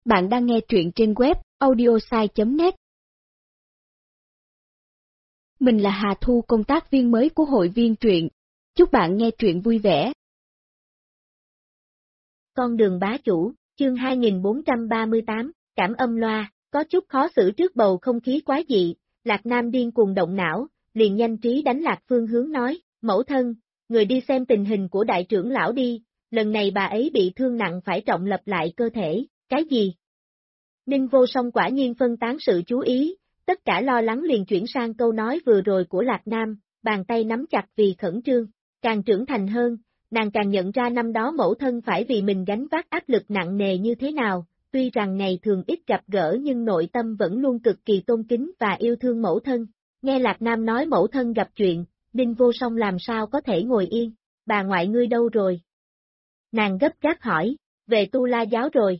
Bạn đang nghe truyện trên web audiosai.net. Mình là Hà Thu, công tác viên mới của hội viên truyện. Chúc bạn nghe truyện vui vẻ. Con đường bá chủ, chương 2438, cảm âm loa, có chút khó xử trước bầu không khí quái dị, Lạc Nam điên cuồng động não, liền nhanh trí đánh lạc phương hướng nói, mẫu thân, người đi xem tình hình của đại trưởng lão đi, lần này bà ấy bị thương nặng phải trọng lập lại cơ thể, cái gì? Ninh Vô Song quả nhiên phân tán sự chú ý, tất cả lo lắng liền chuyển sang câu nói vừa rồi của Lạc Nam, bàn tay nắm chặt vì khẩn trương, càng trưởng thành hơn, nàng càng nhận ra năm đó mẫu thân phải vì mình gánh vác áp lực nặng nề như thế nào, tuy rằng ngày thường ít gặp gỡ nhưng nội tâm vẫn luôn cực kỳ tôn kính và yêu thương mẫu thân. Nghe Lạc Nam nói mẫu thân gặp chuyện, Ninh Vô Song làm sao có thể ngồi yên, bà ngoại ngươi đâu rồi? Nàng gấp gáp hỏi, về Tu La giáo rồi.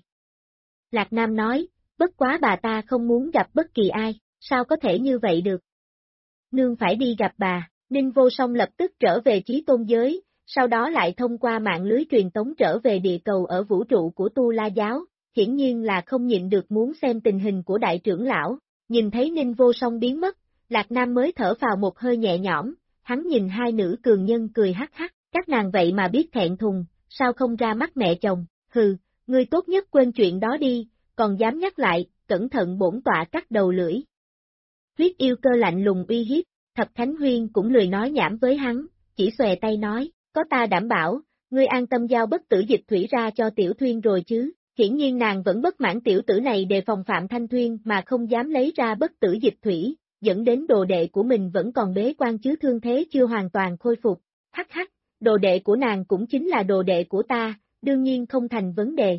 Lạc Nam nói, bất quá bà ta không muốn gặp bất kỳ ai, sao có thể như vậy được? Nương phải đi gặp bà, Ninh Vô Song lập tức trở về Chí Tôn giới, sau đó lại thông qua mạng lưới truyền tống trở về địa cầu ở vũ trụ của Tu La giáo, hiển nhiên là không nhịn được muốn xem tình hình của đại trưởng lão, nhìn thấy Ninh Vô Song biến mất, Lạc Nam mới thở vào một hơi nhẹ nhõm, hắn nhìn hai nữ cường nhân cười hắc hắc, các nàng vậy mà biết thẹn thùng, sao không ra mắt mẹ chồng, hừ, ngươi tốt nhất quên chuyện đó đi, còn dám nhắc lại, cẩn thận bổn tọa cắt đầu lưỡi. Huyết yêu cơ lạnh lùng uy hiếp, Thập Thánh Huyên cũng lười nói nhảm với hắn, chỉ xòe tay nói, có ta đảm bảo, ngươi an tâm giao bất tử dịch thủy ra cho Tiểu Thuyên rồi chứ, hiển nhiên nàng vẫn bất mãn tiểu tử này đề phòng Phạm Thanh Thuyên mà không dám lấy ra bất tử dịch thủy, dẫn đến đồ đệ của mình vẫn còn bế quan chứ thương thế chưa hoàn toàn khôi phục, hắc hắc, đồ đệ của nàng cũng chính là đồ đệ của ta, đương nhiên không thành vấn đề.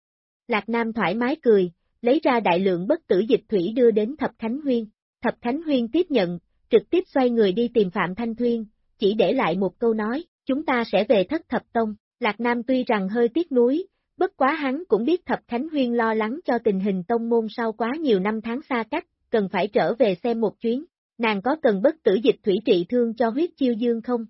Lạc Nam thoải mái cười, lấy ra đại lượng bất tử dịch thủy đưa đến Thập Thánh Huyên. Thập Thánh Huyên tiếp nhận, trực tiếp xoay người đi tìm Phạm Thanh Thuyên, chỉ để lại một câu nói, chúng ta sẽ về Thất Thập Tông. Lạc Nam tuy rằng hơi tiếc nuối, bất quá hắn cũng biết Thập Thánh Huyên lo lắng cho tình hình tông môn sau quá nhiều năm tháng xa cách, cần phải trở về xem một chuyến. Nàng có cần bất tử dịch thủy trị thương cho huyết chiêu dương không?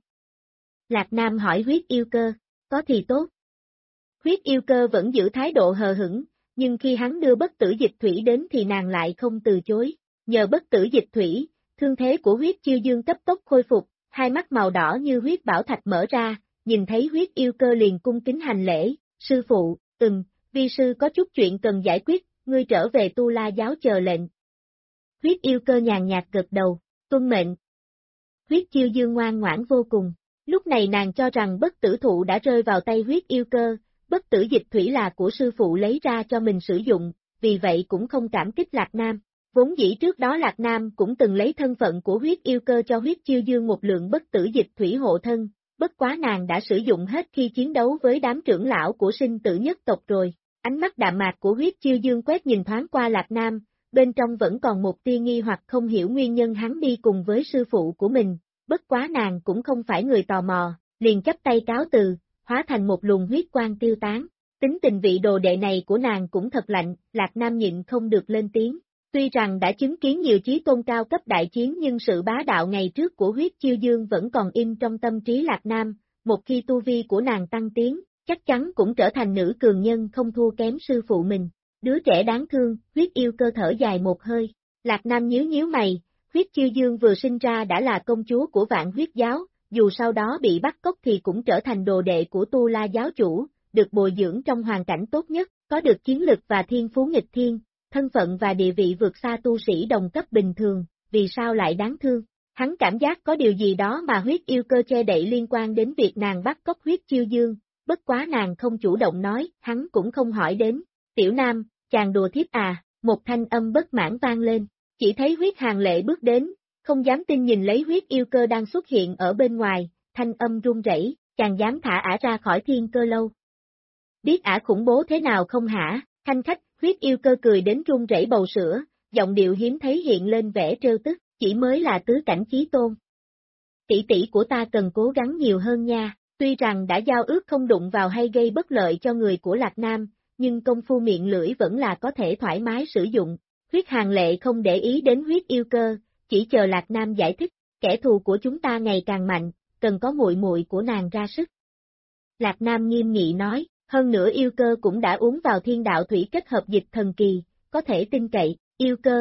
Lạc Nam hỏi huyết yêu cơ, có thì tốt. Huyết yêu cơ vẫn giữ thái độ hờ hững, nhưng khi hắn đưa bất tử dịch thủy đến thì nàng lại không từ chối. Nhờ bất tử dịch thủy, thương thế của huyết chiêu dương cấp tốc khôi phục, hai mắt màu đỏ như huyết bảo thạch mở ra, nhìn thấy huyết yêu cơ liền cung kính hành lễ, sư phụ, vi sư có chút chuyện cần giải quyết, ngươi trở về Tu La giáo chờ lệnh. Huyết yêu cơ nhàn nhạt gật đầu, tuân mệnh. Huyết chiêu dương ngoan ngoãn vô cùng, lúc này nàng cho rằng bất tử thụ đã rơi vào tay huyết yêu cơ, bất tử dịch thủy là của sư phụ lấy ra cho mình sử dụng, vì vậy cũng không cảm kích Lạc Nam. Vốn dĩ trước đó Lạc Nam cũng từng lấy thân phận của huyết yêu cơ cho huyết chiêu dương một lượng bất tử dịch thủy hộ thân, bất quá nàng đã sử dụng hết khi chiến đấu với đám trưởng lão của sinh tử nhất tộc rồi. Ánh mắt đạm mạc của huyết chiêu dương quét nhìn thoáng qua Lạc Nam, bên trong vẫn còn một tia nghi hoặc không hiểu nguyên nhân hắn đi cùng với sư phụ của mình, bất quá nàng cũng không phải người tò mò, liền chắp tay cáo từ, hóa thành một luồng huyết quang tiêu tán. Tính tình vị đồ đệ này của nàng cũng thật lạnh, Lạc Nam nhịn không được lên tiếng. Tuy rằng đã chứng kiến nhiều chí tôn cao cấp đại chiến nhưng sự bá đạo ngày trước của huyết chiêu dương vẫn còn in trong tâm trí Lạc Nam, một khi tu vi của nàng tăng tiến, chắc chắn cũng trở thành nữ cường nhân không thua kém sư phụ mình. Đứa trẻ đáng thương, huyết yêu cơ thở dài một hơi, Lạc Nam nhíu nhíu mày, huyết chiêu dương vừa sinh ra đã là công chúa của Vạn Huyết giáo, dù sau đó bị bắt cóc thì cũng trở thành đồ đệ của Tu La giáo chủ, được bồi dưỡng trong hoàn cảnh tốt nhất, có được chiến lực và thiên phú nghịch thiên. Thân phận và địa vị vượt xa tu sĩ đồng cấp bình thường, vì sao lại đáng thương? Hắn cảm giác có điều gì đó mà huyết yêu cơ che đậy liên quan đến việc nàng bắt cóc huyết chiêu dương, bất quá nàng không chủ động nói, hắn cũng không hỏi đến. Tiểu Nam, chàng đùa thiếp à, một thanh âm bất mãn vang lên, chỉ thấy huyết hàng lệ bước đến, không dám tin nhìn lấy huyết yêu cơ đang xuất hiện ở bên ngoài, thanh âm run rẩy, chàng dám thả ả ra khỏi thiên cơ lâu. Biết ả khủng bố thế nào không hả, thanh khách. Huyết yêu cơ cười đến run rẩy bầu sữa, giọng điệu hiếm thấy hiện lên vẻ trêu tức, chỉ mới là tứ cảnh chí tôn. Tỷ tỷ của ta cần cố gắng nhiều hơn nha, tuy rằng đã giao ước không đụng vào hay gây bất lợi cho người của Lạc Nam, nhưng công phu miệng lưỡi vẫn là có thể thoải mái sử dụng. Huyết hàng lệ không để ý đến huyết yêu cơ, chỉ chờ Lạc Nam giải thích, kẻ thù của chúng ta ngày càng mạnh, cần có muội muội của nàng ra sức. Lạc Nam nghiêm nghị nói, Hơn nữa yêu cơ cũng đã uống vào thiên đạo thủy kết hợp dịch thần kỳ, có thể tin cậy, yêu cơ.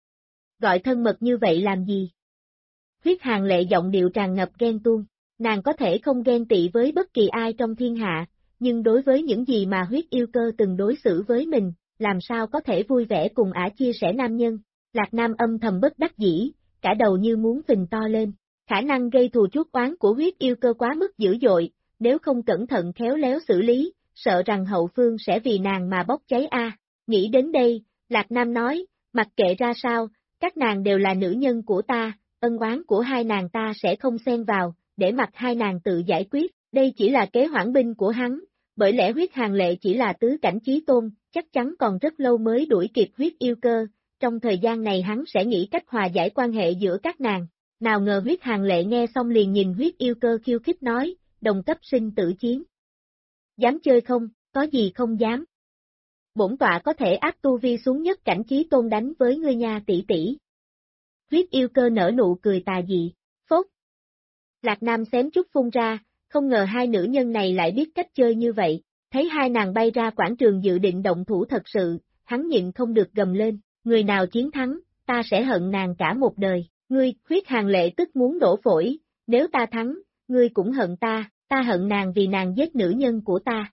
Gọi thân mật như vậy làm gì? Huyết Hàn Lệ giọng điệu tràn ngập ghen tuông, nàng có thể không ghen tị với bất kỳ ai trong thiên hạ, nhưng đối với những gì mà huyết yêu cơ từng đối xử với mình, làm sao có thể vui vẻ cùng ả chia sẻ nam nhân. Lạc Nam âm thầm bất đắc dĩ, cả đầu như muốn phình to lên, khả năng gây thù chuốc oán của huyết yêu cơ quá mức dữ dội, nếu không cẩn thận khéo léo xử lý, sợ rằng hậu phương sẽ vì nàng mà bốc cháy a. Nghĩ đến đây, Lạc Nam nói, mặc kệ ra sao, các nàng đều là nữ nhân của ta, ân oán của hai nàng ta sẽ không xen vào, để mặc hai nàng tự giải quyết, đây chỉ là kế hoãn binh của hắn, bởi lẽ huyết Hàn Lệ chỉ là tứ cảnh chí tôn, chắc chắn còn rất lâu mới đuổi kịp huyết yêu cơ, trong thời gian này hắn sẽ nghĩ cách hòa giải quan hệ giữa các nàng. Nào ngờ huyết Hàn Lệ nghe xong liền nhìn huyết yêu cơ khiêu khích nói, đồng cấp sinh tử chiến. Dám chơi không, có gì không dám. Bổn tọa có thể áp tu vi xuống nhất cảnh chí tôn đánh với ngươi nha tỷ tỷ. Huyết yêu cơ nở nụ cười tà dị, phốt. Lạc Nam xém chút phun ra, không ngờ hai nữ nhân này lại biết cách chơi như vậy, thấy hai nàng bay ra quảng trường dự định động thủ thật sự, hắn nhịn không được gầm lên, người nào chiến thắng, ta sẽ hận nàng cả một đời, ngươi, huyết Hàn Lệ tức muốn đổ phổi, nếu ta thắng, ngươi cũng hận ta hận nàng vì nàng giết nữ nhân của ta.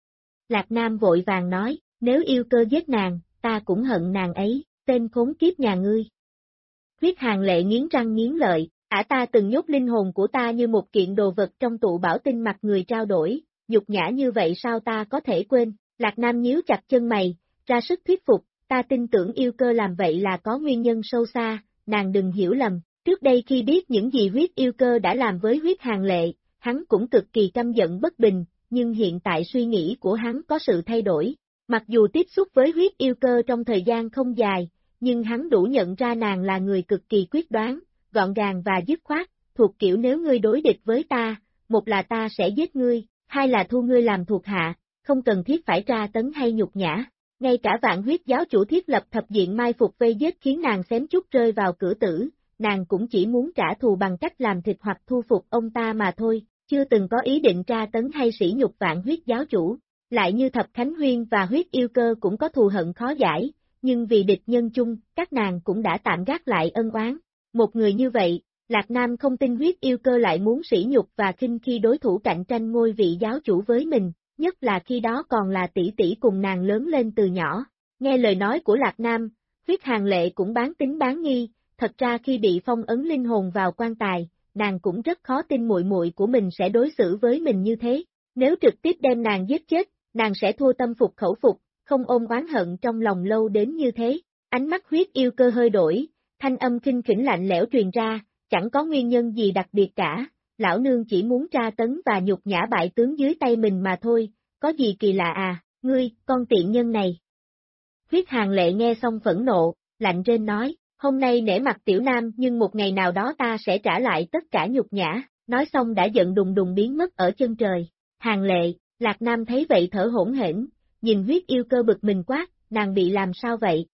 Lạc Nam vội vàng nói, nếu yêu cơ giết nàng, ta cũng hận nàng ấy, tên khốn kiếp nhà ngươi. Huyết Hàn Lệ nghiến răng nghiến lợi, ta từng nhốt linh hồn của ta như một kiện đồ vật trong tụ bảo tinh mặt người trao đổi, nhục nhã như vậy sao ta có thể quên, Lạc Nam nhíu chặt chân mày, ra sức thuyết phục, ta tin tưởng yêu cơ làm vậy là có nguyên nhân sâu xa, nàng đừng hiểu lầm, trước đây khi biết những gì huyết yêu cơ đã làm với huyết Hàn Lệ, hắn cũng cực kỳ căm giận bất bình, nhưng hiện tại suy nghĩ của hắn có sự thay đổi, mặc dù tiếp xúc với huyết yêu cơ trong thời gian không dài, nhưng hắn đủ nhận ra nàng là người cực kỳ quyết đoán, gọn gàng và dứt khoát, thuộc kiểu nếu ngươi đối địch với ta, một là ta sẽ giết ngươi, hai là thu ngươi làm thuộc hạ, không cần thiết phải tra tấn hay nhục nhã. Ngay cả Vạn Huyết giáo chủ thiết lập thập diện mai phục vây giết khiến nàng xém chút rơi vào cửa tử, nàng cũng chỉ muốn trả thù bằng cách làm thịt hoặc thu phục ông ta mà thôi, chưa từng có ý định tra tấn hay sỉ nhục Vạn Huyết giáo chủ. Lại như Thập Khánh Huyên và huyết yêu cơ cũng có thù hận khó giải, nhưng vì địch nhân chung, các nàng cũng đã tạm gác lại ân oán. Một người như vậy, Lạc Nam không tin huyết yêu cơ lại muốn sỉ nhục và khinh khi đối thủ cạnh tranh ngôi vị giáo chủ với mình, nhất là khi đó còn là tỷ tỷ cùng nàng lớn lên từ nhỏ. Nghe lời nói của Lạc Nam, huyết Hàn Lệ cũng bán tín bán nghi, thật ra khi bị phong ấn linh hồn vào quan tài, nàng cũng rất khó tin muội muội của mình sẽ đối xử với mình như thế. Nếu trực tiếp đem nàng giết chết, nàng sẽ thua tâm phục khẩu phục, không ôm oán hận trong lòng lâu đến như thế. Ánh mắt huyết yêu cơ hơi đổi, thanh âm khinh khỉnh lạnh lẽo truyền ra, chẳng có nguyên nhân gì đặc biệt cả, lão nương chỉ muốn tra tấn và nhục nhã bại tướng dưới tay mình mà thôi, có gì kỳ lạ à, ngươi, con tiện nhân này. Huyết Hàn Lệ nghe xong phẫn nộ, lạnh rên nói, hôm nay nể mặt tiểu nam nhưng một ngày nào đó ta sẽ trả lại tất cả nhục nhã, nói xong đã giận đùng đùng biến mất ở chân trời. Hàn Lệ, Lạc Nam thấy vậy thở hổn hển, nhìn huyết yêu cơ bực mình quát, nàng bị làm sao vậy?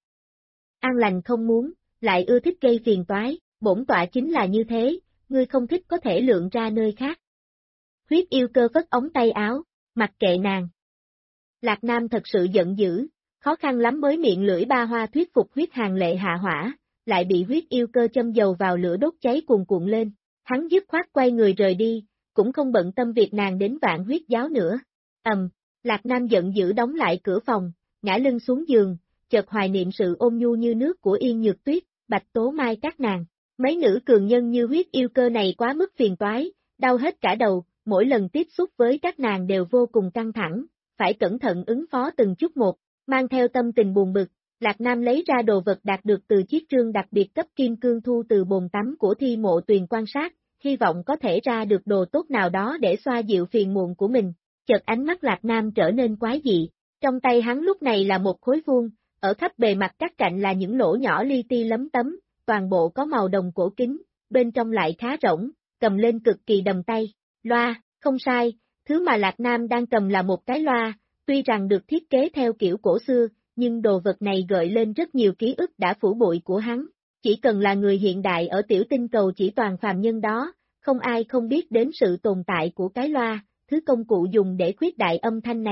An lành không muốn, lại ưa thích gây phiền toái, bổn tọa chính là như thế, ngươi không thích có thể lượn ra nơi khác. Huyết yêu cơ vất ống tay áo, mặc kệ nàng. Lạc Nam thật sự giận dữ, khó khăn lắm mới miệng lưỡi ba hoa thuyết phục huyết Hàn Lệ hạ hỏa, lại bị huyết yêu cơ châm dầu vào lửa đốt cháy cuồn cuộn lên, hắn dứt khoát quay người rời đi, cũng không bận tâm việc nàng đến Vạn Huyết giáo nữa. Lạc Nam giận dữ đóng lại cửa phòng, ngã lưng xuống giường, chợt hoài niệm sự ôn nhu như nước của Yên Nhược Tuyết, Bạch Tố Mai các nàng. Mấy nữ cường nhân như huyết yêu cơ này quá mức phiền toái, đau hết cả đầu, mỗi lần tiếp xúc với các nàng đều vô cùng căng thẳng, phải cẩn thận ứng phó từng chút một, mang theo tâm tình buồn bực, Lạc Nam lấy ra đồ vật đạt được từ chiếc trương đặc biệt cấp kim cương thu từ bồn tắm của Thi Mộ Tuyền quan sát, hy vọng có thể ra được đồ tốt nào đó để xoa dịu phiền muộn của mình. Chợt ánh mắt Lạc Nam trở nên quái dị, trong tay hắn lúc này là một khối vuông, ở khắp bề mặt các cạnh là những lỗ nhỏ li ti lấm tấm, toàn bộ có màu đồng cổ kính, bên trong lại khá rỗng, cầm lên cực kỳ đầm tay. Loa, không sai, thứ mà Lạc Nam đang cầm là một cái loa, tuy rằng được thiết kế theo kiểu cổ xưa, nhưng đồ vật này gợi lên rất nhiều ký ức đã phủ bụi của hắn. Chỉ cần là người hiện đại ở tiểu tinh cầu chỉ toàn phàm nhân đó, không ai không biết đến sự tồn tại của cái loa, thứ công cụ dùng để khuyết đại âm thanh này.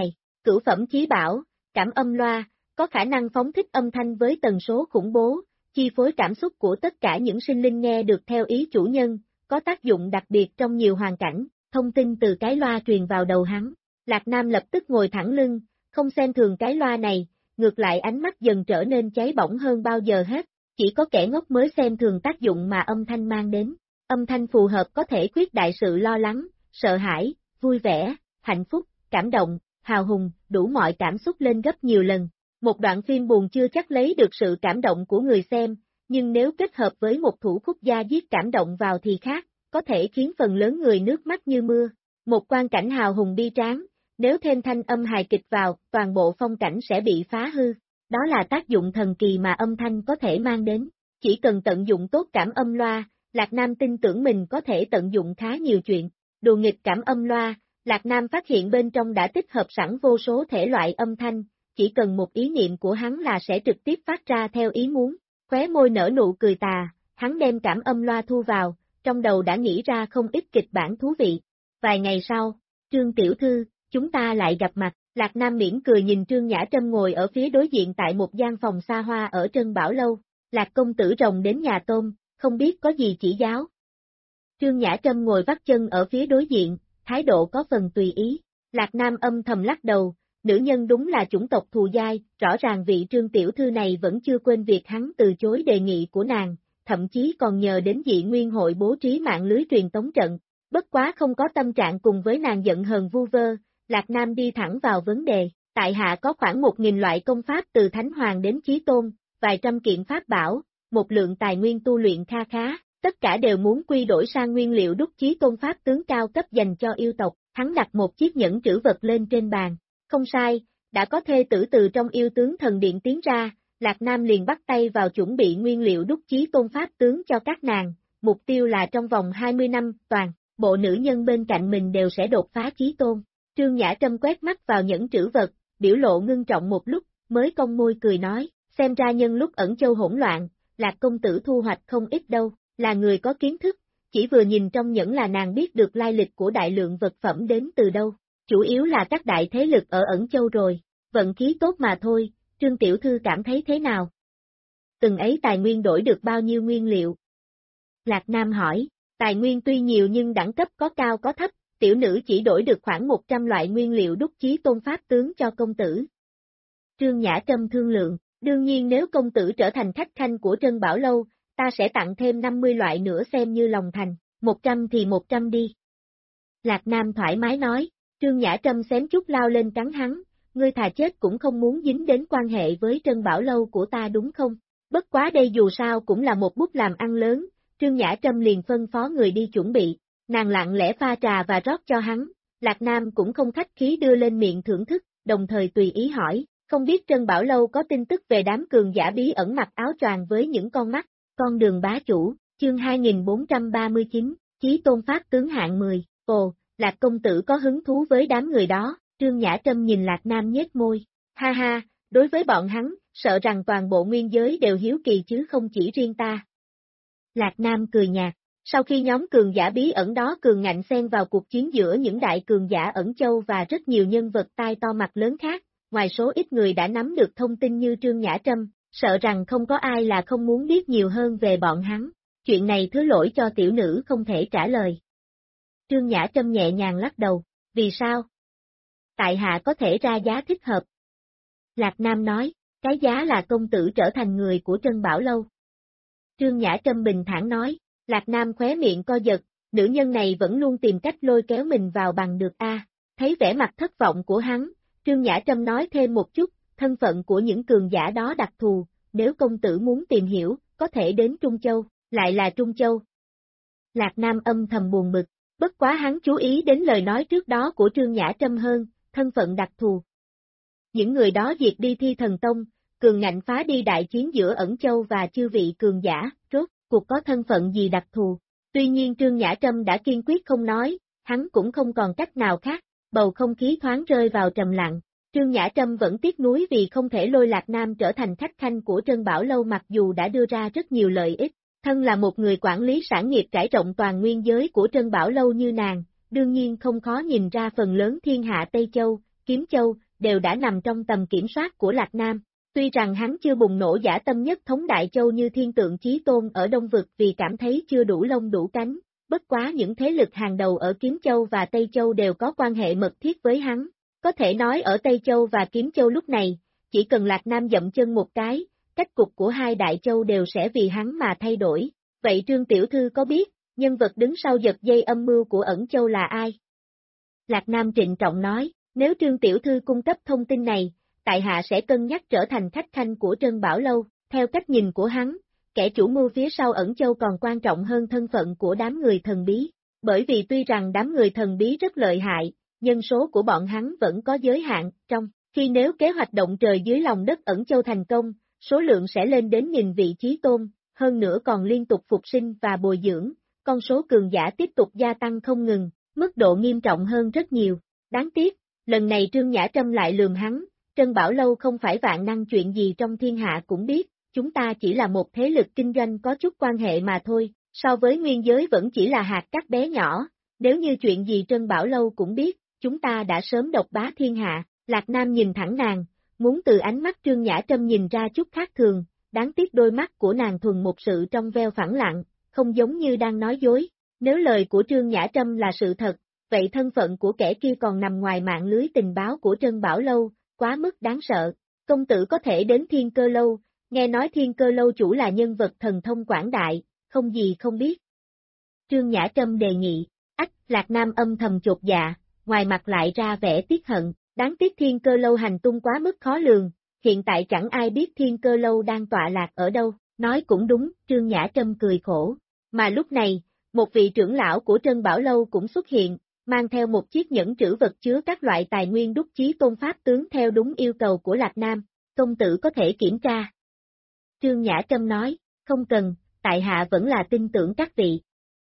Cửu phẩm chí bảo, cảm âm loa, có khả năng phóng thích âm thanh với tần số khủng bố, chi phối cảm xúc của tất cả những sinh linh nghe được theo ý chủ nhân, có tác dụng đặc biệt trong nhiều hoàn cảnh, thông tin từ cái loa truyền vào đầu hắn. Lạc Nam lập tức ngồi thẳng lưng, không xem thường cái loa này, ngược lại ánh mắt dần trở nên cháy bỏng hơn bao giờ hết, chỉ có kẻ ngốc mới xem thường tác dụng mà âm thanh mang đến. Âm thanh phù hợp có thể khuyết đại sự lo lắng, sợ hãi, vui vẻ, hạnh phúc, cảm động, hào hùng, đủ mọi cảm xúc lên gấp nhiều lần. Một đoạn phim buồn chưa chắc lấy được sự cảm động của người xem, nhưng nếu kết hợp với một thủ khúc da diết cảm động vào thì khác, có thể khiến phần lớn người nước mắt như mưa. Một quang cảnh hào hùng bi tráng, nếu thêm thanh âm hài kịch vào, toàn bộ phong cảnh sẽ bị phá hư. Đó là tác dụng thần kỳ mà âm thanh có thể mang đến. Chỉ cần tận dụng tốt cảm âm loa, Lạc Nam tin tưởng mình có thể tận dụng khá nhiều chuyện. Đùa nghịch cảm âm loa, Lạc Nam phát hiện bên trong đã tích hợp sẵn vô số thể loại âm thanh, chỉ cần một ý niệm của hắn là sẽ trực tiếp phát ra theo ý muốn. Khóe môi nở nụ cười tà, hắn đem cảm âm loa thu vào, trong đầu đã nghĩ ra không ít kịch bản thú vị. Vài ngày sau, Trương Tiểu Thư, chúng ta lại gặp mặt, Lạc Nam mỉm cười nhìn Trương Nhã Trâm ngồi ở phía đối diện tại một gian phòng xa hoa ở Trân Bảo Lâu. Lạc công tử rồng đến nhà tôm, không biết có gì chỉ giáo. Trương Nhã Trâm ngồi vắt chân ở phía đối diện, thái độ có phần tùy ý. Lạc Nam âm thầm lắc đầu, nữ nhân đúng là chủng tộc thù dai, rõ ràng vị Trương Tiểu Thư này vẫn chưa quên việc hắn từ chối đề nghị của nàng, thậm chí còn nhờ đến Dị Nguyên hội bố trí mạng lưới truyền tống trận. Bất quá không có tâm trạng cùng với nàng giận hờn vu vơ, Lạc Nam đi thẳng vào vấn đề. Tại hạ có khoảng 1.000 loại công pháp từ Thánh Hoàng đến Chí Tôn, vài trăm kiện pháp bảo, một lượng tài nguyên tu luyện kha khá, tất cả đều muốn quy đổi sang nguyên liệu đúc Chí Tôn pháp tướng cao cấp dành cho yêu tộc. Hắn đặt một chiếc nhẫn trữ vật lên trên bàn. Không sai, đã có thê tử từ trong yêu tướng thần điện tiến ra, Lạc Nam liền bắt tay vào chuẩn bị nguyên liệu đúc Chí Tôn pháp tướng cho các nàng, mục tiêu là trong vòng 20 năm, toàn bộ nữ nhân bên cạnh mình đều sẽ đột phá Chí Tôn. Trương Nhã Trâm quét mắt vào nhẫn trữ vật, biểu lộ ngưng trọng một lúc, mới cong môi cười nói, xem ra nhân lúc ẩn châu hỗn loạn, Lạc công tử thu hoạch không ít đâu, là người có kiến thức, chỉ vừa nhìn trong nhẫn là nàng biết được lai lịch của đại lượng vật phẩm đến từ đâu, chủ yếu là các đại thế lực ở ẩn châu rồi, vận khí tốt mà thôi. Trương Tiểu Thư cảm thấy thế nào? Từng ấy tài nguyên đổi được bao nhiêu nguyên liệu? Lạc Nam hỏi, tài nguyên tuy nhiều nhưng đẳng cấp có cao có thấp, tiểu nữ chỉ đổi được khoảng 100 loại nguyên liệu đúc Chí Tôn pháp tướng cho công tử. Trương Nhã Trâm thương lượng, đương nhiên nếu công tử trở thành khách khanh của Trân Bảo Lâu, ta sẽ tặng thêm 50 loại nữa xem như lòng thành, 100 thì 100 đi. Lạc Nam thoải mái nói, Trương Nhã Trâm xém chút lao lên cắn hắn, ngươi thà chết cũng không muốn dính đến quan hệ với Trân Bảo Lâu của ta đúng không? Bất quá đây dù sao cũng là một bút làm ăn lớn, Trương Nhã Trâm liền phân phó người đi chuẩn bị, nàng lặng lẽ pha trà và rót cho hắn, Lạc Nam cũng không khách khí đưa lên miệng thưởng thức, đồng thời tùy ý hỏi, không biết Trân Bảo Lâu có tin tức về đám cường giả bí ẩn mặc áo choàng với những con mắt, con đường bá chủ, chương 2439, Chí Tôn pháp tướng hạng 10, ồ, Lạc công tử có hứng thú với đám người đó. Trương Nhã Trâm nhìn Lạc Nam nhếch môi, ha ha, đối với bọn hắn, sợ rằng toàn bộ nguyên giới đều hiếu kỳ chứ không chỉ riêng ta. Lạc Nam cười nhạt, sau khi nhóm cường giả bí ẩn đó cường ngạnh xen vào cuộc chiến giữa những đại cường giả ẩn châu và rất nhiều nhân vật tai to mặt lớn khác, ngoài số ít người đã nắm được thông tin như Trương Nhã Trâm, sợ rằng không có ai là không muốn biết nhiều hơn về bọn hắn, chuyện này thứ lỗi cho tiểu nữ không thể trả lời. Trương Nhã Trâm nhẹ nhàng lắc đầu, vì sao? Tại hạ có thể ra giá thích hợp. Lạc Nam nói, cái giá là công tử trở thành người của Trân Bảo Lâu. Trương Nhã Trâm bình thản nói, Lạc Nam khóe miệng co giật, nữ nhân này vẫn luôn tìm cách lôi kéo mình vào bằng được a. Thấy vẻ mặt thất vọng của hắn, Trương Nhã Trâm nói thêm một chút, thân phận của những cường giả đó đặc thù, nếu công tử muốn tìm hiểu, có thể đến Trung Châu, lại là Trung Châu. Lạc Nam âm thầm buồn bực, bất quá hắn chú ý đến lời nói trước đó của Trương Nhã Trâm hơn, thân phận đặc thù. Những người đó diệt đi Thi Thần Tông, cường ngạnh phá đi đại chiến giữa ẩn châu và chư vị cường giả, rốt cuộc có thân phận gì đặc thù. Tuy nhiên Trương Nhã Trâm đã kiên quyết không nói, hắn cũng không còn cách nào khác, bầu không khí thoáng rơi vào trầm lặng. Trương Nhã Trâm vẫn tiếc nuối vì không thể lôi Lạc Nam trở thành khách khanh của Trân Bảo Lâu mặc dù đã đưa ra rất nhiều lợi ích. Thân là một người quản lý sản nghiệp trải rộng toàn nguyên giới của Trân Bảo Lâu như nàng, đương nhiên không khó nhìn ra phần lớn thiên hạ Tây Châu, Kiếm Châu, đều đã nằm trong tầm kiểm soát của Lạc Nam. Tuy rằng hắn chưa bùng nổ dã tâm nhất thống Đại Châu như Thiên Tượng Chí Tôn ở Đông Vực vì cảm thấy chưa đủ lông đủ cánh, bất quá những thế lực hàng đầu ở Kiếm Châu và Tây Châu đều có quan hệ mật thiết với hắn. Có thể nói ở Tây Châu và Kiếm Châu lúc này, chỉ cần Lạc Nam dậm chân một cái, cách cục của hai Đại Châu đều sẽ vì hắn mà thay đổi. Vậy Trương Tiểu Thư có biết, nhân vật đứng sau giật dây âm mưu của Ẩn Châu là ai? Lạc Nam trịnh trọng nói, nếu Trương Tiểu Thư cung cấp thông tin này, tại hạ sẽ cân nhắc trở thành khách khanh của Trân Bảo Lâu. Theo cách nhìn của hắn, kẻ chủ mưu phía sau Ẩn Châu còn quan trọng hơn thân phận của đám người thần bí, bởi vì tuy rằng đám người thần bí rất lợi hại, nhân số của bọn hắn vẫn có giới hạn, trong khi nếu kế hoạch động trời dưới lòng đất Ẩn Châu thành công, số lượng sẽ lên đến nghìn vị chí tôn, hơn nữa còn liên tục phục sinh và bồi dưỡng, con số cường giả tiếp tục gia tăng không ngừng, mức độ nghiêm trọng hơn rất nhiều. Đáng tiếc, lần này Trương Nhã Trâm lại lườm hắn, Trân Bảo Lâu không phải vạn năng chuyện gì trong thiên hạ cũng biết, chúng ta chỉ là một thế lực kinh doanh có chút quan hệ mà thôi, so với nguyên giới vẫn chỉ là hạt cát bé nhỏ, nếu như chuyện gì Trân Bảo Lâu cũng biết, chúng ta đã sớm độc bá thiên hạ. Lạc Nam nhìn thẳng nàng, muốn từ ánh mắt Trương Nhã Trâm nhìn ra chút khác thường, đáng tiếc đôi mắt của nàng thuần một sự trong veo phẳng lặng, không giống như đang nói dối. Nếu lời của Trương Nhã Trâm là sự thật, vậy thân phận của kẻ kia còn nằm ngoài mạng lưới tình báo của Trân Bảo Lâu, quá mức đáng sợ. Công tử có thể đến Thiên Cơ Lâu, nghe nói Thiên Cơ Lâu chủ là nhân vật thần thông quảng đại, không gì không biết. Trương Nhã Trâm đề nghị, Lạc Nam âm thầm chột dạ, ngoài mặt lại ra vẻ tiếc hận, đáng tiếc Thiên Cơ Lâu hành tung quá mức khó lường, hiện tại chẳng ai biết Thiên Cơ Lâu đang tọa lạc ở đâu, nói cũng đúng, Trương Nhã Trâm cười khổ. Mà lúc này, một vị trưởng lão của Trân Bảo Lâu cũng xuất hiện, mang theo một chiếc nhẫn trữ vật chứa các loại tài nguyên đúc chí tôn pháp tướng theo đúng yêu cầu của Lạc Nam, công tử có thể kiểm tra. Trương Nhã Trâm nói, không cần, tại hạ vẫn là tin tưởng các vị.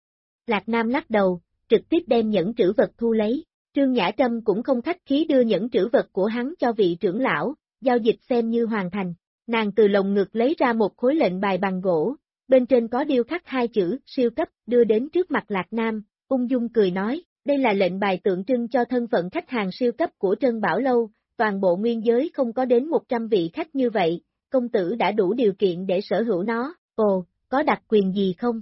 Lạc Nam lắc đầu, trực tiếp đem nhẫn trữ vật thu lấy, Trương Nhã Trâm cũng không khách khí đưa nhẫn trữ vật của hắn cho vị trưởng lão, giao dịch xem như hoàn thành. Nàng từ lồng ngực lấy ra một khối lệnh bài bằng gỗ, bên trên có điêu khắc hai chữ siêu cấp, đưa đến trước mặt Lạc Nam, ung dung cười nói, đây là lệnh bài tượng trưng cho thân phận khách hàng siêu cấp của Trân Bảo Lâu, toàn bộ nguyên giới không có đến 100 vị khách như vậy, công tử đã đủ điều kiện để sở hữu nó. Ồ, có đặc quyền gì không?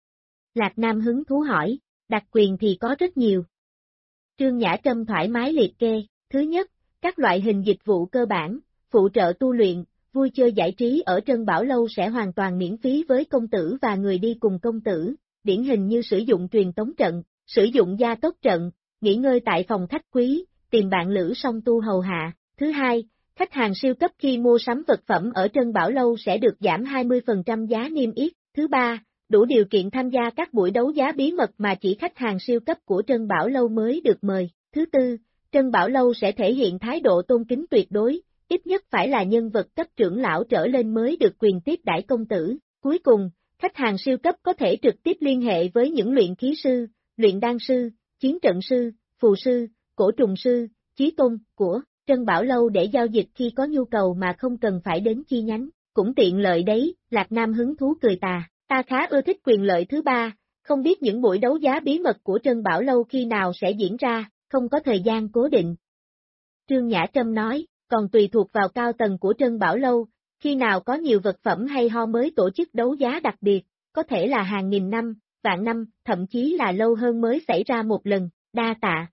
Lạc Nam hứng thú hỏi, đặc quyền thì có rất nhiều. Trương Nhã Trâm thoải mái liệt kê, thứ nhất, các loại hình dịch vụ cơ bản, phụ trợ tu luyện, vui chơi giải trí ở Trân Bảo Lâu sẽ hoàn toàn miễn phí với công tử và người đi cùng công tử, điển hình như sử dụng truyền tống trận, sử dụng gia tốc trận, nghỉ ngơi tại phòng khách quý, tìm bạn lữ song tu hầu hạ. Thứ hai, khách hàng siêu cấp khi mua sắm vật phẩm ở Trân Bảo Lâu sẽ được giảm 20% giá niêm yết. Thứ ba, đủ điều kiện tham gia các buổi đấu giá bí mật mà chỉ khách hàng siêu cấp của Trân Bảo Lâu mới được mời. Thứ tư, Trân Bảo Lâu sẽ thể hiện thái độ tôn kính tuyệt đối, ít nhất phải là nhân vật cấp trưởng lão trở lên mới được quyền tiếp đãi công tử. Cuối cùng, khách hàng siêu cấp có thể trực tiếp liên hệ với những luyện khí sư, luyện đan sư, chiến trận sư, phù sư, cổ trùng sư, chí tôn của Trân Bảo Lâu để giao dịch khi có nhu cầu mà không cần phải đến chi nhánh, cũng tiện lợi đấy. Lạc Nam hứng thú cười tà, ta khá ưa thích quyền lợi thứ ba, không biết những buổi đấu giá bí mật của Trân Bảo Lâu khi nào sẽ diễn ra, không có thời gian cố định. Trương Nhã Trâm nói, còn tùy thuộc vào cao tầng của Trân Bảo Lâu, khi nào có nhiều vật phẩm hay ho mới tổ chức đấu giá đặc biệt, có thể là hàng nghìn năm, vạn năm, thậm chí là lâu hơn mới xảy ra một lần, đa tạ.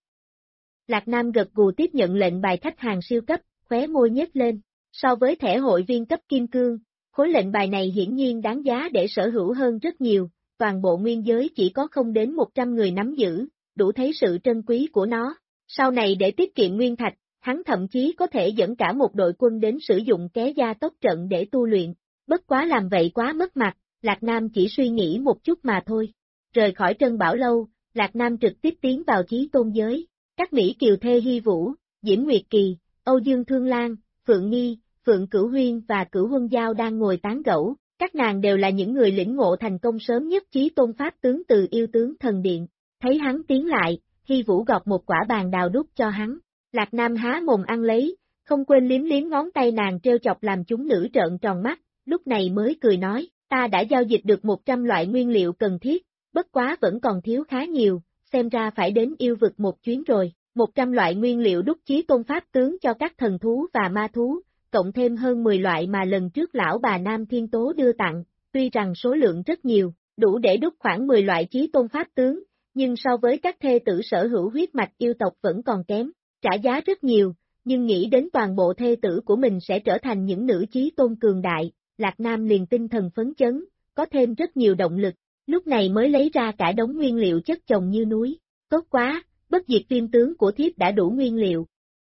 Lạc Nam gật gù tiếp nhận lệnh bài khách hàng siêu cấp, khóe môi nhếch lên, so với thẻ hội viên cấp kim cương, khối lệnh bài này hiển nhiên đáng giá để sở hữu hơn rất nhiều, toàn bộ nguyên giới chỉ có không đến 100 người nắm giữ, đủ thấy sự trân quý của nó. Sau này để tiết kiệm nguyên thạch, hắn thậm chí có thể dẫn cả một đội quân đến sử dụng ké gia tốc trận để tu luyện, bất quá làm vậy quá mất mặt, Lạc Nam chỉ suy nghĩ một chút mà thôi. Rời khỏi Trân Bảo Lâu, Lạc Nam trực tiếp tiến vào Chí Tôn giới, các Mỹ Kiều Thê Hy Vũ, Diễm Nguyệt Kỳ, Âu Dương Thương Lan, Phượng Nghi, Phượng Cửu Huyên và Cửu Huân Giao đang ngồi tán gẫu, các nàng đều là những người lĩnh ngộ thành công sớm nhất Chí Tôn pháp tướng từ yêu tướng thần điện. Thấy hắn tiến lại, Hy Vũ gọt một quả bàn đào đút cho hắn, Lạc Nam há mồm ăn lấy, không quên liếm liếm ngón tay nàng trêu chọc làm chúng nữ trợn tròn mắt, lúc này mới cười nói, ta đã giao dịch được 100 loại nguyên liệu cần thiết, bất quá vẫn còn thiếu khá nhiều, xem ra phải đến yêu vực một chuyến rồi. 100 loại nguyên liệu đúc chí tôn pháp tướng cho các thần thú và ma thú, cộng thêm hơn 10 loại mà lần trước lão bà Nam Thiên Tố đưa tặng, tuy rằng số lượng rất nhiều, đủ để đúc khoảng 10 loại chí tôn pháp tướng, nhưng so với các thê tử sở hữu huyết mạch yêu tộc vẫn còn kém, trả giá rất nhiều, nhưng nghĩ đến toàn bộ thê tử của mình sẽ trở thành những nữ chí tôn cường đại, Lạc Nam liền tinh thần phấn chấn, có thêm rất nhiều động lực, lúc này mới lấy ra cả đống nguyên liệu chất chồng như núi, tốt quá, bất diệt viêm tướng của thiếp đã đủ nguyên liệu.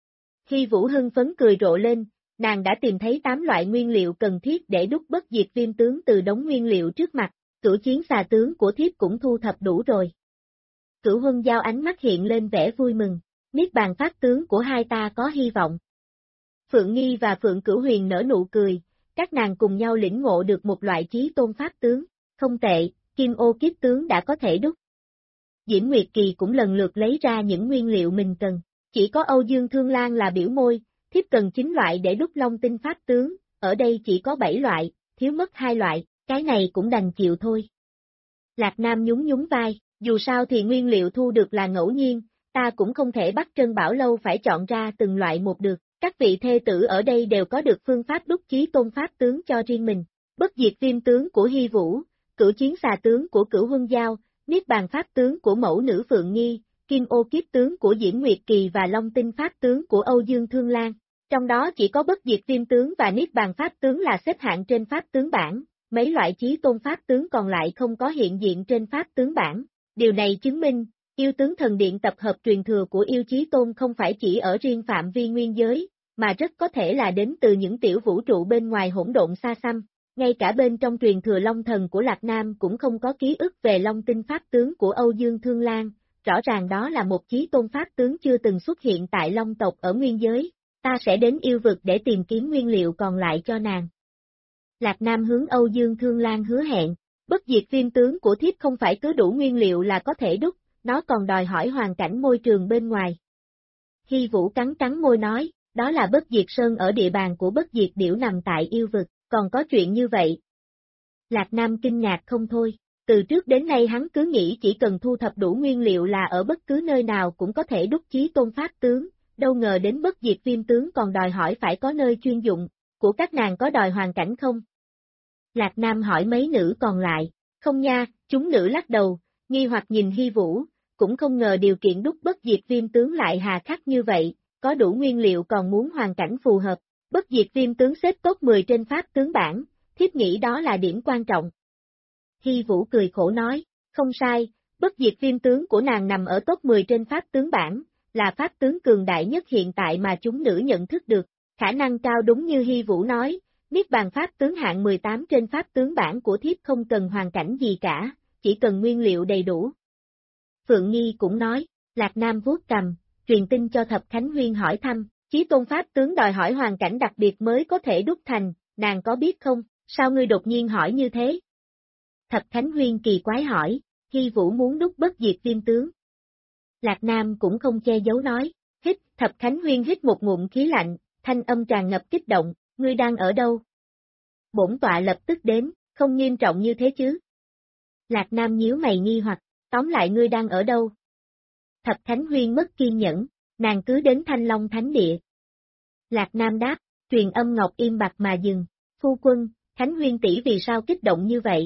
Khi Vũ hưng phấn cười rộ lên, nàng đã tìm thấy 8 loại nguyên liệu cần thiết để đúc bất diệt viêm tướng từ đống nguyên liệu trước mặt, cửu chiến xà tướng của thiếp cũng thu thập đủ rồi. Cửu Huân Giao ánh mắt hiện lên vẻ vui mừng, niết bàn pháp tướng của hai ta có hy vọng. Phượng Nghi và Phượng Cửu Huyền nở nụ cười, các nàng cùng nhau lĩnh ngộ được một loại chí tôn pháp tướng, không tệ, Kim Ô kiếp tướng đã có thể đúc. Diễm Nguyệt Kỳ cũng lần lượt lấy ra những nguyên liệu mình cần, chỉ có Âu Dương Thương Lan là biểu môi, thiếp cần 9 loại để đúc Long Tinh pháp tướng, ở đây chỉ có 7 loại, thiếu mất 2 loại, cái này cũng đành chịu thôi. Lạc Nam nhún nhún vai, dù sao thì nguyên liệu thu được là ngẫu nhiên, ta cũng không thể bắt Trân Bảo Lâu phải chọn ra từng loại một được, các vị thê tử ở đây đều có được phương pháp đúc chí tôn pháp tướng cho riêng mình, bất diệt viêm tướng của Hy Vũ, cửu chiến xà tướng của Cửu Huân Giao, niết bàn pháp tướng của mẫu nữ Phượng Nghi, Kim Ô kiếp tướng của Diễm Nguyệt Kỳ và Long Tinh pháp tướng của Âu Dương Thương Lan. Trong đó chỉ có bất diệt viêm tướng và niết bàn pháp tướng là xếp hạng trên pháp tướng bảng, mấy loại chí tôn pháp tướng còn lại không có hiện diện trên pháp tướng bảng. Điều này chứng minh, yêu tướng thần điện tập hợp truyền thừa của yêu chí tôn không phải chỉ ở riêng phạm vi nguyên giới, mà rất có thể là đến từ những tiểu vũ trụ bên ngoài hỗn độn xa xăm. Ngay cả bên trong truyền thừa Long Thần của Lạc Nam cũng không có ký ức về Long Tinh pháp tướng của Âu Dương Thương Lan, rõ ràng đó là một chí tôn pháp tướng chưa từng xuất hiện tại Long tộc ở nguyên giới, ta sẽ đến yêu vực để tìm kiếm nguyên liệu còn lại cho nàng. Lạc Nam hướng Âu Dương Thương Lan hứa hẹn, bất diệt viêm tướng của thiếp không phải cứ đủ nguyên liệu là có thể đúc, nó còn đòi hỏi hoàn cảnh môi trường bên ngoài. Hy Vũ cắn cắn môi nói, đó là bất diệt sơn ở địa bàn của bất diệt điểu nằm tại yêu vực, còn có chuyện như vậy. Lạc Nam kinh ngạc không thôi, từ trước đến nay hắn cứ nghĩ chỉ cần thu thập đủ nguyên liệu là ở bất cứ nơi nào cũng có thể đúc chí tôn pháp tướng, đâu ngờ đến bất diệt viêm tướng còn đòi hỏi phải có nơi chuyên dụng, của các nàng có đòi hoàn cảnh không? Lạc Nam hỏi mấy nữ còn lại, không nha, chúng nữ lắc đầu, nghi hoặc nhìn Hy Vũ, cũng không ngờ điều kiện đúc bất diệt viêm tướng lại hà khắc như vậy, có đủ nguyên liệu còn muốn hoàn cảnh phù hợp, bất diệt viêm tướng xếp top 10 trên pháp tướng bảng, thiếp nghĩ đó là điểm quan trọng. Hy Vũ cười khổ nói, không sai, bất diệt viêm tướng của nàng nằm ở top 10 trên pháp tướng bảng, là pháp tướng cường đại nhất hiện tại mà chúng nữ nhận thức được, khả năng cao đúng như Hy Vũ nói, niết bàn pháp tướng hạng 18 trên pháp tướng bảng của thiếp không cần hoàn cảnh gì cả, chỉ cần nguyên liệu đầy đủ. Phượng Nghi cũng nói, Lạc Nam vuốt cầm, truyền tin cho Thập Khánh Huyên hỏi thăm, chí tôn pháp tướng đòi hỏi hoàn cảnh đặc biệt mới có thể đúc thành, nàng có biết không, sao ngươi đột nhiên hỏi như thế? Thập Khánh Huyên kỳ quái hỏi, Hy Vũ muốn đúc bất diệt viêm tướng. Lạc Nam cũng không che giấu nói, hít, Thập Khánh Huyên hít một ngụm khí lạnh, thanh âm tràn ngập kích động, ngươi đang ở đâu? Bổn tọa lập tức đến, không nghiêm trọng như thế chứ? Lạc Nam nhíu mày nghi hoặc, tóm lại ngươi đang ở đâu? Thập Khánh Huyên mất kiên nhẫn, nàng cứ đến Thanh Long Thánh Địa. Lạc Nam đáp, truyền âm ngọc im bặt mà dừng, phu quân, Khánh Huyên tỷ vì sao kích động như vậy?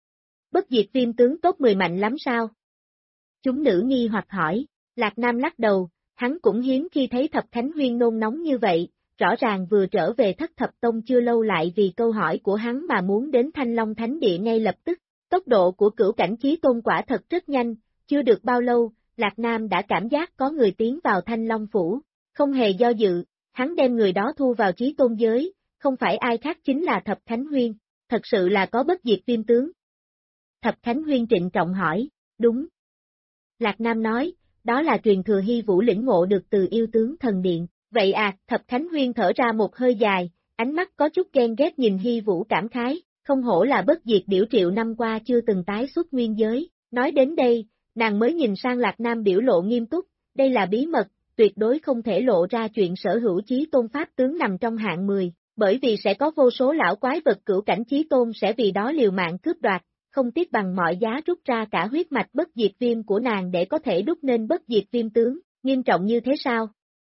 Bất diệt viêm tướng top 10 mạnh lắm sao? Chúng nữ nghi hoặc hỏi, Lạc Nam lắc đầu, hắn cũng hiếm khi thấy Thập Khánh Huyên nôn nóng như vậy, rõ ràng vừa trở về Thất Thập Tông chưa lâu lại vì câu hỏi của hắn mà muốn đến Thanh Long Thánh Địa ngay lập tức, tốc độ của cửu cảnh chí tôn quả thật rất nhanh, chưa được bao lâu, Lạc Nam đã cảm giác có người tiến vào Thanh Long Phủ, không hề do dự, hắn đem người đó thu vào chí tôn giới, không phải ai khác chính là Thập Khánh Huyên, thật sự là có bất diệt viêm tướng. Thập Khánh Huyên trịnh trọng hỏi, đúng. Lạc Nam nói, đó là truyền thừa Hy Vũ lĩnh ngộ được từ yêu tướng thần điện, vậy à, Thập Khánh Huyên thở ra một hơi dài, ánh mắt có chút ghen ghét nhìn Hy Vũ cảm khái, không hổ là bất diệt điểu triệu năm qua chưa từng tái xuất nguyên giới, nói đến đây, nàng mới nhìn sang Lạc Nam biểu lộ nghiêm túc, đây là bí mật, tuyệt đối không thể lộ ra chuyện sở hữu chí tôn pháp tướng nằm trong hạng 10, bởi vì sẽ có vô số lão quái vật cửu cảnh chí tôn sẽ vì đó liều mạng cướp đoạt, không tiếc bằng mọi giá rút ra cả huyết mạch bất diệt viêm của nàng để có thể đúc nên bất diệt viêm tướng, Nghiêm trọng như thế sao?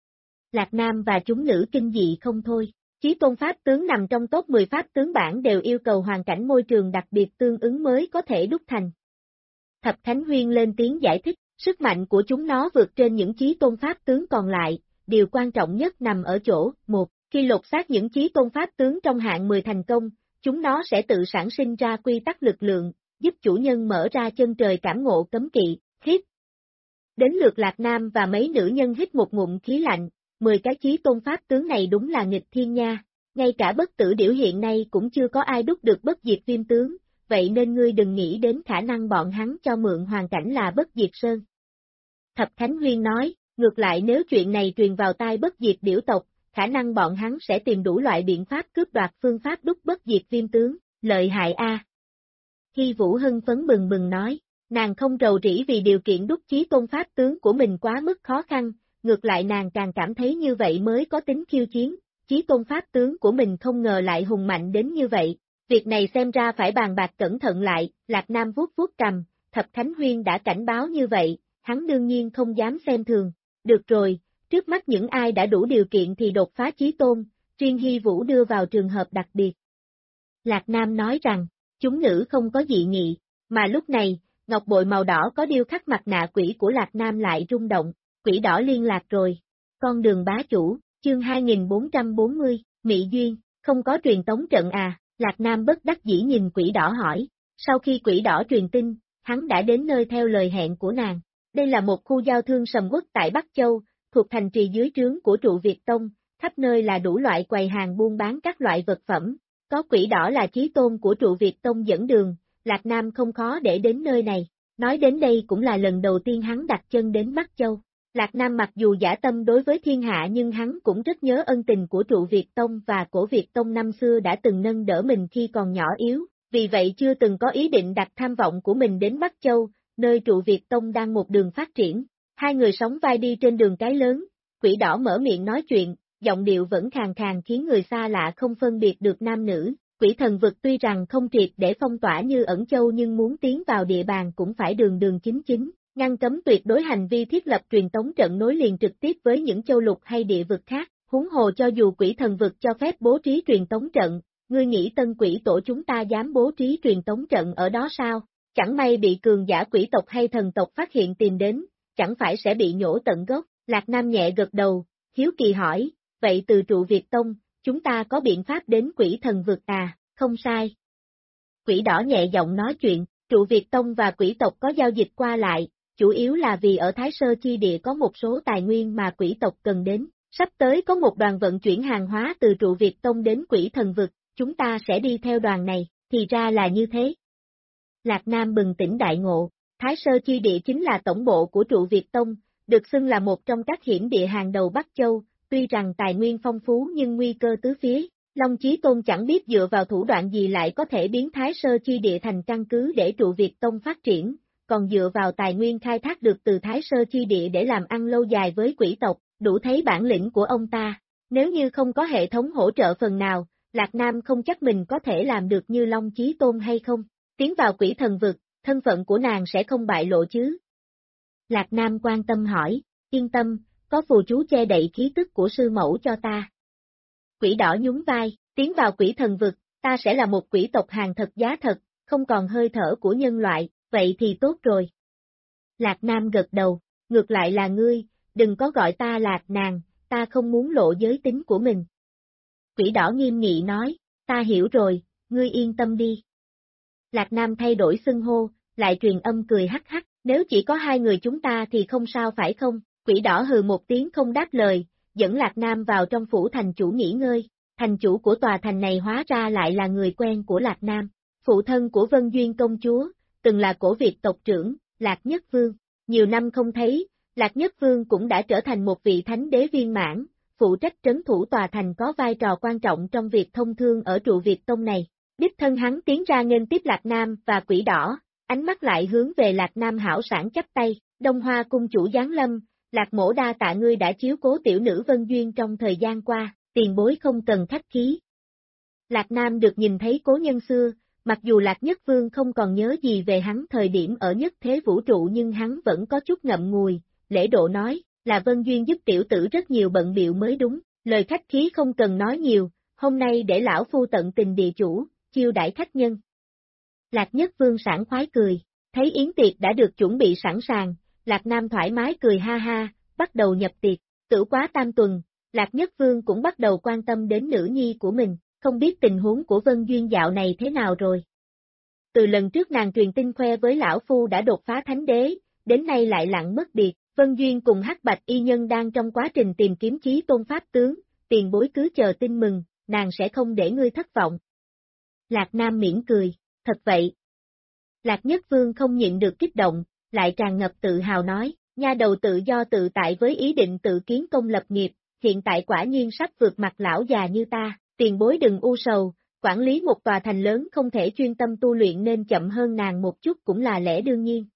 Lạc Nam và chúng nữ kinh dị không thôi. Chí tôn pháp tướng nằm trong top 10 pháp tướng bảng đều yêu cầu hoàn cảnh môi trường đặc biệt tương ứng mới có thể đúc thành. Thập Khánh Huyên lên tiếng giải thích, sức mạnh của chúng nó vượt trên những chí tôn pháp tướng còn lại, điều quan trọng nhất nằm ở chỗ, một, khi lột xác những chí tôn pháp tướng trong hạng 10 thành công, chúng nó sẽ tự sản sinh ra quy tắc lực lượng, giúp chủ nhân mở ra chân trời cảm ngộ cấm kỵ, hít. Đến lượt Lạc Nam và mấy nữ nhân hít một ngụm khí lạnh, 10 cái chí tôn pháp tướng này đúng là nghịch thiên nha, ngay cả bất tử điểu hiện nay cũng chưa có ai đúc được bất diệt viêm tướng, vậy nên ngươi đừng nghĩ đến khả năng bọn hắn cho mượn hoàn cảnh là bất diệt sơn. Thập Khánh Huyên nói, ngược lại nếu chuyện này truyền vào tai bất diệt điểu tộc, khả năng bọn hắn sẽ tìm đủ loại biện pháp cướp đoạt phương pháp đúc bất diệt viêm tướng, lợi hại a. Hy Vũ hưng phấn bừng bừng nói, nàng không rầu rĩ vì điều kiện đúc chí tôn pháp tướng của mình quá mức khó khăn, ngược lại nàng càng cảm thấy như vậy mới có tính khiêu chiến, chí tôn pháp tướng của mình không ngờ lại hùng mạnh đến như vậy, việc này xem ra phải bàn bạc cẩn thận lại, Lạc Nam vuốt vuốt cầm, Thập Khánh Huyên đã cảnh báo như vậy, hắn đương nhiên không dám xem thường, được rồi, trước mắt những ai đã đủ điều kiện thì đột phá chí tôn, riêng Hy Vũ đưa vào trường hợp đặc biệt. Lạc Nam nói rằng, chúng nữ không có dị nghị, mà lúc này, ngọc bội màu đỏ có điêu khắc mặt nạ quỷ của Lạc Nam lại rung động, quỷ đỏ liên lạc rồi, con đường bá chủ, chương 2440, Mị Duyên, không có truyền tống trận à, Lạc Nam bất đắc dĩ nhìn quỷ đỏ hỏi, sau khi quỷ đỏ truyền tin, hắn đã đến nơi theo lời hẹn của nàng, đây là một khu giao thương sầm uất tại Bắc Châu, thuộc thành trì dưới trướng của trụ Việt Tông, khắp nơi là đủ loại quầy hàng buôn bán các loại vật phẩm, có quỷ đỏ là chí tôn của trụ Việt Tông dẫn đường, Lạc Nam không khó để đến nơi này, nói đến đây cũng là lần đầu tiên hắn đặt chân đến Bắc Châu. Lạc Nam mặc dù dã tâm đối với thiên hạ nhưng hắn cũng rất nhớ ân tình của trụ Việt Tông và cổ Việt Tông năm xưa đã từng nâng đỡ mình khi còn nhỏ yếu, vì vậy chưa từng có ý định đặt tham vọng của mình đến Bắc Châu, nơi trụ Việt Tông đang một đường phát triển. Hai người sóng vai đi trên đường cái lớn, quỷ đỏ mở miệng nói chuyện, giọng điệu vẫn khàn khàn khiến người xa lạ không phân biệt được nam nữ. Quỷ thần vực tuy rằng không triệt để phong tỏa như Ẩn Châu nhưng muốn tiến vào địa bàn cũng phải đường đường chính chính, ngăn cấm tuyệt đối hành vi thiết lập truyền tống trận nối liền trực tiếp với những châu lục hay địa vực khác, huống hồ cho dù quỷ thần vực cho phép bố trí truyền tống trận, ngươi nghĩ tân quỷ tổ chúng ta dám bố trí truyền tống trận ở đó sao? Chẳng may bị cường giả quỷ tộc hay thần tộc phát hiện tìm đến, chẳng phải sẽ bị nhổ tận gốc, Lạc Nam nhẹ gật đầu, hiếu kỳ hỏi, vậy từ trụ Việt Tông, chúng ta có biện pháp đến quỷ thần vực à, không sai. Quỷ đỏ nhẹ giọng nói chuyện, trụ Việt Tông và quỷ tộc có giao dịch qua lại, chủ yếu là vì ở Thái Sơ Chi Địa có một số tài nguyên mà quỷ tộc cần đến, sắp tới có một đoàn vận chuyển hàng hóa từ trụ Việt Tông đến quỷ thần vực, chúng ta sẽ đi theo đoàn này, thì ra là như thế. Lạc Nam bừng tỉnh đại ngộ, Thái Sơ Chi Địa chính là tổng bộ của trụ Việt Tông, được xưng là một trong các hiểm địa hàng đầu Bắc Châu, tuy rằng tài nguyên phong phú nhưng nguy cơ tứ phía, Long Chí Tôn chẳng biết dựa vào thủ đoạn gì lại có thể biến Thái Sơ Chi Địa thành căn cứ để trụ Việt Tông phát triển, còn dựa vào tài nguyên khai thác được từ Thái Sơ Chi Địa để làm ăn lâu dài với quỷ tộc, đủ thấy bản lĩnh của ông ta. Nếu như không có hệ thống hỗ trợ phần nào, Lạc Nam không chắc mình có thể làm được như Long Chí Tôn hay không. Tiến vào quỷ thần vực, thân phận của nàng sẽ không bại lộ chứ? Lạc Nam quan tâm hỏi, yên tâm, có phù chú che đậy khí tức của sư mẫu cho ta. Quỷ đỏ nhún vai, tiến vào quỷ thần vực, ta sẽ là một quỷ tộc hàng thật giá thật, không còn hơi thở của nhân loại, vậy thì tốt rồi. Lạc Nam gật đầu, ngược lại là ngươi, đừng có gọi ta Lạc nàng, ta không muốn lộ giới tính của mình. Quỷ đỏ nghiêm nghị nói, ta hiểu rồi, ngươi yên tâm đi. Lạc Nam thay đổi xưng hô, lại truyền âm cười hắc hắc, nếu chỉ có hai người chúng ta thì không sao phải không? Quỷ đỏ hừ một tiếng không đáp lời, dẫn Lạc Nam vào trong phủ thành chủ nghỉ ngơi, thành chủ của tòa thành này hóa ra lại là người quen của Lạc Nam, phụ thân của Vân Duyên công chúa, từng là cổ Việt tộc trưởng, Lạc Nhất Vương, nhiều năm không thấy, Lạc Nhất Vương cũng đã trở thành một vị thánh đế viên mãn, phụ trách trấn thủ tòa thành có vai trò quan trọng trong việc thông thương ở trụ Việt Tông này. Đích thân hắn tiến ra nghênh tiếp Lạc Nam và quỷ đỏ, ánh mắt lại hướng về Lạc Nam hảo sản chắp tay, Đông Hoa cung chủ giáng lâm, Lạc mỗ đa tạ ngươi đã chiếu cố tiểu nữ Vân Duyên trong thời gian qua, tiền bối không cần khách khí. Lạc Nam được nhìn thấy cố nhân xưa, mặc dù Lạc Nhất Vương không còn nhớ gì về hắn thời điểm ở nhất thế vũ trụ nhưng hắn vẫn có chút ngậm ngùi, lễ độ nói, là Vân Duyên giúp tiểu tử rất nhiều bận bịu mới đúng, lời khách khí không cần nói nhiều, hôm nay để lão phu tận tình địa chủ, chiêu đãi khách nhân. Lạc Nhất Vương sảng khoái cười, thấy yến tiệc đã được chuẩn bị sẵn sàng, Lạc Nam thoải mái cười ha ha, bắt đầu nhập tiệc, tử quá tam tuần, Lạc Nhất Vương cũng bắt đầu quan tâm đến nữ nhi của mình, không biết tình huống của Vân Duyên dạo này thế nào rồi. Từ lần trước nàng truyền tin khoe với lão phu đã đột phá thánh đế, đến nay lại lặng mất biệt, Vân Duyên cùng Hắc Bạch y nhân đang trong quá trình tìm kiếm chí tôn pháp tướng, tiền bối cứ chờ tin mừng, nàng sẽ không để ngươi thất vọng. Lạc Nam mỉm cười, thật vậy. Lạc Nhất Vương không nhịn được kích động, lại tràn ngập tự hào nói, nha đầu tự do tự tại với ý định tự kiến công lập nghiệp, hiện tại quả nhiên sắp vượt mặt lão già như ta, tiền bối đừng u sầu, quản lý một tòa thành lớn không thể chuyên tâm tu luyện nên chậm hơn nàng một chút cũng là lẽ đương nhiên.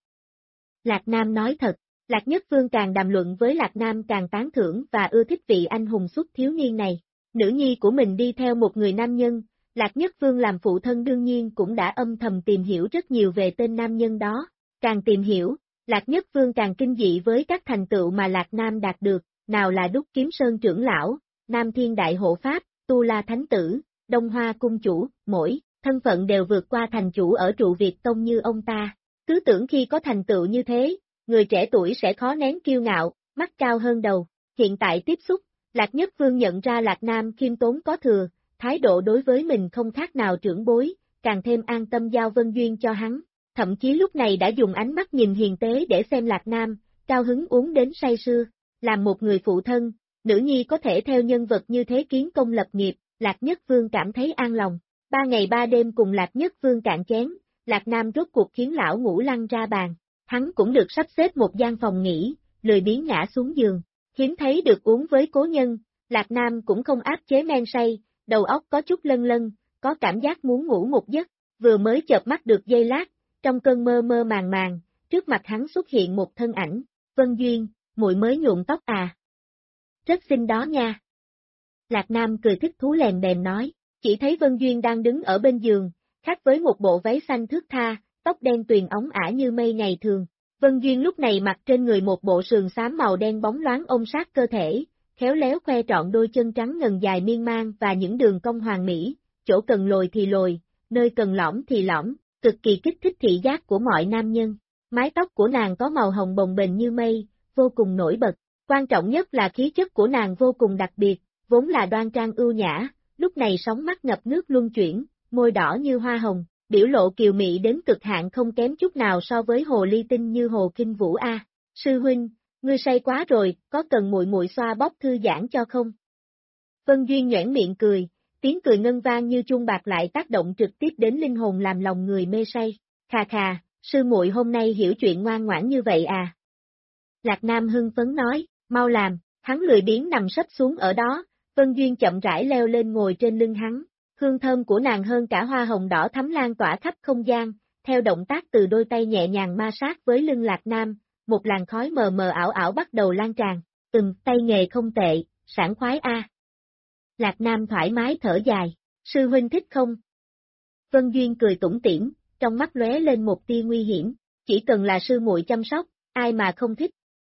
Lạc Nam nói thật, Lạc Nhất Vương càng đàm luận với Lạc Nam càng tán thưởng và ưa thích vị anh hùng xuất thiếu niên này. Nữ nhi của mình đi theo một người nam nhân, Lạc Nhất Vương làm phụ thân đương nhiên cũng đã âm thầm tìm hiểu rất nhiều về tên nam nhân đó. Càng tìm hiểu, Lạc Nhất Vương càng kinh dị với các thành tựu mà Lạc Nam đạt được, nào là Đúc Kiếm Sơn trưởng lão, Nam Thiên Đại Hộ Pháp, Tu La Thánh Tử, Đông Hoa Cung Chủ, mỗi thân phận đều vượt qua thành chủ ở trụ Việt Tông như ông ta. Cứ tưởng khi có thành tựu như thế, người trẻ tuổi sẽ khó nén kiêu ngạo, mắt cao hơn đầu. Hiện tại tiếp xúc, Lạc Nhất Vương nhận ra Lạc Nam khiêm tốn có thừa, thái độ đối với mình không khác nào trưởng bối, càng thêm an tâm giao Vân Duyên cho hắn. Thậm chí lúc này đã dùng ánh mắt nhìn hiền tế để xem Lạc Nam, cao hứng uống đến say sưa. Làm một người phụ thân, nữ nhi có thể theo nhân vật như thế kiến công lập nghiệp, Lạc Nhất Vương cảm thấy an lòng. 3 ngày 3 đêm cùng Lạc Nhất Vương cạn chén, Lạc Nam rốt cuộc khiến lão ngủ lăn ra bàn. Hắn cũng được sắp xếp một gian phòng nghỉ, lười biếng ngã xuống giường. Hiếm thấy được uống với cố nhân, Lạc Nam cũng không áp chế men say, đầu óc có chút lân lân, có cảm giác muốn ngủ một giấc. Vừa mới chợp mắt được giây lát, trong cơn mơ mơ màng màng, trước mặt hắn xuất hiện một thân ảnh. Vân Duyên, muội mới nhuộm tóc à? Rất xinh đó nha. Lạc Nam cười thích thú lèm bèm nói, chỉ thấy Vân Duyên đang đứng ở bên giường, khác với một bộ váy xanh thướt tha, tóc đen tuyền óng ả như mây ngày thường. Vân Duyên lúc này mặc trên người một bộ sườn xám màu đen bóng loáng ôm sát cơ thể, khéo léo khoe trọn đôi chân trắng ngần dài miên man và những đường cong hoàn mỹ, chỗ cần lồi thì lồi, nơi cần lõm thì lõm, cực kỳ kích thích thị giác của mọi nam nhân. Mái tóc của nàng có màu hồng bồng bềnh như mây, vô cùng nổi bật. Quan trọng nhất là khí chất của nàng vô cùng đặc biệt, vốn là đoan trang ưu nhã, lúc này sóng mắt ngập nước luân chuyển, môi đỏ như hoa hồng, biểu lộ kiều mị đến cực hạn không kém chút nào so với hồ ly tinh như hồ kinh vũ a. Sư huynh, ngươi say quá rồi, có cần muội muội xoa bóp thư giãn cho không? Vân Duyên nhoẻn miệng cười, tiếng cười ngân vang như chuông bạc lại tác động trực tiếp đến linh hồn làm lòng người mê say. Khà khà, sư muội hôm nay hiểu chuyện ngoan ngoãn như vậy à? Lạc Nam hưng phấn nói, mau làm, hắn lười biếng nằm sấp xuống ở đó, Vân Duyên chậm rãi leo lên ngồi trên lưng hắn, hương thơm của nàng hơn cả hoa hồng đỏ thắm lan tỏa khắp không gian, theo động tác từ đôi tay nhẹ nhàng ma sát với lưng Lạc Nam, một làn khói mờ mờ ảo ảo bắt đầu lan tràn, tay nghề không tệ, sảng khoái a. Lạc Nam thoải mái thở dài, sư huynh thích không? Vân Duyên cười tủm tỉm, trong mắt lóe lên một tia nguy hiểm, chỉ cần là sư muội chăm sóc, ai mà không thích.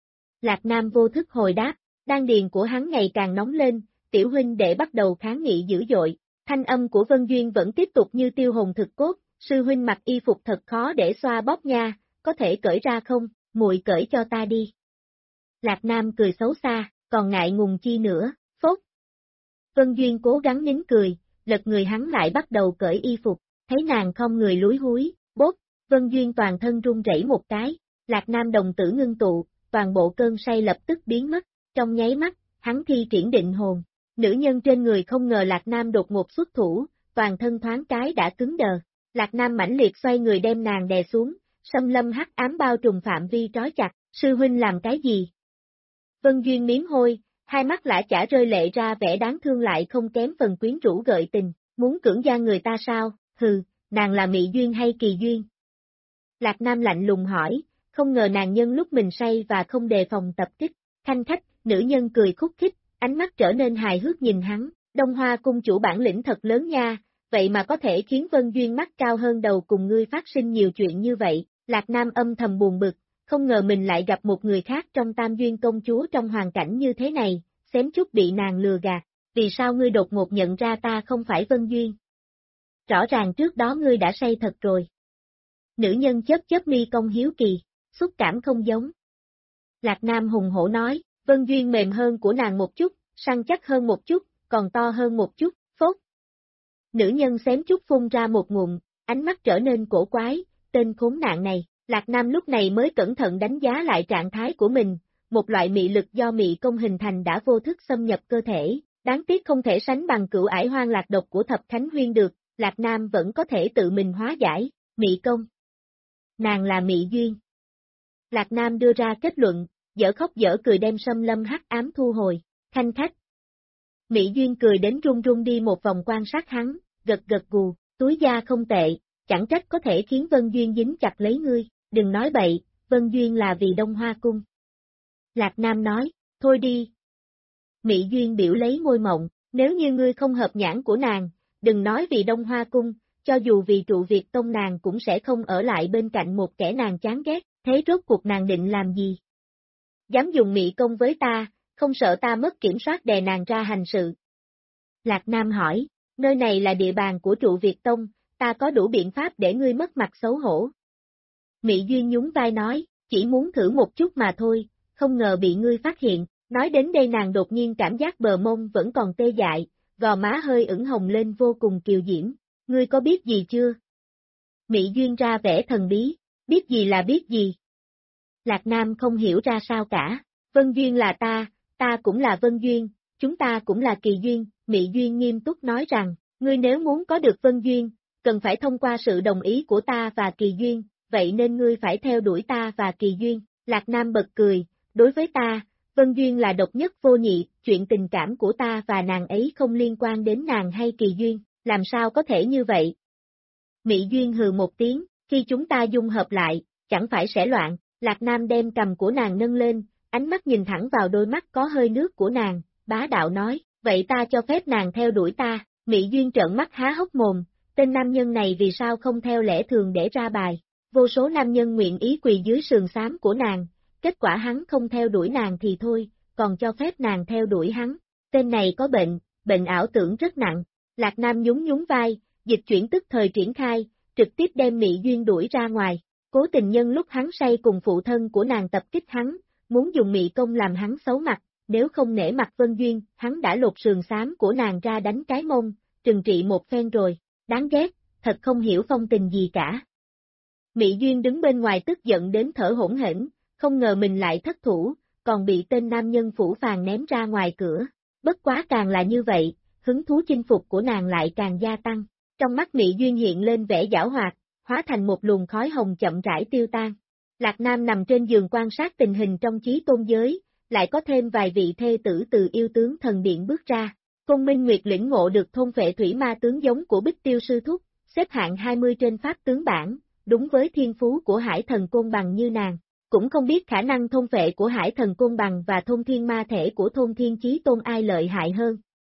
Lạc Nam vô thức hồi đáp, đan điền của hắn ngày càng nóng lên, tiểu huynh đệ bắt đầu kháng nghị dữ dội, thanh âm của Vân Duyên vẫn tiếp tục như tiêu hồn thực cốt, sư huynh mặc y phục thật khó để xoa bóp nha, có thể cởi ra không, muội cởi cho ta đi. Lạc Nam cười xấu xa, còn ngại ngùng chi nữa, phốt. Vân Duyên cố gắng nín cười, lật người hắn lại bắt đầu cởi y phục, thấy nàng không người lúi húi, bốp, Vân Duyên toàn thân run rẩy một cái, Lạc Nam đồng tử ngưng tụ, toàn bộ cơn say lập tức biến mất, trong nháy mắt, hắn thi triển định hồn. Nữ nhân trên người không ngờ Lạc Nam đột ngột xuất thủ, toàn thân thoáng cái đã cứng đờ. Lạc Nam mãnh liệt xoay người đem nàng đè xuống, xâm lâm hắc ám bao trùm phạm vi trói chặt, sư huynh làm cái gì? Vân Duyên miếm hôi, hai mắt lã chả rơi lệ ra vẻ đáng thương lại không kém phần quyến rũ gợi tình, muốn cưỡng gian người ta sao, hừ, nàng là mị duyên hay kỳ duyên? Lạc Nam lạnh lùng hỏi, không ngờ nàng nhân lúc mình say và không đề phòng tập kích, khanh khách, nữ nhân cười khúc khích, ánh mắt trở nên hài hước nhìn hắn, Đông Hoa cung chủ bản lĩnh thật lớn nha, vậy mà có thể khiến Vân Duyên mắt cao hơn đầu cùng ngươi phát sinh nhiều chuyện như vậy, Lạc Nam âm thầm buồn bực, không ngờ mình lại gặp một người khác trong Tam Duyên công chúa trong hoàn cảnh như thế này, xém chút bị nàng lừa gạt, vì sao ngươi đột ngột nhận ra ta không phải Vân Duyên? Rõ ràng trước đó ngươi đã say thật rồi. Nữ nhân chớp chớp mi công hiếu kỳ, xúc cảm không giống. Lạc Nam hùng hổ nói, Vân Duyên mềm hơn của nàng một chút, săn chắc hơn một chút, còn to hơn một chút, phốt. Nữ nhân xém chút phun ra một ngụm, ánh mắt trở nên cổ quái, tên khốn nạn này, Lạc Nam lúc này mới cẩn thận đánh giá lại trạng thái của mình, một loại mị lực do mị công hình thành đã vô thức xâm nhập cơ thể, đáng tiếc không thể sánh bằng cửu ải hoang lạc độc của Thập Khánh Huyên được, Lạc Nam vẫn có thể tự mình hóa giải, mị công. Nàng là mị duyên. Lạc Nam đưa ra kết luận, dở khóc dở cười đem xâm lâm hắc ám thu hồi, khanh khách. Mỹ Duyên cười đến run run đi một vòng quan sát hắn, gật gật gù, túi da không tệ, chẳng trách có thể khiến Vân Duyên dính chặt lấy ngươi, đừng nói bậy, Vân Duyên là vì Đông Hoa Cung. Lạc Nam nói, thôi đi. Mỹ Duyên biểu lấy môi mộng, nếu như ngươi không hợp nhãn của nàng, đừng nói vì Đông Hoa Cung, cho dù vì trụ Việt Tông nàng cũng sẽ không ở lại bên cạnh một kẻ nàng chán ghét, thế rốt cuộc nàng định làm gì? Dám dùng mị công với ta, không sợ ta mất kiểm soát đè nàng ra hành sự. Lạc Nam hỏi, nơi này là địa bàn của trụ Việt Tông, ta có đủ biện pháp để ngươi mất mặt xấu hổ. Mị Duyên nhún vai nói, chỉ muốn thử một chút mà thôi, không ngờ bị ngươi phát hiện, nói đến đây nàng đột nhiên cảm giác bờ mông vẫn còn tê dại, gò má hơi ửng hồng lên vô cùng kiều diễm, ngươi có biết gì chưa? Mị Duyên ra vẻ thần bí, biết gì là biết gì? Lạc Nam không hiểu ra sao cả, Vân Duyên là ta cũng là Vân Duyên, chúng ta cũng là Kỳ Duyên, Mị Duyên nghiêm túc nói rằng, ngươi nếu muốn có được Vân Duyên, cần phải thông qua sự đồng ý của ta và Kỳ Duyên, vậy nên ngươi phải theo đuổi ta và Kỳ Duyên, Lạc Nam bật cười, đối với ta, Vân Duyên là độc nhất vô nhị, chuyện tình cảm của ta và nàng ấy không liên quan đến nàng hay Kỳ Duyên, làm sao có thể như vậy? Mị Duyên hừ một tiếng, khi chúng ta dung hợp lại, chẳng phải sẽ loạn, Lạc Nam đem cầm của nàng nâng lên, ánh mắt nhìn thẳng vào đôi mắt có hơi nước của nàng, bá đạo nói, vậy ta cho phép nàng theo đuổi ta, Mị Duyên trợn mắt há hốc mồm, tên nam nhân này vì sao không theo lẽ thường để ra bài, vô số nam nhân nguyện ý quỳ dưới sườn xám của nàng, kết quả hắn không theo đuổi nàng thì thôi, còn cho phép nàng theo đuổi hắn, tên này có bệnh ảo tưởng rất nặng, Lạc Nam nhún nhún vai, dịch chuyển tức thời triển khai, trực tiếp đem Mị Duyên đuổi ra ngoài. Cố tình nhân lúc hắn say cùng phụ thân của nàng tập kích hắn, muốn dùng mị công làm hắn xấu mặt, nếu không nể mặt Vân Duyên, hắn đã lột sườn xám của nàng ra đánh cái mông, trừng trị một phen rồi, đáng ghét, thật không hiểu phong tình gì cả. Mị Duyên đứng bên ngoài tức giận đến thở hổn hển, không ngờ mình lại thất thủ, còn bị tên nam nhân phủ phàng ném ra ngoài cửa, bất quá càng là như vậy, hứng thú chinh phục của nàng lại càng gia tăng, trong mắt Mị Duyên hiện lên vẻ giảo hoạt, hóa thành một luồng khói hồng chậm rãi tiêu tan. Lạc Nam nằm trên giường quan sát tình hình trong chí tôn giới, lại có thêm vài vị thê tử từ yêu tướng thần điện bước ra. Côn Minh Nguyệt lĩnh ngộ được thôn phệ thủy ma tướng giống của Bích Tiêu Sư Thúc, xếp hạng 20 trên pháp tướng bảng, đúng với thiên phú của hải thần côn bằng như nàng. Cũng không biết khả năng thôn phệ của hải thần côn bằng và thôn thiên ma thể của thôn thiên chí tôn ai lợi hại hơn.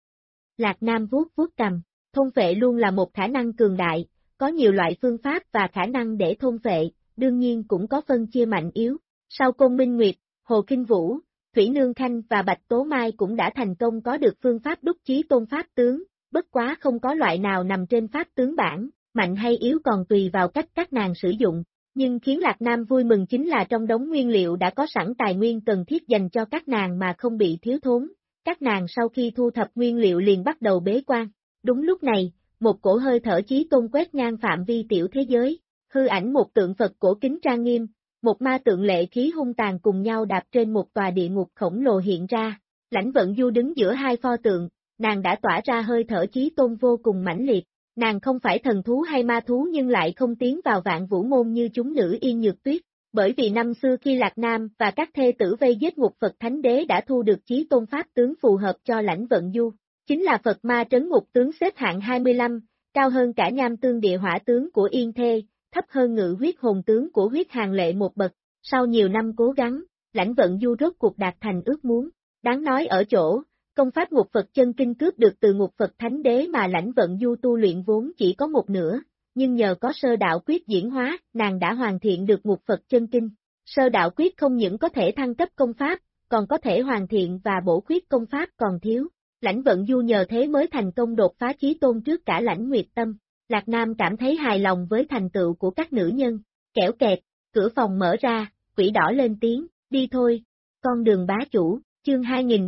Lạc Nam vuốt vuốt cầm, thôn phệ luôn là một khả năng cường đại. Có nhiều loại phương pháp và khả năng để thôn phệ, đương nhiên cũng có phân chia mạnh yếu. Sau Côn Minh Nguyệt, Hồ Kinh Vũ, Thủy Nương Khanh và Bạch Tố Mai cũng đã thành công có được phương pháp đúc chí tôn pháp tướng, bất quá không có loại nào nằm trên pháp tướng bảng, mạnh hay yếu còn tùy vào cách các nàng sử dụng. Nhưng khiến Lạc Nam vui mừng chính là trong đống nguyên liệu đã có sẵn tài nguyên cần thiết dành cho các nàng mà không bị thiếu thốn. Các nàng sau khi thu thập nguyên liệu liền bắt đầu bế quan. Đúng lúc này, một cổ hơi thở chí tôn quét ngang phạm vi tiểu thế giới, hư ảnh một tượng Phật cổ kính trang nghiêm, một ma tượng lệ khí hung tàn cùng nhau đạp trên một tòa địa ngục khổng lồ hiện ra, Lãnh Vận Du đứng giữa hai pho tượng, nàng đã tỏa ra hơi thở chí tôn vô cùng mãnh liệt, nàng không phải thần thú hay ma thú nhưng lại không tiến vào vạn vũ môn như chúng nữ Yên Nhược Tuyết, bởi vì năm xưa khi Lạc Nam và các thê tử vây giết ngục Phật Thánh Đế đã thu được chí tôn pháp tướng phù hợp cho Lãnh Vận Du. Chính là Phật Ma Trấn Ngục tướng xếp hạng 25, cao hơn cả Nham Tương Địa Hỏa tướng của Yên Thê, thấp hơn Ngự Huyết Hồn tướng của Huyết Hàng Lệ một bậc. Sau nhiều năm cố gắng, Lãnh Vận Du rốt cuộc đạt thành ước muốn. Đáng nói ở chỗ, công pháp Ngục Phật Chân Kinh cướp được từ Ngục Phật Thánh Đế mà Lãnh Vận Du tu luyện vốn chỉ có một nửa, nhưng nhờ có sơ đạo quyết diễn hóa, nàng đã hoàn thiện được Ngục Phật Chân Kinh. Sơ đạo quyết không những có thể thăng cấp công pháp, còn có thể hoàn thiện và bổ khuyết công pháp còn thiếu. Lãnh Vận Du nhờ thế mới thành công đột phá chí tôn trước cả Lãnh Nguyệt Tâm. Lạc Nam cảm thấy hài lòng với thành tựu của các nữ nhân. Kẻo kẹt, cửa phòng mở ra, Quỷ Đỏ lên tiếng, đi thôi. Con đường bá chủ, chương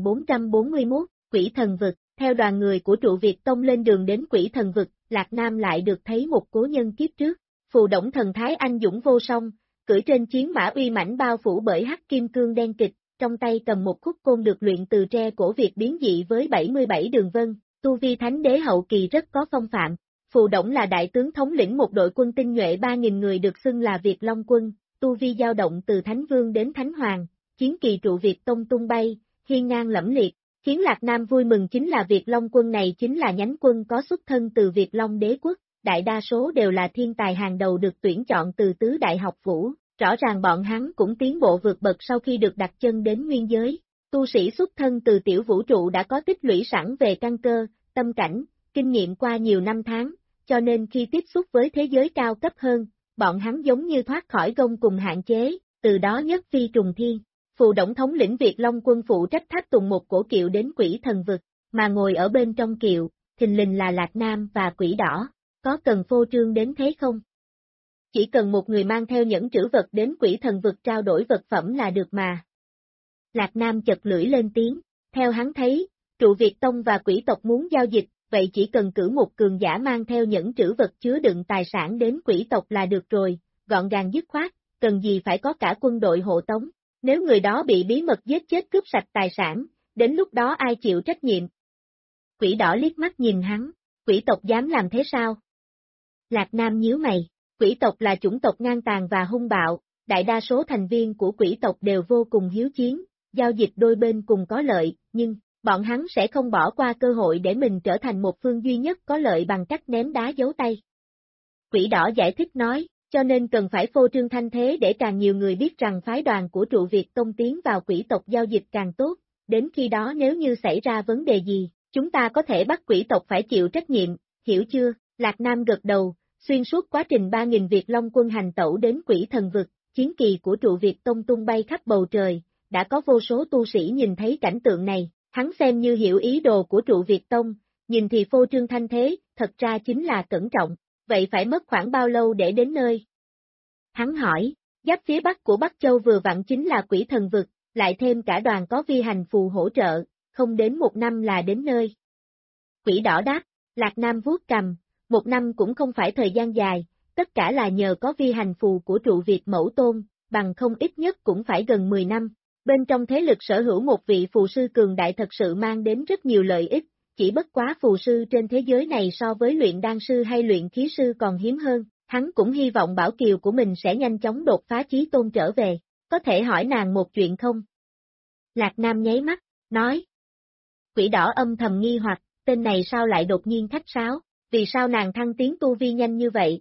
2441, Quỷ Thần Vực. Theo đoàn người của Trụ Việt Tông lên đường đến Quỷ Thần Vực, Lạc Nam lại được thấy một cố nhân kiếp trước. Phù Đổng thần thái anh dũng vô song, cưỡi trên chiến mã uy mãnh bao phủ bởi hắc kim cương đen kịch, trong tay cầm một khúc côn được luyện từ tre cổ Việt biến dị với 77 đường vân, tu vi thánh đế hậu kỳ rất có phong phạm. Phù Đổng là đại tướng thống lĩnh một đội quân tinh nhuệ 3.000 người được xưng là Việt Long quân, tu vi dao động từ thánh vương đến thánh hoàng, chiến kỳ Trụ Việt Tông tung bay, hiên ngang lẫm liệt. Khiến Lạc Nam vui mừng chính là Việt Long quân này chính là nhánh quân có xuất thân từ Việt Long đế quốc, đại đa số đều là thiên tài hàng đầu được tuyển chọn từ tứ đại học vũ, rõ ràng bọn hắn cũng tiến bộ vượt bậc sau khi được đặt chân đến nguyên giới. Tu sĩ xuất thân từ tiểu vũ trụ đã có tích lũy sẵn về căn cơ, tâm cảnh, kinh nghiệm qua nhiều năm tháng, cho nên khi tiếp xúc với thế giới cao cấp hơn, bọn hắn giống như thoát khỏi gông cùng hạn chế, từ đó nhất phi trùng thiên. Phù Đổng thống lĩnh Việt Long quân phụ trách tháp tùng một cổ kiệu đến Quỷ Thần Vực, mà ngồi ở bên trong kiệu, thình lình là Lạc Nam và Quỷ Đỏ, có cần phô trương đến thế không? Chỉ cần một người mang theo những trữ vật đến Quỷ Thần Vực trao đổi vật phẩm là được mà. Lạc Nam chật lưỡi lên tiếng, theo hắn thấy, Trụ Việt Tông và Quỷ tộc muốn giao dịch, vậy chỉ cần cử một cường giả mang theo những trữ vật chứa đựng tài sản đến Quỷ tộc là được rồi, gọn gàng dứt khoát, cần gì phải có cả quân đội hộ tống. Nếu người đó bị bí mật giết chết cướp sạch tài sản, đến lúc đó ai chịu trách nhiệm? Quỷ Đỏ liếc mắt nhìn hắn, Quỷ tộc dám làm thế sao? Lạc Nam nhíu mày, Quỷ tộc là chủng tộc ngang tàn và hung bạo, đại đa số thành viên của Quỷ tộc đều vô cùng hiếu chiến, giao dịch đôi bên cùng có lợi, nhưng bọn hắn sẽ không bỏ qua cơ hội để mình trở thành một phương duy nhất có lợi bằng cách ném đá giấu tay. Quỷ Đỏ giải thích nói, cho nên cần phải phô trương thanh thế để càng nhiều người biết rằng phái đoàn của Trụ Việt Tông tiến vào Quỷ tộc giao dịch càng tốt, đến khi đó nếu như xảy ra vấn đề gì, chúng ta có thể bắt Quỷ tộc phải chịu trách nhiệm, hiểu chưa? Lạc Nam gật đầu, xuyên suốt quá trình 3.000 Việt Long quân hành tẩu đến Quỷ Thần Vực, chiến kỳ của Trụ Việt Tông tung bay khắp bầu trời, đã có vô số tu sĩ nhìn thấy cảnh tượng này, hắn xem như hiểu ý đồ của Trụ Việt Tông, nhìn thì phô trương thanh thế, thật ra chính là cẩn trọng. Vậy phải mất khoảng bao lâu để đến nơi? Hắn hỏi, giáp phía bắc của Bắc Châu vừa vặn chính là Quỷ Thần Vực, lại thêm cả đoàn có vi hành phù hỗ trợ, không đến 1 năm là đến nơi. Quỷ Đỏ đáp, Lạc Nam vuốt cằm, 1 năm cũng không phải thời gian dài, tất cả là nhờ có vi hành phù của Trụ Việt Mẫu Tôn, bằng không ít nhất cũng phải gần 10 năm. Bên trong thế lực sở hữu một vị phù sư cường đại thật sự mang đến rất nhiều lợi ích. Chỉ bất quá phù sư trên thế giới này so với luyện đan sư hay luyện khí sư còn hiếm hơn, hắn cũng hy vọng Bảo Kiều của mình sẽ nhanh chóng đột phá chí tôn trở về, có thể hỏi nàng một chuyện không? Lạc Nam nháy mắt, nói. Quỷ Đỏ âm thầm nghi hoặc, tên này sao lại đột nhiên khách sáo, vì sao nàng thăng tiến tu vi nhanh như vậy?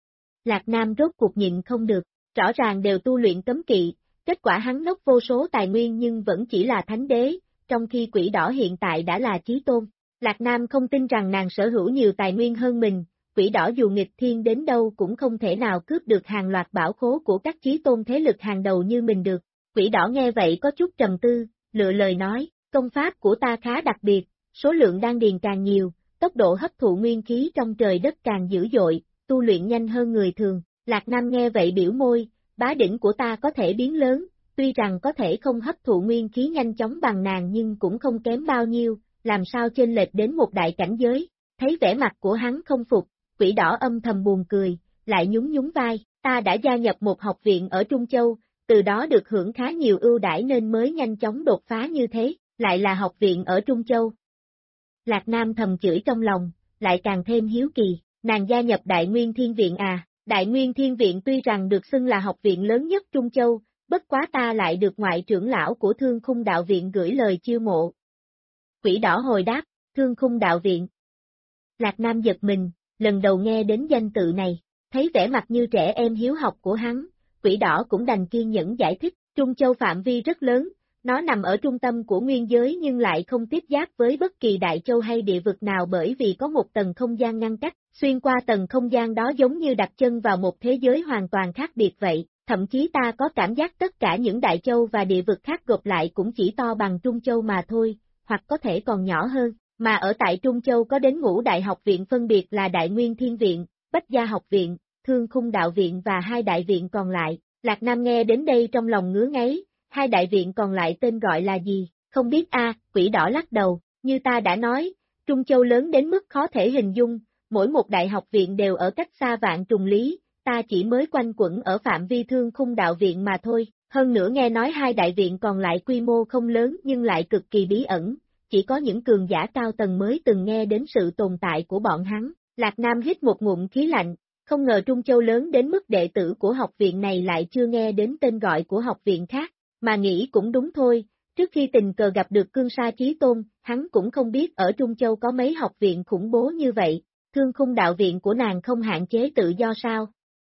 Lạc Nam rốt cuộc nhịn không được, rõ ràng đều tu luyện cấm kỵ, kết quả hắn nốc vô số tài nguyên nhưng vẫn chỉ là thánh đế, trong khi Quỷ Đỏ hiện tại đã là chí tôn. Lạc Nam không tin rằng nàng sở hữu nhiều tài nguyên hơn mình, Quỷ Đỏ dù nghịch thiên đến đâu cũng không thể nào cướp được hàng loạt bảo khố của các chí tôn thế lực hàng đầu như mình được. Quỷ Đỏ nghe vậy có chút trầm tư, lựa lời nói, công pháp của ta khá đặc biệt, số lượng đan điền càng nhiều, tốc độ hấp thụ nguyên khí trong trời đất càng dữ dội, tu luyện nhanh hơn người thường. Lạc Nam nghe vậy biểu môi, bá đỉnh của ta có thể biến lớn, tuy rằng có thể không hấp thụ nguyên khí nhanh chóng bằng nàng nhưng cũng không kém bao nhiêu. Làm sao chênh lệch đến một đại cảnh giới, thấy vẻ mặt của hắn không phục, Quỷ Đỏ âm thầm buồn cười, lại nhún nhún vai, ta đã gia nhập một học viện ở Trung Châu, từ đó được hưởng khá nhiều ưu đãi nên mới nhanh chóng đột phá như thế, lại là học viện ở Trung Châu. Lạc Nam thầm chửi trong lòng, lại càng thêm hiếu kỳ, nàng gia nhập Đại Nguyên Thiên Viện à, Đại Nguyên Thiên Viện tuy rằng được xưng là học viện lớn nhất Trung Châu, bất quá ta lại được ngoại trưởng lão của Thương Khung Đạo Viện gửi lời chiêu mộ. Quỷ Đỏ hồi đáp, Thương Khung Đạo Viện. Lạc Nam giật mình, lần đầu nghe đến danh tự này, thấy vẻ mặt như trẻ em hiếu học của hắn, Quỷ Đỏ cũng đành kiên nhẫn giải thích, Trung Châu phạm vi rất lớn, nó nằm ở trung tâm của nguyên giới nhưng lại không tiếp giáp với bất kỳ đại châu hay địa vực nào bởi vì có một tầng không gian ngăn cách, xuyên qua tầng không gian đó giống như đặt chân vào một thế giới hoàn toàn khác biệt vậy, thậm chí ta có cảm giác tất cả những đại châu và địa vực khác gộp lại cũng chỉ to bằng Trung Châu mà thôi, hoặc có thể còn nhỏ hơn, mà ở tại Trung Châu có đến 5 đại học viện phân biệt là Đại Nguyên Thiên Viện, Bách Gia Học Viện, Thương Khung Đạo Viện và 2 đại viện còn lại. Lạc Nam nghe đến đây trong lòng ngứa ngáy, 2 đại viện còn lại tên gọi là gì, không biết a. Quỷ đỏ lắc đầu, như ta đã nói, Trung Châu lớn đến mức khó thể hình dung, mỗi một đại học viện đều ở cách xa vạn trùng lý, ta chỉ mới quanh quẩn ở phạm vi Thương Khung Đạo Viện mà thôi, hơn nữa nghe nói 2 đại viện còn lại quy mô không lớn nhưng lại cực kỳ bí ẩn, chỉ có những cường giả cao tầng mới từng nghe đến sự tồn tại của bọn hắn. Lạc Nam hít một ngụm khí lạnh, không ngờ Trung Châu lớn đến mức đệ tử của học viện này lại chưa nghe đến tên gọi của học viện khác, mà nghĩ cũng đúng thôi, trước khi tình cờ gặp được Cương Sa Chí Tôn, hắn cũng không biết ở Trung Châu có mấy học viện khủng bố như vậy, Thương Khung Đạo Viện của nàng không hạn chế tự do sao?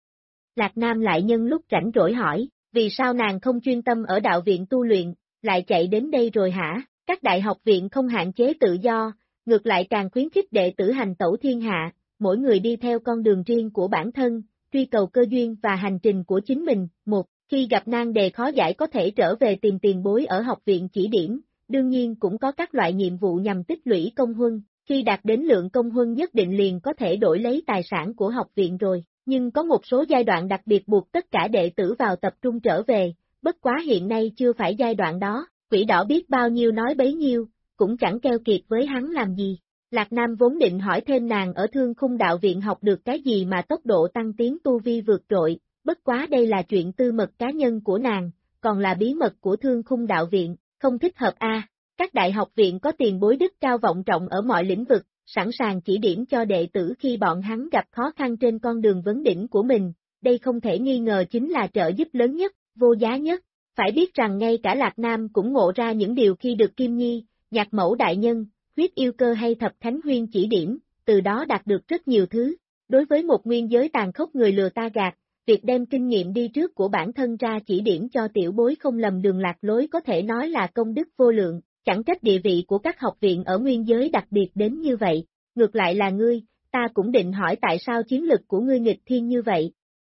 Lạc Nam lại nhân lúc rảnh rỗi hỏi, vì sao nàng không chuyên tâm ở đạo viện tu luyện, lại chạy đến đây rồi hả? Các đại học viện không hạn chế tự do, ngược lại càng khuyến khích đệ tử hành tẩu thiên hạ, mỗi người đi theo con đường riêng của bản thân, truy cầu cơ duyên và hành trình của chính mình. Khi gặp nan đề khó giải có thể trở về tìm tiền bối ở học viện chỉ điểm, đương nhiên cũng có các loại nhiệm vụ nhằm tích lũy công huân, khi đạt đến lượng công huân nhất định liền có thể đổi lấy tài sản của học viện rồi, nhưng có một số giai đoạn đặc biệt buộc tất cả đệ tử vào tập trung trở về, bất quá hiện nay chưa phải giai đoạn đó, Quỷ Đỏ biết bao nhiêu nói bấy nhiêu, cũng chẳng keo kiệt với hắn làm gì. Lạc Nam vốn định hỏi thêm nàng ở Thương Khung Đạo Viện học được cái gì mà tốc độ tăng tiến tu vi vượt trội, bất quá đây là chuyện tư mật cá nhân của nàng, còn là bí mật của Thương Khung Đạo Viện, không thích hợp a. Các đại học viện có tiền bối đức cao vọng trọng ở mọi lĩnh vực, sẵn sàng chỉ điểm cho đệ tử khi bọn hắn gặp khó khăn trên con đường vấn đỉnh của mình, đây không thể nghi ngờ chính là trợ giúp lớn nhất, vô giá nhất. Phải biết rằng ngay cả Lạc Nam cũng ngộ ra những điều khi được Kim Nhi, Nhạc Mẫu Đại Nhân, Huyết Yêu Cơ hay Thập Thánh Huyên chỉ điểm, từ đó đạt được rất nhiều thứ. Đối với một nguyên giới tàn khốc người lừa ta gạt, việc đem kinh nghiệm đi trước của bản thân ra chỉ điểm cho tiểu bối không lầm đường lạc lối có thể nói là công đức vô lượng, chẳng trách địa vị của các học viện ở nguyên giới đặc biệt đến như vậy. Ngược lại là ngươi, ta cũng định hỏi tại sao chiến lực của ngươi nghịch thiên như vậy.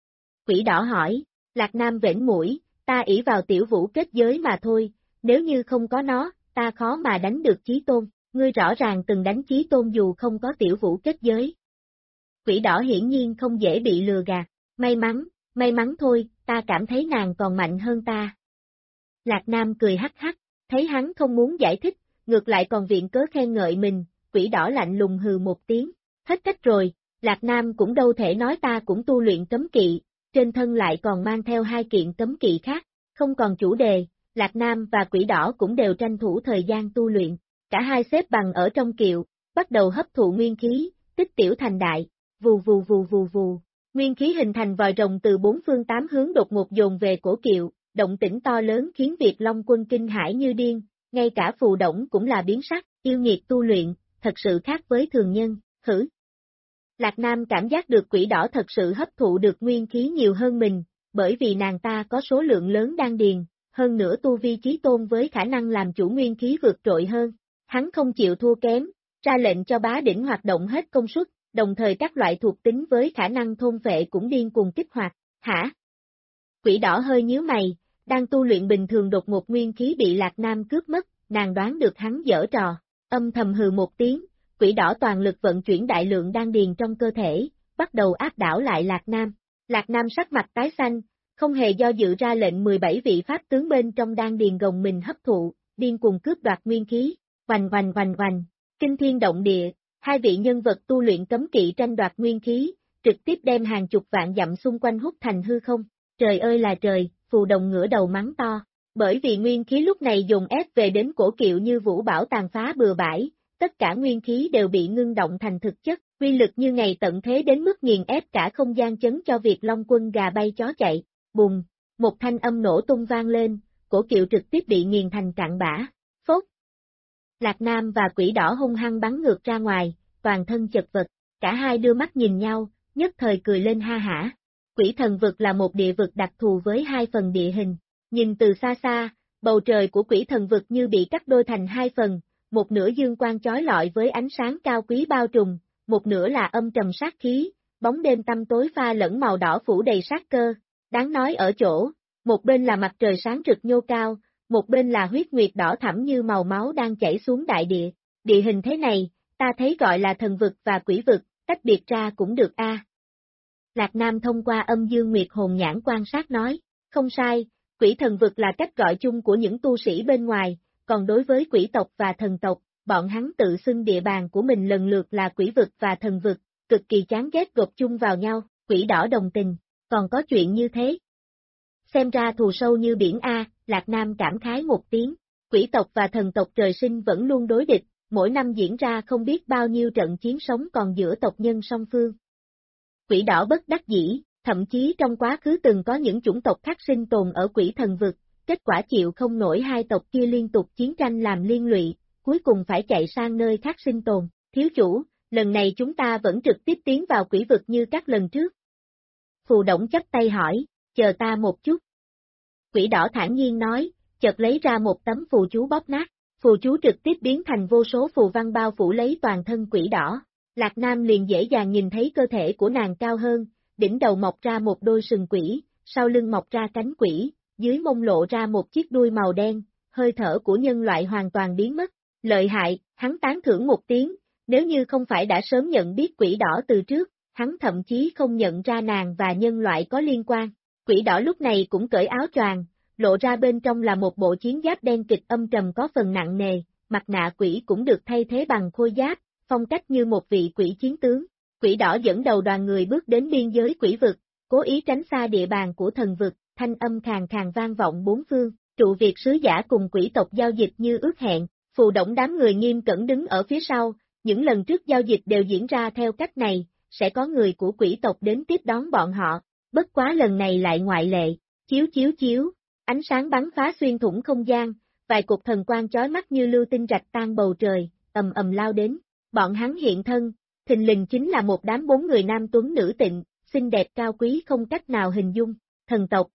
Quỷ Đỏ hỏi, Lạc Nam vểnh mũi, ta ỷ vào tiểu vũ kết giới mà thôi, nếu như không có nó, ta khó mà đánh được Chí Tôn, ngươi rõ ràng từng đánh Chí Tôn dù không có tiểu vũ kết giới. Quỷ Đỏ hiển nhiên không dễ bị lừa gạt, may mắn thôi, ta cảm thấy nàng còn mạnh hơn ta. Lạc Nam cười hắc hắc, thấy hắn không muốn giải thích, ngược lại còn viện cớ khen ngợi mình, Quỷ Đỏ lạnh lùng hừ một tiếng, hết cách rồi, Lạc Nam cũng đâu thể nói ta cũng tu luyện cấm kỵ, trên thân lại còn mang theo 2 kiện cấm kỵ khác, không còn chủ đề, Lạc Nam và Quỷ Đỏ cũng đều tranh thủ thời gian tu luyện, cả hai xếp bằng ở trong kiệu, bắt đầu hấp thụ nguyên khí, tích tiểu thành đại, vù vù vù vù vù, nguyên khí hình thành vòi rồng từ 4 phương 8 hướng đột ngột dồn về cổ kiệu, động tĩnh to lớn khiến Việt Long quân kinh hãi như điên, ngay cả Phù Đổng cũng là biến sắc, yêu nghiệt tu luyện, thật sự khác với thường nhân, hử. Lạc Nam cảm giác được Quỷ Đỏ thật sự hấp thụ được nguyên khí nhiều hơn mình, bởi vì nàng ta có số lượng lớn đan điền, hơn nữa tu vi Chí Tôn với khả năng làm chủ nguyên khí vượt trội hơn. Hắn không chịu thua kém, ra lệnh cho bá đỉnh hoạt động hết công suất, đồng thời các loại thuộc tính với khả năng thôn phệ cũng điên cuồng kích hoạt. Hả? Quỷ Đỏ hơi nhíu mày, đang tu luyện bình thường đột ngột nguyên khí bị Lạc Nam cướp mất, nàng đoán được hắn giở trò, âm thầm hừ một tiếng. Quỷ Đỏ toàn lực vận chuyển đại lượng đan điền trong cơ thể, bắt đầu áp đảo lại Lạc Nam. Lạc Nam sắc mặt tái xanh, không hề do dự ra lệnh 17 vị pháp tướng bên trong đan điền gồng mình hấp thụ, điên cuồng cướp đoạt nguyên khí, oành oành oành oành, kinh thiên động địa, 2 vị nhân vật tu luyện cấm kỵ tranh đoạt nguyên khí, trực tiếp đem hàng chục vạn dặm xung quanh hút thành hư không. Trời ơi là trời, Phù Đồng ngửa đầu mắng to, bởi vì nguyên khí lúc này dồn ép về đến cổ kiệu như vũ bão tàn phá bừa bãi. Tất cả nguyên khí đều bị ngưng động thành thực chất, uy lực như ngày tận thế đến mức nghiền ép cả không gian chấn cho Việt Long quân gà bay chó chạy, bùng, một thanh âm nổ tung vang lên, cổ kiệu trực tiếp bị nghiền thành cặn bã, phốt. Lạc Nam và Quỷ Đỏ hung hăng bắn ngược ra ngoài, toàn thân chật vật, cả hai đưa mắt nhìn nhau, nhất thời cười lên ha hả. Quỷ Thần Vực là một địa vực đặc thù với 2 phần địa hình, nhìn từ xa xa, bầu trời của Quỷ Thần Vực như bị cắt đôi thành 2 phần. Một nửa dương quang chói lọi với ánh sáng cao quý bao trùm, một nửa là âm trầm sát khí, bóng đêm tăm tối pha lẫn màu đỏ phủ đầy sát cơ. Đáng nói ở chỗ, một bên là mặt trời sáng rực nhô cao, một bên là huyết nguyệt đỏ thẳm như màu máu đang chảy xuống đại địa. Địa hình thế này, ta thấy gọi là thần vực và quỷ vực, tách biệt ra cũng được a. Lạc Nam thông qua âm dương nguyệt hồn nhãn quan sát nói, không sai, quỷ thần vực là cách gọi chung của những tu sĩ bên ngoài, còn đối với quỷ tộc và thần tộc, bọn hắn tự xưng địa bàn của mình lần lượt là quỷ vực và thần vực, cực kỳ chán ghét gộp chung vào nhau, quỷ đỏ đồng tình, còn có chuyện như thế. Xem ra thù sâu như biển A, Lạc Nam cảm khái một tiếng, quỷ tộc và thần tộc trời sinh vẫn luôn đối địch, mỗi năm diễn ra không biết bao nhiêu trận chiến sống còn giữa tộc nhân song phương. Quỷ đỏ bất đắc dĩ, thậm chí trong quá khứ từng có những chủng tộc khác sinh tồn ở quỷ thần vực, kết quả chịu không nổi hai tộc kia liên tục chiến tranh làm liên lụy, cuối cùng phải chạy sang nơi khác sinh tồn. Thiếu chủ, lần này chúng ta vẫn trực tiếp tiến vào quỷ vực như các lần trước. Phù Đổng chắp tay hỏi, chờ ta một chút. Quỷ đỏ thản nhiên nói, chợt lấy ra một tấm phù chú bóp nát, phù chú trực tiếp biến thành vô số phù văn bao phủ lấy toàn thân quỷ đỏ. Lạc Nam liền dễ dàng nhìn thấy cơ thể của nàng cao hơn, đỉnh đầu mọc ra một đôi sừng quỷ, sau lưng mọc ra cánh quỷ, dưới mông lộ ra một chiếc đuôi màu đen, hơi thở của nhân loại hoàn toàn biến mất. Lợi hại, hắn tán thưởng một tiếng, nếu như không phải đã sớm nhận biết quỷ đỏ từ trước, hắn thậm chí không nhận ra nàng và nhân loại có liên quan. Quỷ đỏ lúc này cũng cởi áo choàng, lộ ra bên trong là một bộ chiến giáp đen kịch âm trầm có phần nặng nề, mặt nạ quỷ cũng được thay thế bằng khôi giáp, phong cách như một vị quỷ chiến tướng. Quỷ đỏ dẫn đầu đoàn người bước đến biên giới quỷ vực, cố ý tránh xa địa bàn của thần vực, thanh âm khàn khàn vang vọng bốn phương, trụ việc sứ giả cùng quỷ tộc giao dịch như ước hẹn. Phù Đổng đám người nghiêm cẩn đứng ở phía sau, những lần trước giao dịch đều diễn ra theo cách này, sẽ có người của quỷ tộc đến tiếp đón bọn họ, bất quá lần này lại ngoại lệ. Chiếu chiếu chiếu, ánh sáng bắn phá xuyên thủng không gian, vài cục thần quang chói mắt như lưu tinh rạch tan bầu trời, ầm ầm lao đến. Bọn hắn hiện thân, thình lình chính là một đám bốn người nam tuấn nữ tịnh, xinh đẹp cao quý không cách nào hình dung, thần tộc.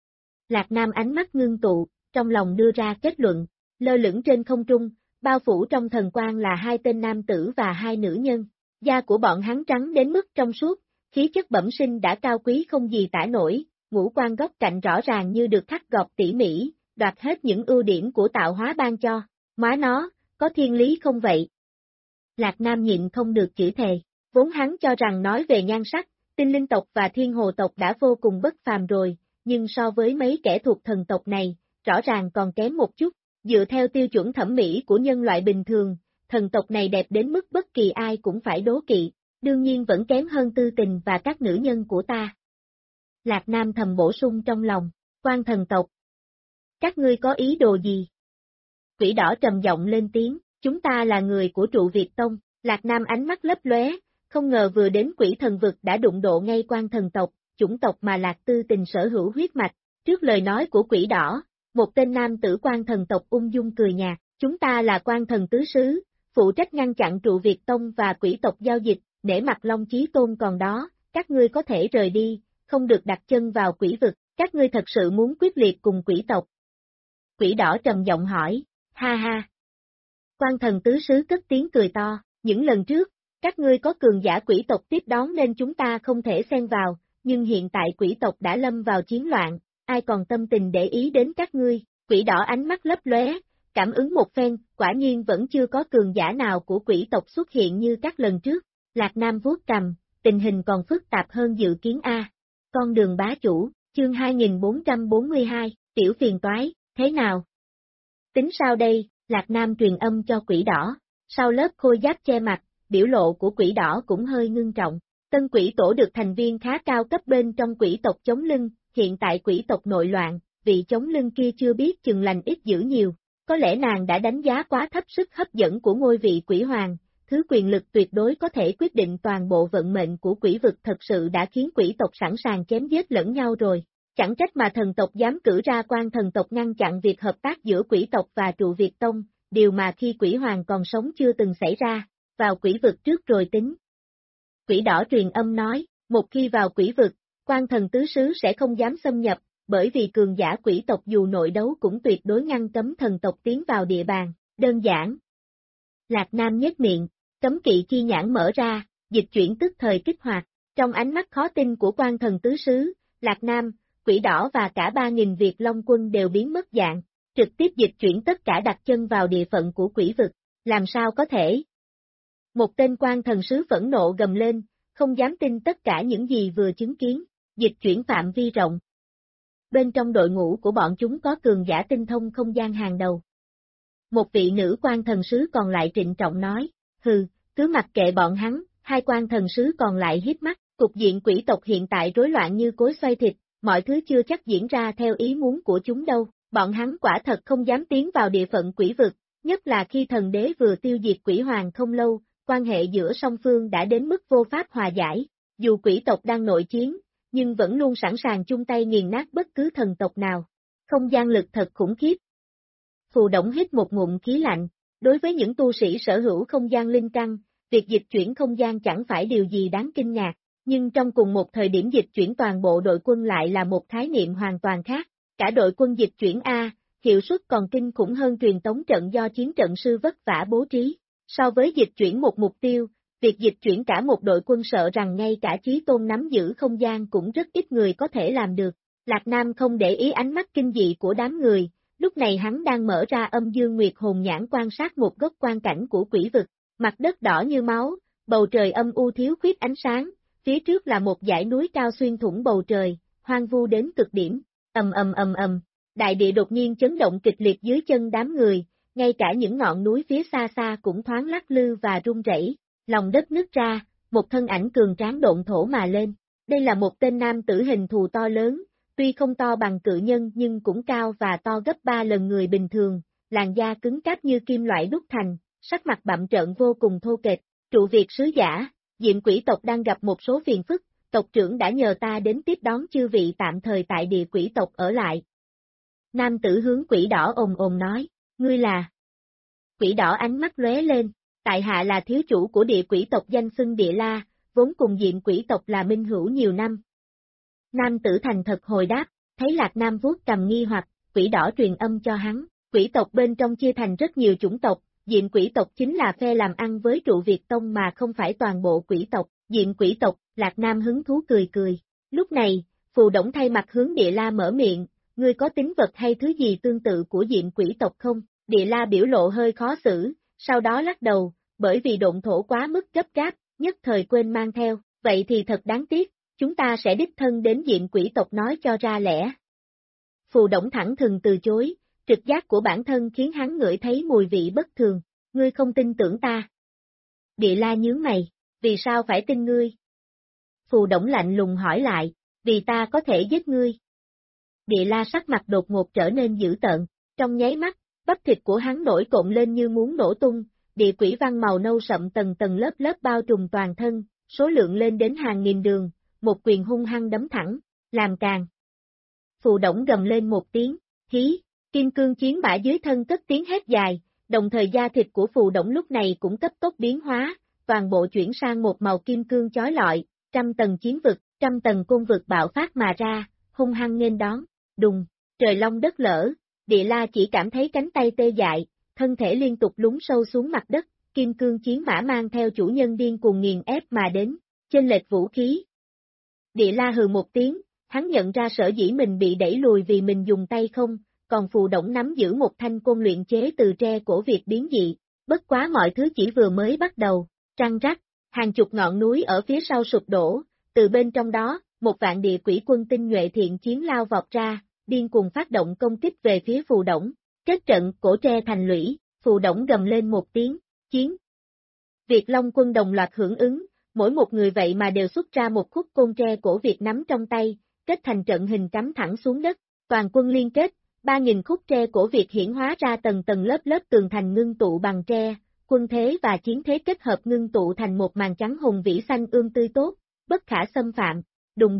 Lạc Nam ánh mắt ngưng tụ, trong lòng đưa ra kết luận, lơ lửng trên không trung, bao phủ trong thần quang là hai tên nam tử và hai nữ nhân. Da của bọn hắn trắng đến mức trong suốt, khí chất bẩm sinh đã cao quý không gì tả nổi, ngũ quan góc cạnh rõ ràng như được khắc gọt tỉ mỉ, đoạt hết những ưu điểm của tạo hóa ban cho. Má nó, có thiên lý không vậy? Lạc Nam nhịn không được chửi thề, vốn hắn cho rằng nói về nhan sắc, tinh linh tộc và thiên hồ tộc đã vô cùng bất phàm rồi, nhưng so với mấy kẻ thuộc thần tộc này, rõ ràng còn kém một chút. Dựa theo tiêu chuẩn thẩm mỹ của nhân loại bình thường, thần tộc này đẹp đến mức bất kỳ ai cũng phải đố kỵ, đương nhiên vẫn kém hơn Tư Tình và các nữ nhân của ta. Lạc Nam thầm bổ sung trong lòng, quan thần tộc. Các ngươi có ý đồ gì? Quỷ đỏ trầm giọng lên tiếng, chúng ta là người của trụ Việt Tông. Lạc Nam ánh mắt lấp lóe, không ngờ vừa đến quỷ thần vực đã đụng độ ngay quan thần tộc, chủng tộc mà Lạc Tư Tình sở hữu huyết mạch. Trước lời nói của quỷ đỏ, một tên nam tử quan thần tộc ung dung cười nhạt, chúng ta là quan thần tứ sứ, phụ trách ngăn chặn trụ Việt Tông và quỷ tộc giao dịch, nể mặt Long Chí Tôn còn đó, các ngươi có thể rời đi, không được đặt chân vào quỷ vực, các ngươi thật sự muốn quyết liệt cùng quỷ tộc. Quỷ đỏ trầm giọng hỏi, ha ha. Quan thần tứ sứ cất tiếng cười to, những lần trước, các ngươi có cường giả quỷ tộc tiếp đón nên chúng ta không thể xen vào, nhưng hiện tại quỷ tộc đã lâm vào chiến loạn, ai còn tâm tình để ý đến các ngươi? Quỷ đỏ ánh mắt lấp lóe, cảm ứng một phen, quả nhiên vẫn chưa có cường giả nào của quỷ tộc xuất hiện như các lần trước. Lạc Nam vuốt cằm, tình hình còn phức tạp hơn dự kiến A. Con đường bá chủ, chương 2442, tiểu phiền toái, thế nào? Tính sao đây? Lạc Nam truyền âm cho quỷ đỏ, sau lớp khôi giáp che mặt, biểu lộ của quỷ đỏ cũng hơi ngưng trọng. Tân quỷ tổ được thành viên khá cao cấp bên trong quỷ tộc chống lưng, hiện tại quỷ tộc nội loạn, vị chống lưng kia chưa biết chừng lành ít dữ nhiều, có lẽ nàng đã đánh giá quá thấp sức hấp dẫn của ngôi vị quỷ hoàng, thứ quyền lực tuyệt đối có thể quyết định toàn bộ vận mệnh của quỷ vực thật sự đã khiến quỷ tộc sẵn sàng chém giết lẫn nhau rồi. Chẳng trách mà thần tộc dám cử ra quan thần tộc ngăn chặn việc hợp tác giữa quỷ tộc và trụ Việt Tông, điều mà khi quỷ hoàng còn sống chưa từng xảy ra, vào quỷ vực trước rồi tính. Quỷ đỏ truyền âm nói, một khi vào quỷ vực, quan thần tứ sứ sẽ không dám xâm nhập, bởi vì cường giả quỷ tộc dù nội đấu cũng tuyệt đối ngăn cấm thần tộc tiến vào địa bàn, đơn giản. Lạc Nam nhếch miệng, cấm kỵ chi nhãn mở ra, dịch chuyển tức thời kích hoạt, trong ánh mắt khó tin của quan thần tứ sứ, Lạc Nam, Quỷ Đỏ và cả 3.000 Việt Long quân đều biến mất dạng, trực tiếp dịch chuyển tất cả đặt chân vào địa phận của quỷ vực, làm sao có thể? Một tên quan thần sứ phẫn nộ gầm lên, không dám tin tất cả những gì vừa chứng kiến, dịch chuyển phạm vi rộng. Bên trong đội ngũ của bọn chúng có cường giả tinh thông không gian hàng đầu. Một vị nữ quan thần sứ còn lại trịnh trọng nói, hừ, cứ mặc kệ bọn hắn, hai quan thần sứ còn lại híp mắt, cục diện quỷ tộc hiện tại rối loạn như cối xoay thịt, mọi thứ chưa chắc diễn ra theo ý muốn của chúng đâu, bọn hắn quả thật không dám tiến vào địa phận quỷ vực, nhất là khi thần đế vừa tiêu diệt quỷ hoàng không lâu, quan hệ giữa song phương đã đến mức vô pháp hòa giải, dù quỷ tộc đang nội chiến, nhưng vẫn luôn sẵn sàng chung tay nghiền nát bất cứ thần tộc nào. Không gian lực thật khủng khiếp. Phù Đổng hít một ngụm khí lạnh, đối với những tu sĩ sở hữu không gian linh căn, việc dịch chuyển không gian chẳng phải điều gì đáng kinh ngạc, nhưng trong cùng một thời điểm dịch chuyển toàn bộ đội quân lại là một khái niệm hoàn toàn khác, cả đội quân dịch chuyển A, hiệu suất còn kinh khủng hơn truyền tống trận do chiến trận sư vất vả bố trí. So với dịch chuyển một mục tiêu, việc dịch chuyển cả một đội quân sợ rằng ngay cả Chí Tôn nắm giữ không gian cũng rất ít người có thể làm được. Lạc Nam không để ý ánh mắt kinh dị của đám người, lúc này hắn đang mở ra âm dương nguyệt hồn nhãn quan sát một góc quan cảnh của quỷ vực, mặt đất đỏ như máu, bầu trời âm u thiếu khuyết ánh sáng, phía trước là một dãy núi cao xuyên thủng bầu trời, hoang vu đến cực điểm, ầm, đại địa đột nhiên chấn động kịch liệt dưới chân đám người, ngay cả những ngọn núi phía xa xa cũng thoáng lắc lư và rung rẩy, lòng đất nứt ra, một thân ảnh cường tráng độn thổ mà lên, đây là một tên nam tử hình thù to lớn, tuy không to bằng cự nhân nhưng cũng cao và to gấp 3 lần người bình thường, làn da cứng cáp như kim loại đúc thành, sắc mặt bặm trợn vô cùng thô kệch, trụ Việt sứ giả, Diệm quỷ tộc đang gặp một số phiền phức, tộc trưởng đã nhờ ta đến tiếp đón chư vị tạm thời tại địa quỷ tộc ở lại. Nam tử hướng Quỷ Đỏ ồm nói, ngươi là? Quỷ Đỏ ánh mắt lóe lên, tại hạ là thiếu chủ của địa quỷ tộc danh xưng Địa La, vốn cùng Diệm quỷ tộc là minh hữu nhiều năm. Nam tử thành thật hồi đáp, thấy Lạc Nam vuốt cầm nghi hoặc, Quỷ Đỏ truyền âm cho hắn, quỷ tộc bên trong chia thành rất nhiều chủng tộc, Diệm quỷ tộc chính là phe làm ăn với trụ Việt Tông mà không phải toàn bộ quỷ tộc, Diệm quỷ tộc, Lạc Nam hứng thú cười. Lúc này, Phù Đổng thay mặt hướng Địa La mở miệng, ngươi có tính vật hay thứ gì tương tự của Diệm quỷ tộc không? Địa La biểu lộ hơi khó xử, sau đó lắc đầu, bởi vì độn thổ quá mức gấp gáp, nhất thời quên mang theo, vậy thì thật đáng tiếc, chúng ta sẽ đích thân đến Diệm quỷ tộc nói cho ra lẽ. Phù Đổng thẳng thừng từ chối, trực giác của bản thân khiến hắn ngửi thấy mùi vị bất thường, ngươi không tin tưởng ta. Địa La nhướng mày, vì sao phải tin ngươi? Phù Đổng lạnh lùng hỏi lại, vì ta có thể giết ngươi. Địa La sắc mặt đột ngột trở nên dữ tợn, trong nháy mắt, bắp thịt của hắn nổi cộm lên như muốn nổ tung, địa quỷ văn màu nâu sậm tầng tầng lớp bao trùm toàn thân, số lượng lên đến hàng nghìn đường, một quyền hung hăng đấm thẳng, làm càng. Phù Đổng gầm lên một tiếng, hí, kim cương chiến mã dưới thân cất tiếng hét dài, đồng thời da thịt của Phù Đổng lúc này cũng cấp tốc biến hóa, toàn bộ chuyển sang một màu kim cương chói lọi, trăm tầng chiến vực, trăm tầng côn vực bạo phát mà ra, hung hăng nghênh đón, đùng, trời long đất lở, Địa La chỉ cảm thấy cánh tay tê dại, thân thể liên tục lún sâu xuống mặt đất, kim cương chiến mã mang theo chủ nhân điên cuồng nghiền ép mà đến, chênh lệch vũ khí. Địa La hừ một tiếng, hắn nhận ra sở dĩ mình bị đẩy lùi vì mình dùng tay không, còn Phù Đổng nắm giữ một thanh côn luyện chế từ tre cổ Việt biến dị, bất quá mọi thứ chỉ vừa mới bắt đầu, trăng rắc, hàng chục ngọn núi ở phía sau sụp đổ, từ bên trong đó, một vạn địa quỷ quân tinh nhuệ thiện chiến lao vọt ra, điên cuồng phát động công kích về phía Phù Đổng, kết trận cổ tre thành lũy, Phù Đổng gầm lên một tiếng, chiến. Việt Long quân đồng loạt hưởng ứng, mỗi một người vậy mà đều xuất ra một khúc côn tre cổ Việt nắm trong tay, kết thành trận hình cắm thẳng xuống đất, toàn quân liên kết, 3.000 khúc tre cổ Việt hiển hóa ra tầng tầng lớp tường thành ngưng tụ bằng tre, quân thế và chiến thế kết hợp ngưng tụ thành một màn trắng hùng vĩ xanh ươm tươi tốt, bất khả xâm phạm, đùng,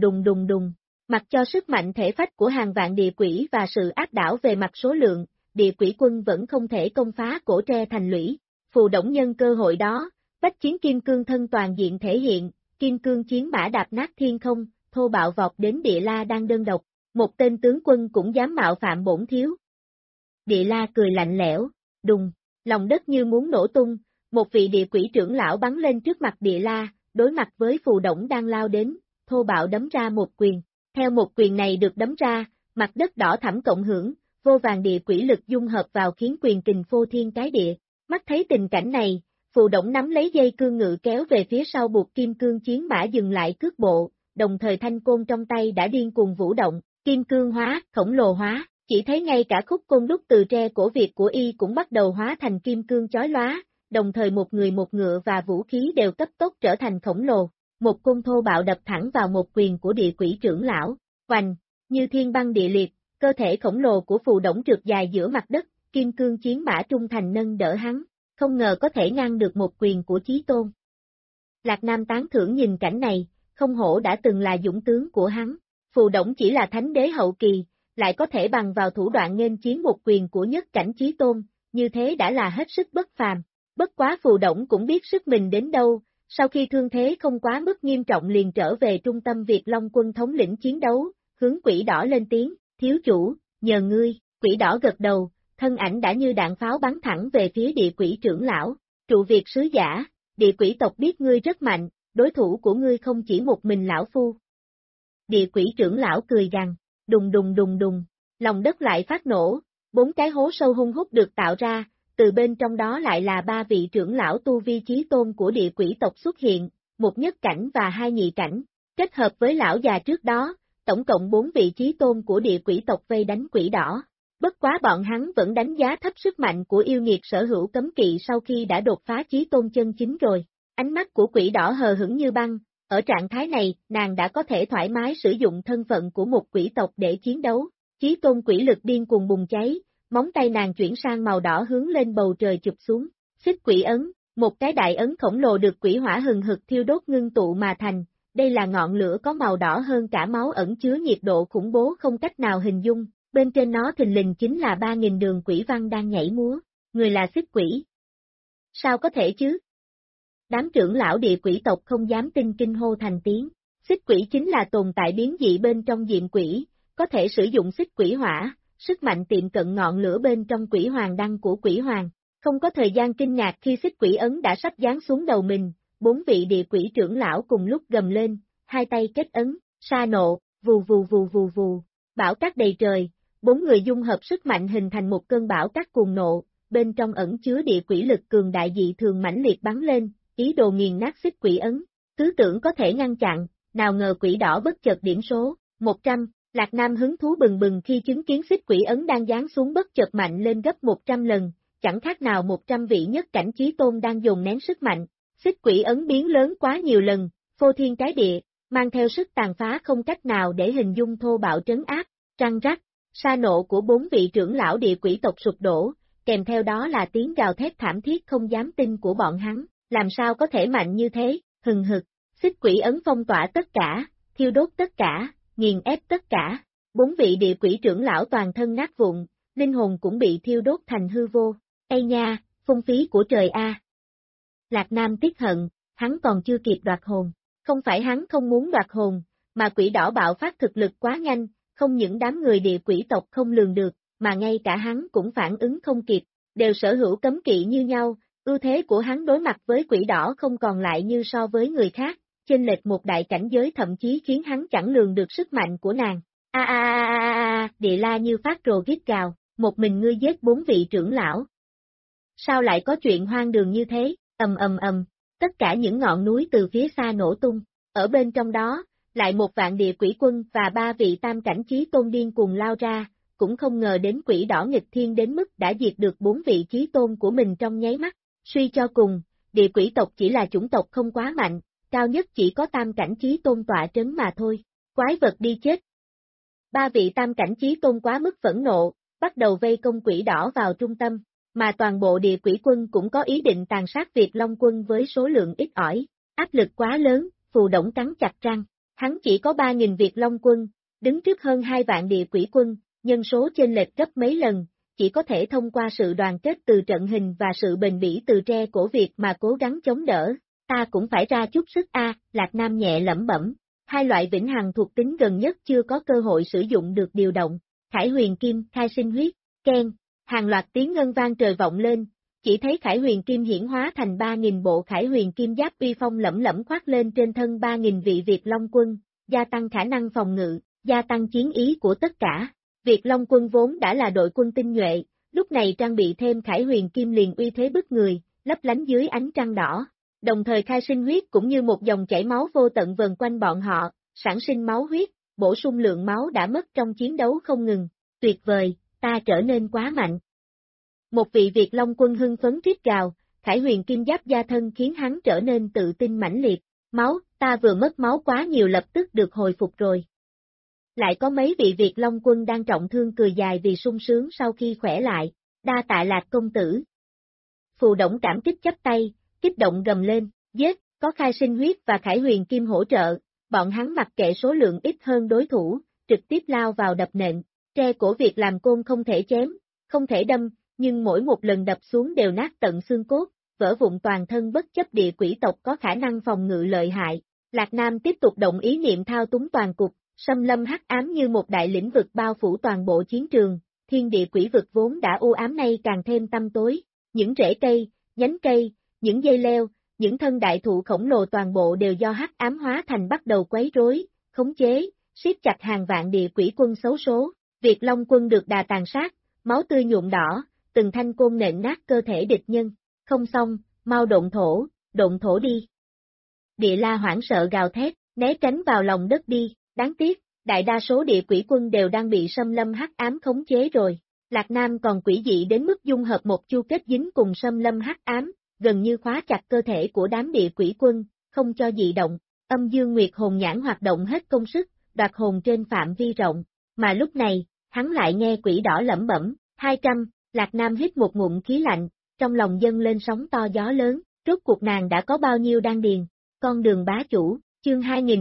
mặc cho sức mạnh thể phách của hàng vạn địa quỷ và sự áp đảo về mặt số lượng, địa quỷ quân vẫn không thể công phá cổ tre thành lũy, Phù Đổng nhân cơ hội đó, bách chiến kim cương thân toàn diện thể hiện, kim cương chiến mã đạp nát thiên không, thô bạo vọt đến Địa La đang đơn độc, một tên tướng quân cũng dám mạo phạm bổn thiếu. Địa La cười lạnh lẽo, đùng, lòng đất như muốn nổ tung, một vị địa quỷ trưởng lão bắn lên trước mặt Địa La, đối mặt với Phù Đổng đang lao đến, thô bạo đấm ra một quyền, Theo một quyền này được đấm ra, mặt đất đỏ thẳm cộng hưởng, vô vàn địa quỷ lực dung hợp vào khiến quyền kình phô thiên cái địa. Mắt thấy tình cảnh này, Phù Đổng nắm lấy dây cương ngự kéo về phía sau buộc kim cương chiến mã dừng lại cước bộ, đồng thời thanh côn trong tay đã điên cuồng vũ động, kim cương hóa, khổng lồ hóa, chỉ thấy ngay cả khúc côn đúc từ tre cổ Việt của y cũng bắt đầu hóa thành kim cương chói lóa, đồng thời một người một ngựa và vũ khí đều cấp tốc trở thành khổng lồ. Một côn thô bạo đập thẳng vào một quyền của địa quỷ trưởng lão, hoành, như thiên băng địa liệt, cơ thể khổng lồ của Phù Đổng trượt dài giữa mặt đất, kim cương chiến mã trung thành nâng đỡ hắn, không ngờ có thể ngăn được một quyền của Chí Tôn. Lạc Nam tán thưởng nhìn cảnh này, không hổ đã từng là dũng tướng của hắn, Phù Đổng chỉ là thánh đế hậu kỳ, lại có thể bằng vào thủ đoạn nghênh chiến một quyền của nhất cảnh Chí Tôn, như thế đã là hết sức bất phàm. Bất quá Phù Đổng cũng biết sức mình đến đâu, sau khi thương thế không quá mức nghiêm trọng liền trở về trung tâm Việt Long quân thống lĩnh chiến đấu, hướng Quỷ Đỏ lên tiếng, thiếu chủ, nhờ ngươi. Quỷ Đỏ gật đầu, thân ảnh đã như đạn pháo bắn thẳng về phía địa quỷ trưởng lão, trụ Việt sứ giả, địa quỷ tộc biết ngươi rất mạnh, đối thủ của ngươi không chỉ một mình lão phu. Địa quỷ trưởng lão cười gằn, đùng đùng đùng đùng, lòng đất lại phát nổ, 4 cái hố sâu hun hút được tạo ra, từ bên trong đó lại là 3 vị trưởng lão tu vi chí tôn của địa quỷ tộc xuất hiện, một nhất cảnh và 2 nhị cảnh, kết hợp với lão già trước đó, tổng cộng 4 vị chí tôn của địa quỷ tộc vây đánh Quỷ Đỏ. Bất quá bọn hắn vẫn đánh giá thấp sức mạnh của yêu nghiệt sở hữu cấm kỵ sau khi đã đột phá chí tôn chân chính rồi. Ánh mắt của Quỷ Đỏ hờ hững như băng, ở trạng thái này, nàng đã có thể thoải mái sử dụng thân phận của một quỷ tộc để chiến đấu. Chí tôn quỷ lực điên cuồng bùng cháy, móng tay nàng chuyển sang màu đỏ hướng lên bầu trời chụp xuống. Xích quỷ ấn, một cái đại ấn khổng lồ được quỷ hỏa hừng hực thiêu đốt ngưng tụ mà thành, đây là ngọn lửa có màu đỏ hơn cả máu ẩn chứa nhiệt độ khủng bố không cách nào hình dung, bên trên nó thình lình chính là 3.000 đường quỷ văn đang nhảy múa, người là xích quỷ. Sao có thể chứ? Đám trưởng lão địa quỷ tộc không dám tin kinh hô thành tiếng, xích quỷ chính là tồn tại biến dị bên trong diệm quỷ, có thể sử dụng xích quỷ hỏa, sức mạnh tiệm cận ngọn lửa bên trong quỷ hoàng đăng của quỷ hoàng. Không có thời gian kinh ngạc khi xích quỷ ấn đã sắp giáng xuống đầu mình, 4 vị địa quỷ trưởng lão cùng lúc gầm lên, hai tay kết ấn, sa nộ, vù vù vù vù vù, bão cát đầy trời, 4 người dung hợp sức mạnh hình thành một cơn bão cát cuồng nộ, bên trong ẩn chứa địa quỷ lực cường đại dị thường mãnh liệt bắn lên, ý đồ nghiền nát xích quỷ ấn, cứ tưởng có thể ngăn chặn, nào ngờ Quỷ Đỏ bất chợt điểm số, 100, Lạc Nam hứng thú bừng bừng khi chứng kiến xích quỷ ấn đang giáng xuống bất chợt mạnh lên gấp 100 lần, chẳng khác nào 100 vị nhất cảnh chí tôn đang dồn nén sức mạnh, xích quỷ ấn biến lớn quá nhiều lần, phô thiên cái địa, mang theo sức tàn phá không cách nào để hình dung thô bạo trấn áp, răng rắc, sa nộ của 4 vị trưởng lão địa quỷ tộc sụp đổ, kèm theo đó là tiếng gào thét thảm thiết không dám tin của bọn hắn, làm sao có thể mạnh như thế, hừng hực, xích quỷ ấn phong tỏa tất cả, thiêu đốt tất cả, nghiền ép tất cả, 4 vị địa quỷ trưởng lão toàn thân nát vụn, linh hồn cũng bị thiêu đốt thành hư vô, ây nha, phung phí của trời a. Lạc Nam tiếc hận, hắn còn chưa kịp đoạt hồn, không phải hắn không muốn đoạt hồn, mà Quỷ Đỏ bạo phát thực lực quá nhanh, không những đám người địa quỷ tộc không lường được, mà ngay cả hắn cũng phản ứng không kịp, đều sở hữu cấm kỵ như nhau, ưu thế của hắn đối mặt với Quỷ Đỏ không còn lại như so với người khác, chênh lệch một đại cảnh giới thậm chí khiến hắn chẳng lường được sức mạnh của nàng. Địa la như phát rồ rít gào, một mình ngươi giết 4 vị trưởng lão. Sao lại có chuyện hoang đường như thế, ầm, tất cả những ngọn núi từ phía xa nổ tung, ở bên trong đó, lại một vạn địa quỷ quân và 3 vị tam cảnh chí tôn điên cùng lao ra, cũng không ngờ đến Quỷ Đỏ nghịch thiên đến mức đã diệt được 4 vị chí tôn của mình trong nháy mắt, suy cho cùng, địa quỷ tộc chỉ là chủng tộc không quá mạnh, cao nhất chỉ có tam cảnh chí tôn tọa trấn mà thôi, quái vật đi chết. 3 vị tam cảnh chí tôn quá mức phẫn nộ, bắt đầu vây công Quỷ Đỏ vào trung tâm, mà toàn bộ địa quỷ quân cũng có ý định tàn sát Việt Long quân với số lượng ít ỏi, áp lực quá lớn, Phù Đổng cắn chặt răng, hắn chỉ có 3.000 Việt Long quân, đứng trước hơn 2 vạn địa quỷ quân, nhân số chênh lệch gấp mấy lần, chỉ có thể thông qua sự đoàn kết từ trận hình và sự bền bỉ từ tre cổ Việt mà cố gắng chống đỡ, ta cũng phải ra chút sức a. Lạc Nam nhẹ lẩm bẩm, hai loại vĩnh hằng thuộc tính gần nhất chưa có cơ hội sử dụng được điều động, Khải Huyền Kim, khai sinh huyết, keng, hàng loạt tiếng ngân vang trời vọng lên, chỉ thấy Khải Huyền Kim hiển hóa thành 3.000 bộ Khải Huyền Kim giáp uy phong lẫm lẫm khoác lên trên thân 3.000 vị Việt Long quân, gia tăng khả năng phòng ngự, gia tăng chiến ý của tất cả. Việt Long quân vốn đã là đội quân tinh nhuệ, lúc này trang bị thêm Khải Huyền Kim liền uy thế bức người, lấp lánh dưới ánh trăng đỏ. Đồng thời khai sinh huyết cũng như một dòng chảy máu vô tận vần quanh bọn họ, sản sinh máu huyết, bổ sung lượng máu đã mất trong chiến đấu không ngừng. Tuyệt vời, ta trở nên quá mạnh. Một vị Việt Long quân hưng phấn rít gào, Khải Huyền Kim giáp gia thân khiến hắn trở nên tự tin mãnh liệt. Máu, ta vừa mất máu quá nhiều lập tức được hồi phục rồi. Lại có mấy vị Việt Long quân đang trọng thương cười dài vì sung sướng sau khi khỏe lại. Đa tạ Lạc công tử. Phù Đổng cảm kích chắp tay, kích động gầm lên, giết, có khai sinh huyết và Khải Huyền Kim hỗ trợ, bọn hắn mặc kệ số lượng ít hơn đối thủ, trực tiếp lao vào đập nện. Tre cổ Việt làm côn không thể chém, không thể đâm, nhưng mỗi một lần đập xuống đều nát tận xương cốt, vỡ vụn toàn thân bất chấp địa quỷ tộc có khả năng phòng ngự lợi hại. Lạc Nam tiếp tục động ý niệm thao túng toàn cục, xâm lâm hắc ám như một đại lĩnh vực bao phủ toàn bộ chiến trường, thiên địa quỷ vực vốn đã u ám nay càng thêm tăm tối, những rễ cây, nhánh cây, những dây leo, những thân đại thụ khổng lồ toàn bộ đều do hắc ám hóa thành bắt đầu quấy rối, khống chế, siết chặt hàng vạn địa quỷ quân xấu số. Việt Long quân được đà tàn sát, máu tươi nhuộm đỏ, từng thanh côn nện nát cơ thể địch nhân. Không xong, mau độn thổ đi. Địa La hoảng sợ gào thét, né tránh vào lòng đất đi, đáng tiếc, đại đa số địa quỷ quân đều đang bị xâm lâm hắc ám khống chế rồi. Lạc Nam còn quỷ dị đến mức dung hợp một chu kết dính cùng xâm lâm hắc ám, gần như khóa chặt cơ thể của đám địa quỷ quân, không cho dị động. Âm Dương Nguyệt hồn nhãn hoạt động hết công sức, đoạt hồn trên phạm vi rộng, mà lúc này, hắn lại nghe quỷ đỏ lẩm bẩm, 200, Lạc Nam hít một ngụm khí lạnh, trong lòng dâng lên sóng to gió lớn, rốt cuộc nàng đã có bao nhiêu đan điền. Con đường bá chủ, chương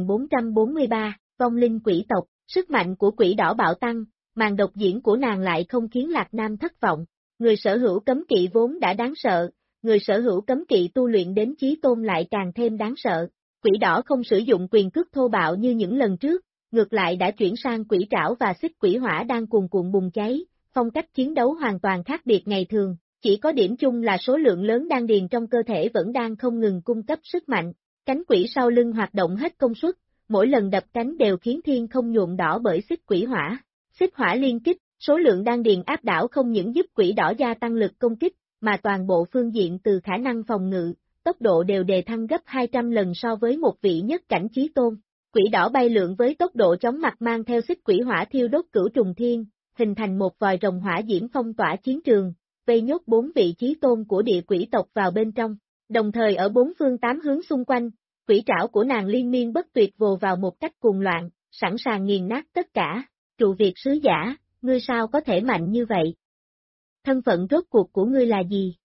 2443, vong linh quỷ tộc, sức mạnh của quỷ đỏ bạo tăng, màn độc diễn của nàng lại không khiến Lạc Nam thất vọng. Người sở hữu cấm kỵ vốn đã đáng sợ, người sở hữu cấm kỵ tu luyện đến chí tôn lại càng thêm đáng sợ. Quỷ đỏ không sử dụng quyền cước thô bạo như những lần trước, ngược lại đã chuyển sang quỷ trảo và xích quỷ hỏa đang cuồn cuộn bùng cháy, phong cách chiến đấu hoàn toàn khác biệt ngày thường, chỉ có điểm chung là số lượng lớn đan điền trong cơ thể vẫn đang không ngừng cung cấp sức mạnh. Cánh quỷ sau lưng hoạt động hết công suất, mỗi lần đập cánh đều khiến thiên không nhuộm đỏ bởi xích quỷ hỏa. Xích hỏa liên kích, số lượng đan điền áp đảo không những giúp quỷ đỏ gia tăng lực công kích, mà toàn bộ phương diện từ khả năng phòng ngự, tốc độ đều đề thăng gấp 200 lần so với một vị nhất cảnh chí tôn. Quỷ đỏ bay lượn với tốc độ chóng mặt mang theo xích quỷ hỏa thiêu đốt cửu trùng thiên, hình thành một vòi rồng hỏa diễm phong tỏa chiến trường, vây nhốt 4 vị chí tôn của địa quỷ tộc vào bên trong. Đồng thời ở 4 phương 8 hướng xung quanh, quỷ trảo của nàng liên miên bất tuyệt vồ vào một cách cuồng loạn, sẵn sàng nghiền nát tất cả. Trụ Việt sứ giả, ngươi sao có thể mạnh như vậy? Thân phận rốt cuộc của ngươi là gì?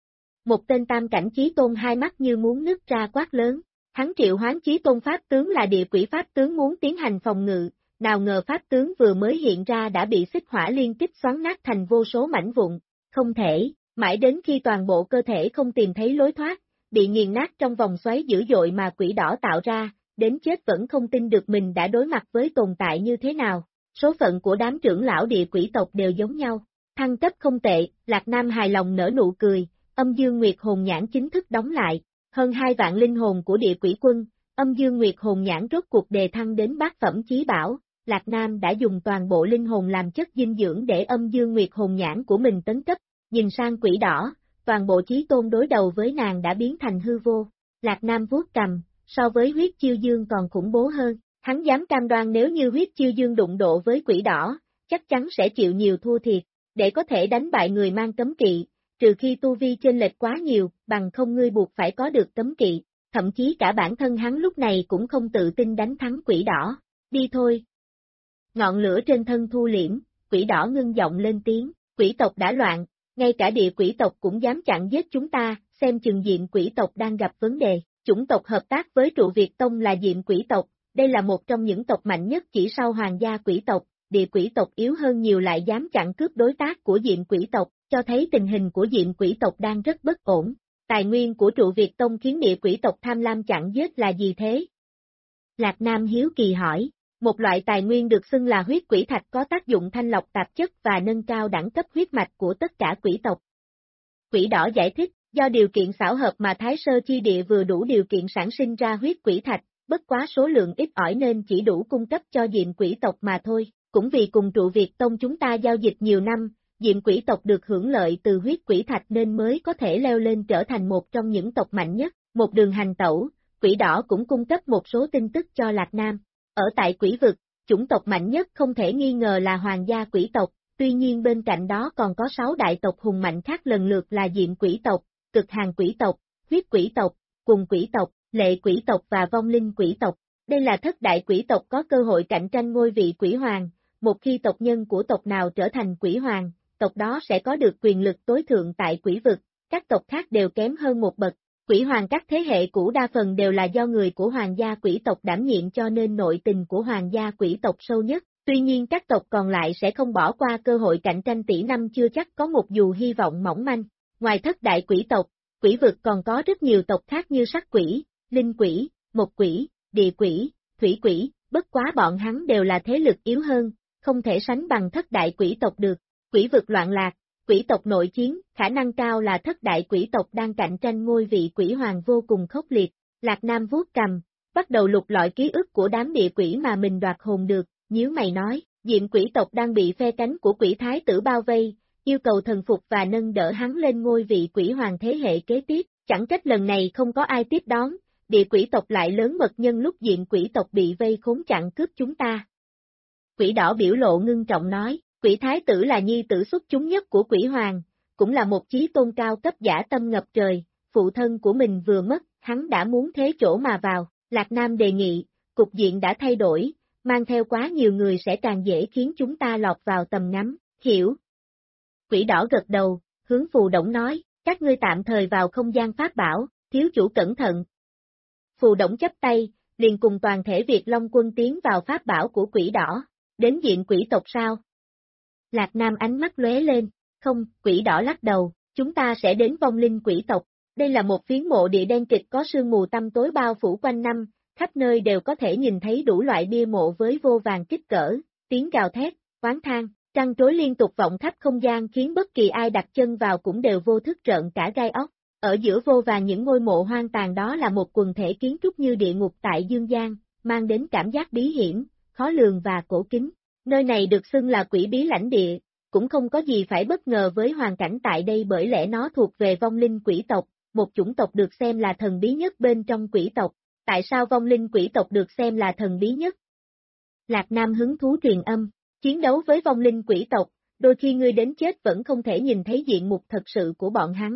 Một tên tam cảnh chí tôn hai mắt như muốn nứt ra quát lớn. Hắn triệu hoán chí tôn pháp tướng là địa quỷ pháp tướng muốn tiến hành phòng ngự, nào ngờ pháp tướng vừa mới hiện ra đã bị xích hỏa liên kích xoắn nát thành vô số mảnh vụn. Không thể, mãi đến khi toàn bộ cơ thể không tìm thấy lối thoát, bị nghiền nát trong vòng xoáy dữ dội mà quỷ đỏ tạo ra, đến chết vẫn không tin được mình đã đối mặt với tồn tại như thế nào. Số phận của đám trưởng lão địa quỷ tộc đều giống nhau. Thăng cấp không tệ, Lạc Nam hài lòng nở nụ cười, Âm Dương Nguyệt hồn nhãn chính thức đóng lại. Hơn 2 vạn linh hồn của địa quỷ quân, Âm Dương Nguyệt hồn nhãn rốt cuộc đề thăng đến bát phẩm chí bảo. Lạc Nam đã dùng toàn bộ linh hồn làm chất dinh dưỡng để Âm Dương Nguyệt hồn nhãn của mình tấn cấp. Nhìn sang quỷ đỏ, toàn bộ chí tôn đối đầu với nàng đã biến thành hư vô. Lạc Nam vuốt cầm, so với huyết chiêu dương còn khủng bố hơn. Hắn dám cam đoan nếu như huyết chiêu dương đụng độ với quỷ đỏ, chắc chắn sẽ chịu nhiều thua thiệt. Để có thể đánh bại người mang cấm kỵ, trừ khi tu vi chênh lệch quá nhiều, bằng không ngươi buộc phải có được cấm kỵ. Thậm chí cả bản thân hắn lúc này cũng không tự tin đánh thắng quỷ đỏ. Đi thôi. Ngọn lửa trên thân thu liễm, quỷ đỏ ngưng giọng lên tiếng, quỷ tộc đã loạn, ngay cả địa quỷ tộc cũng dám chặn giết chúng ta, xem chừng Diệm quỷ tộc đang gặp vấn đề. Chủng tộc hợp tác với trụ Việt Tông là Diệm quỷ tộc, đây là một trong những tộc mạnh nhất chỉ sau hoàng gia quỷ tộc, địa quỷ tộc yếu hơn nhiều lại dám chặn cướp đối tác của Diệm quỷ tộc, cho thấy tình hình của Diệm quỷ tộc đang rất bất ổn. Tài nguyên của trụ Việt Tông khiến địa quỷ tộc tham lam chặn giết là gì thế? Lạc Nam hiếu kỳ hỏi, một loại tài nguyên được xưng là huyết quỷ thạch có tác dụng thanh lọc tạp chất và nâng cao đẳng cấp huyết mạch của tất cả quỷ tộc. Quỷ đỏ giải thích, do điều kiện xảo hợp mà Thái Sơ Chi Địa vừa đủ điều kiện sản sinh ra huyết quỷ thạch, bất quá số lượng ít ỏi nên chỉ đủ cung cấp cho Diệm Quỷ tộc mà thôi, cũng vì cùng trụ Việt Tông chúng ta giao dịch nhiều năm, Diệm Quỷ tộc được hưởng lợi từ huyết quỷ thạch nên mới có thể leo lên trở thành một trong những tộc mạnh nhất, một đường hành tẩu, Quỷ Đỏ cũng cung cấp một số tin tức cho Lạc Nam. Ở tại quỷ vực, chủng tộc mạnh nhất không thể nghi ngờ là Hoàng gia quỷ tộc, tuy nhiên bên cạnh đó còn có 6 đại tộc hùng mạnh khác lần lượt là Diệm Quỷ tộc, Cực Hàn quỷ tộc, Huyết quỷ tộc, Cùng quỷ tộc, Lệ quỷ tộc và Vong linh quỷ tộc. Đây là thất đại quỷ tộc có cơ hội cạnh tranh ngôi vị quỷ hoàng, một khi tộc nhân của tộc nào trở thành quỷ hoàng, tộc đó sẽ có được quyền lực tối thượng tại quỷ vực, các tộc khác đều kém hơn một bậc. Quỷ hoàng các thế hệ cũ đa phần đều là do người của hoàng gia quỷ tộc đảm nhiệm cho nên nội tình của hoàng gia quỷ tộc sâu nhất, tuy nhiên các tộc còn lại sẽ không bỏ qua cơ hội cạnh tranh tỷ năm chưa chắc có một dù hy vọng mỏng manh. Ngoài thất đại quỷ tộc, quỷ vực còn có rất nhiều tộc khác như sắc quỷ, linh quỷ, mộc quỷ, địa quỷ, thủy quỷ, bất quá bọn hắn đều là thế lực yếu hơn, không thể sánh bằng thất đại quỷ tộc được. Quỷ vực loạn lạc, quỷ tộc nội chiến, khả năng cao là thất đại quỷ tộc đang cạnh tranh ngôi vị quỷ hoàng vô cùng khốc liệt. Lạc Nam vuốt cầm, bắt đầu lục lọi ký ức của đám địa quỷ mà mình đoạt hồn được, nhíu mày nói, Diệm quỷ tộc đang bị phe cánh của quỷ thái tử bao vây, yêu cầu thần phục và nâng đỡ hắn lên ngôi vị quỷ hoàng thế hệ kế tiếp, chẳng trách lần này không có ai tiếp đón, địa quỷ tộc lại lớn mật nhân lúc Diệm quỷ tộc bị vây khốn chặn cướp chúng ta. Quỷ Đỏ biểu lộ ngưng trọng nói, quỷ thái tử là nhi tử xuất chúng nhất của quỷ hoàng, cũng là một chí tôn cao cấp giả tâm ngập trời, phụ thân của mình vừa mất, hắn đã muốn thế chỗ mà vào, Lạc Nam đề nghị, cục diện đã thay đổi, mang theo quá nhiều người sẽ càng dễ khiến chúng ta lọt vào tầm ngắm, hiểu. Quỷ Đỏ gật đầu, hướng Phù Đổng nói, các ngươi tạm thời vào không gian pháp bảo, thiếu chủ cẩn thận. Phù Đổng chắp tay, liền cùng toàn thể Việt Long quân tiến vào pháp bảo của Quỷ Đỏ, đến diện quỷ tộc sao? Lạc Nam ánh mắt lóe lên, không, Quỷ Đỏ lắc đầu, chúng ta sẽ đến vong linh quỷ tộc, đây là một phiến mộ địa đen kịch có sương mù tăm tối bao phủ quanh năm, khắp nơi đều có thể nhìn thấy đủ loại bia mộ với vô vàn kích cỡ, tiếng gào thét, oán than, trăng trối liên tục vọng khắp không gian khiến bất kỳ ai đặt chân vào cũng đều vô thức trợn cả gai óc. Ở giữa vô vàn những ngôi mộ hoang tàn đó là một quần thể kiến trúc như địa ngục tại dương gian, mang đến cảm giác bí hiểm, khó lường và cổ kính. Nơi này được xưng là quỷ bí lãnh địa, cũng không có gì phải bất ngờ với hoàn cảnh tại đây bởi lẽ nó thuộc về vong linh quỷ tộc, một chủng tộc được xem là thần bí nhất bên trong quỷ tộc. Tại sao vong linh quỷ tộc được xem là thần bí nhất? Lạc Nam hứng thú truyền âm, chiến đấu với vong linh quỷ tộc, đôi khi ngươi đến chết vẫn không thể nhìn thấy diện mục thật sự của bọn hắn.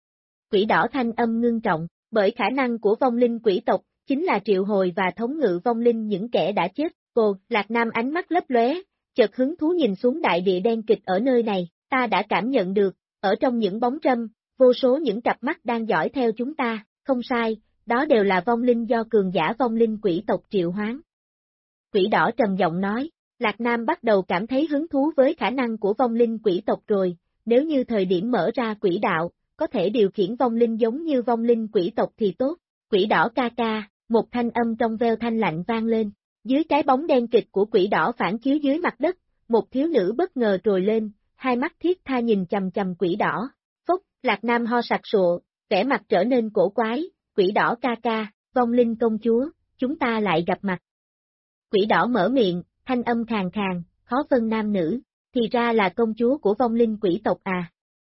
Quỷ Đỏ thanh âm ngưng trọng, bởi khả năng của vong linh quỷ tộc, chính là triệu hồi và thống ngự vong linh những kẻ đã chết. Lạc Nam ánh mắt lấp lóe, chợt hứng thú nhìn xuống đại địa đen kịch ở nơi này, ta đã cảm nhận được, ở trong những bóng râm, vô số những cặp mắt đang dõi theo chúng ta, không sai, đó đều là vong linh do cường giả vong linh quỷ tộc triệu hoán. Quỷ Đỏ trầm giọng nói, Lạc Nam bắt đầu cảm thấy hứng thú với khả năng của vong linh quỷ tộc rồi, nếu như thời điểm mở ra quỷ đạo, có thể điều khiển vong linh giống như vong linh quỷ tộc thì tốt. Quỷ Đỏ ca ca, một thanh âm trong veo thanh lạnh vang lên, dưới cái bóng đen kịch của Quỷ Đỏ phản chiếu dưới mặt đất, một thiếu nữ bất ngờ trồi lên, hai mắt thiết tha nhìn chầm chầm Quỷ Đỏ. Phốc, Lạc Nam ho sặc sụa, vẻ mặt trở nên cổ quái, Quỷ Đỏ ca ca, vong linh công chúa, chúng ta lại gặp mặt. Quỷ Đỏ mở miệng, thanh âm khàn khàn, khó phân nam nữ, thì ra là công chúa của vong linh quỷ tộc à.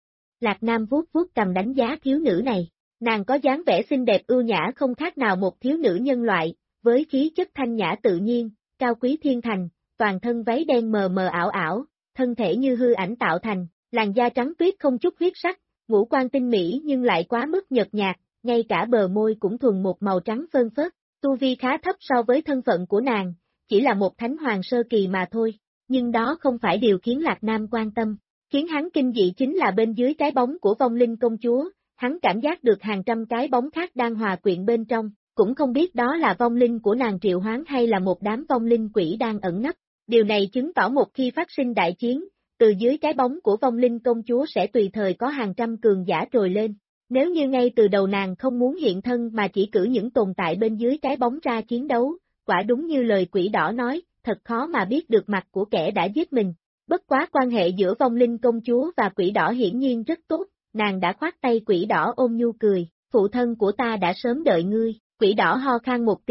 Lạc Nam vuốt vuốt cầm đánh giá thiếu nữ này, nàng có dáng vẻ xinh đẹp ưu nhã không khác nào một thiếu nữ nhân loại, với khí chất thanh nhã tự nhiên, cao quý thiên thành, toàn thân váy đen mờ mờ ảo ảo, thân thể như hư ảnh tạo thành, làn da trắng tuyết không chút huyết sắc, ngũ quan tinh mỹ nhưng lại quá mức nhợt nhạt, ngay cả bờ môi cũng thuần một màu trắng phơn phớt, tu vi khá thấp so với thân phận của nàng, chỉ là một thánh hoàng sơ kỳ mà thôi, nhưng đó không phải điều khiến Lạc Nam quan tâm, khiến hắn kinh dị chính là bên dưới cái bóng của vong linh công chúa, hắn cảm giác được hàng trăm cái bóng khác đang hòa quyện bên trong, cũng không biết đó là vong linh của nàng triệu hoán hay là một đám vong linh quỷ đang ẩn nấp, điều này chứng tỏ một khi phát sinh đại chiến, từ dưới cái bóng của vong linh công chúa sẽ tùy thời có hàng trăm cường giả trồi lên. Nếu như ngay từ đầu nàng không muốn hiện thân mà chỉ cử những tồn tại bên dưới cái bóng ra chiến đấu, quả đúng như lời Quỷ Đỏ nói, thật khó mà biết được mặt của kẻ đã giết mình. Bất quá quan hệ giữa vong linh công chúa và Quỷ Đỏ hiển nhiên rất tốt, nàng đã khoát tay Quỷ Đỏ ôm nhu cười, phụ thân của ta đã sớm đợi ngươi, Quỷ Đỏ ho khan một tiếng,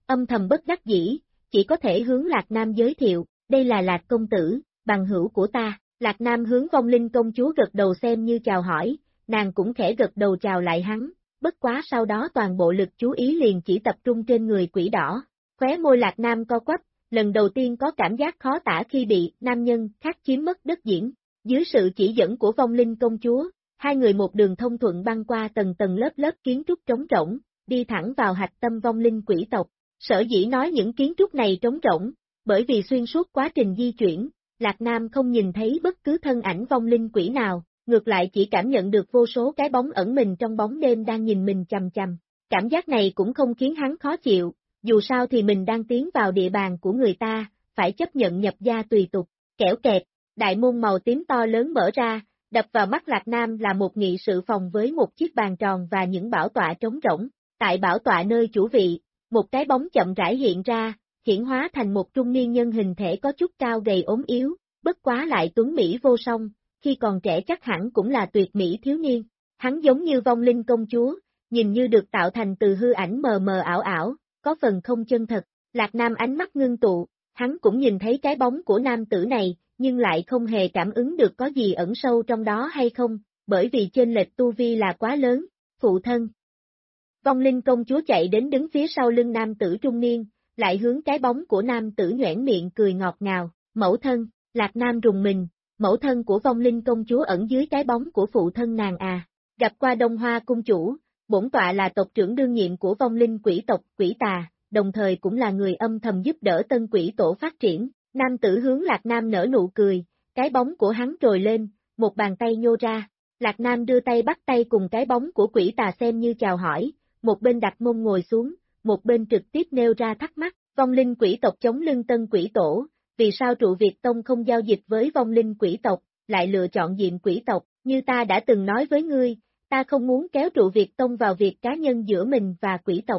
âm thầm bất đắc dĩ, chỉ có thể hướng Lạc Nam giới thiệu, đây là Lạc công tử, bằng hữu của ta. Lạc Nam hướng Vong Linh công chúa gật đầu xem như chào hỏi, nàng cũng khẽ gật đầu chào lại hắn, bất quá sau đó toàn bộ lực chú ý liền chỉ tập trung trên người quỷ đỏ. Khóe môi Lạc Nam co quắp, lần đầu tiên có cảm giác khó tả khi bị nam nhân khác chiếm mất đất diễn. Dưới sự chỉ dẫn của Vong Linh công chúa, hai người một đường thông thuận băng qua tầng tầng lớp lớp kiến trúc trống rỗng, đi thẳng vào hạch tâm Vong Linh quỷ tộc. Sở dĩ nói những kiến trúc này trống rỗng, bởi vì xuyên suốt quá trình di chuyển, Lạc Nam không nhìn thấy bất cứ thân ảnh vong linh quỷ nào, ngược lại chỉ cảm nhận được vô số cái bóng ẩn mình trong bóng đêm đang nhìn mình chằm chằm. Cảm giác này cũng không khiến hắn khó chịu, dù sao thì mình đang tiến vào địa bàn của người ta, phải chấp nhận nhập gia tùy tục. Kẽo kẹt, đại môn màu tím to lớn mở ra, đập vào mắt Lạc Nam là một nghị sự phòng với một chiếc bàn tròn và những bảo tọa trống rỗng. Tại bảo tọa nơi chủ vị, một cái bóng chậm rãi hiện ra, hiển hóa thành một trung niên nhân hình thể có chút cao gầy ốm yếu, bất quá lại tuấn mỹ vô song, khi còn trẻ chắc hẳn cũng là tuyệt mỹ thiếu niên. Hắn giống như Vong Linh công chúa, nhìn như được tạo thành từ hư ảnh mờ mờ ảo ảo, có phần không chân thật. Lạc Nam ánh mắt ngưng tụ, hắn cũng nhìn thấy cái bóng của nam tử này, nhưng lại không hề cảm ứng được có gì ẩn sâu trong đó hay không, bởi vì chênh lệch tu vi là quá lớn. Phụ thân. Vong Linh công chúa chạy đến đứng phía sau lưng nam tử trung niên, lại hướng cái bóng của nam tử nhoẻn miệng cười ngọt ngào. Mẫu thân. Lạc Nam rùng mình, mẫu thân của Vong Linh công chúa ẩn dưới cái bóng của phụ thân nàng à. Gặp qua Đông Hoa cung chủ, bổn tọa là tộc trưởng đương nhiệm của Vong Linh quỷ tộc Quỷ Tà, đồng thời cũng là người âm thầm giúp đỡ tân quỷ tổ phát triển. Nam tử hướng Lạc Nam nở nụ cười, cái bóng của hắn trồi lên, một bàn tay nhô ra. Lạc Nam đưa tay bắt tay cùng cái bóng của Quỷ Tà xem như chào hỏi, một bên đặt mông ngồi xuống, một bên trực tiếp nêu ra thắc mắc. Vong Linh quỷ tộc chống lưng tân quỷ tổ, vì sao trụ Việt Tông không giao dịch với Vong Linh quỷ tộc, lại lựa chọn Diệm quỷ tộc, như ta đã từng nói với ngươi, ta không muốn kéo trụ Việt Tông vào việc cá nhân giữa mình và quỷ tộc.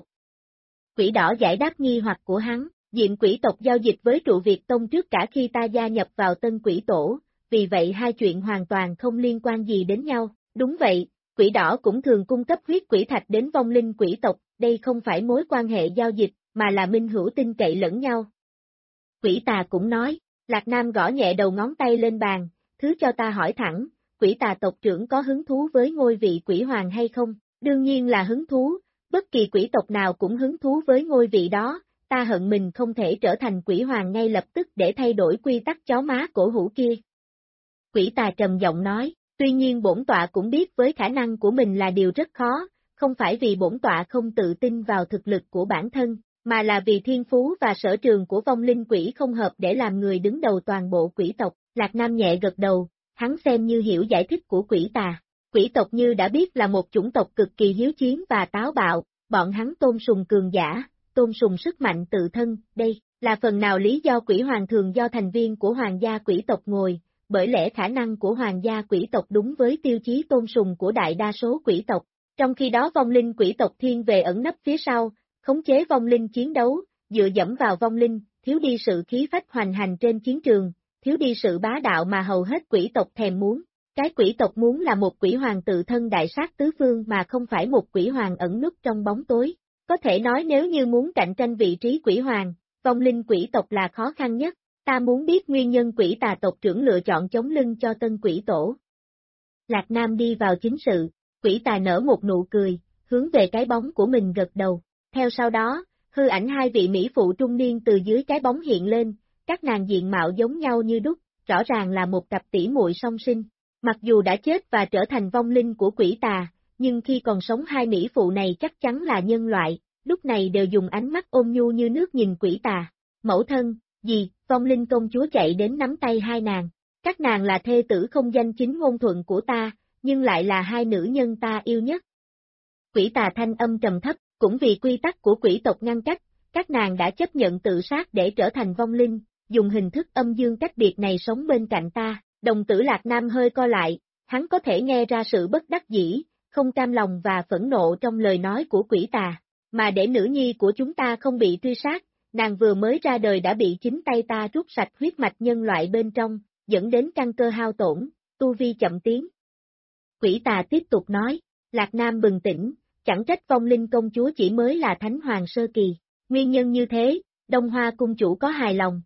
Quỷ đỏ giải đáp nghi hoặc của hắn, Diệm quỷ tộc giao dịch với trụ Việt Tông trước cả khi ta gia nhập vào tân quỷ tổ, vì vậy hai chuyện hoàn toàn không liên quan gì đến nhau. Đúng vậy, quỷ đỏ cũng thường cung cấp huyết quỷ thạch đến Vong Linh quỷ tộc, đây không phải mối quan hệ giao dịch, mà là minh hữu tin cậy lẫn nhau. Quỷ Tà cũng nói, Lạc Nam gõ nhẹ đầu ngón tay lên bàn, thứ cho ta hỏi thẳng, Quỷ Tà tộc trưởng có hứng thú với ngôi vị quỷ hoàng hay không? Đương nhiên là hứng thú, bất kỳ quỷ tộc nào cũng hứng thú với ngôi vị đó, ta hận mình không thể trở thành quỷ hoàng ngay lập tức để thay đổi quy tắc chó má cổ hủ kia. Quỷ Tà trầm giọng nói, tuy nhiên bổn tọa cũng biết với khả năng của mình là điều rất khó, không phải vì bổn tọa không tự tin vào thực lực của bản thân, mà là vì thiên phú và sở trường của Vong Linh quỷ không hợp để làm người đứng đầu toàn bộ quỷ tộc. Lạc Nam nhẹ gật đầu, hắn xem như hiểu giải thích của Quỷ Tà. Quỷ tộc như đã biết là một chủng tộc cực kỳ hiếu chiến và táo bạo, bọn hắn tôn sùng cường giả, tôn sùng sức mạnh tự thân, đây là phần nào lý do quỷ hoàng thường do thành viên của hoàng gia quỷ tộc ngồi, bởi lẽ khả năng của hoàng gia quỷ tộc đúng với tiêu chí tôn sùng của đại đa số quỷ tộc. Trong khi đó Vong Linh quỷ tộc thiên về ẩn nấp phía sau, khống chế vong linh chiến đấu, dựa dẫm vào vong linh, thiếu đi sự khí phách hoành hành trên chiến trường, thiếu đi sự bá đạo mà hầu hết quỷ tộc thèm muốn. Cái quỷ tộc muốn là một quỷ hoàng tự thân đại sát tứ phương mà không phải một quỷ hoàng ẩn núp trong bóng tối. Có thể nói nếu như muốn cạnh tranh vị trí quỷ hoàng, Vong Linh quỷ tộc là khó khăn nhất. Ta muốn biết nguyên nhân Quỷ Tà tộc trưởng lựa chọn chống lưng cho tân quỷ tổ. Lạc Nam đi vào chính sự, Quỷ Tà nở một nụ cười, hướng về cái bóng của mình gật đầu. Theo sau đó, hư ảnh hai vị mỹ phụ trung niên từ dưới cái bóng hiện lên, các nàng diện mạo giống nhau như đúc, rõ ràng là một cặp tỷ muội song sinh. Mặc dù đã chết và trở thành vong linh của Quỷ Tà, nhưng khi còn sống hai mỹ phụ này chắc chắn là nhân loại, lúc này đều dùng ánh mắt ôn nhu như nước nhìn Quỷ Tà. Mẫu thân, gì, Vong Linh công chúa chạy đến nắm tay hai nàng. Các nàng là thê tử không danh chính ngôn thuận của ta, nhưng lại là hai nữ nhân ta yêu nhất. Quỷ Tà thanh âm trầm thấp, cũng vì quy tắc của quỷ tộc ngăn cách, các nàng đã chấp nhận tự sát để trở thành vong linh, dùng hình thức âm dương cách biệt này sống bên cạnh ta. Đồng tử Lạc Nam hơi co lại, hắn có thể nghe ra sự bất đắc dĩ, không cam lòng và phẫn nộ trong lời nói của Quỷ Tà, mà để nữ nhi của chúng ta không bị truy sát, nàng vừa mới ra đời đã bị chính tay ta rút sạch huyết mạch nhân loại bên trong, dẫn đến căn cơ hao tổn, tu vi chậm tiến. Quỷ Tà tiếp tục nói, Lạc Nam bừng tỉnh, chẳng trách Vong Linh công chúa chỉ mới là thánh hoàng sơ kỳ, Nguyên nhân như thế, Đông Hoa cung chủ có hài lòng.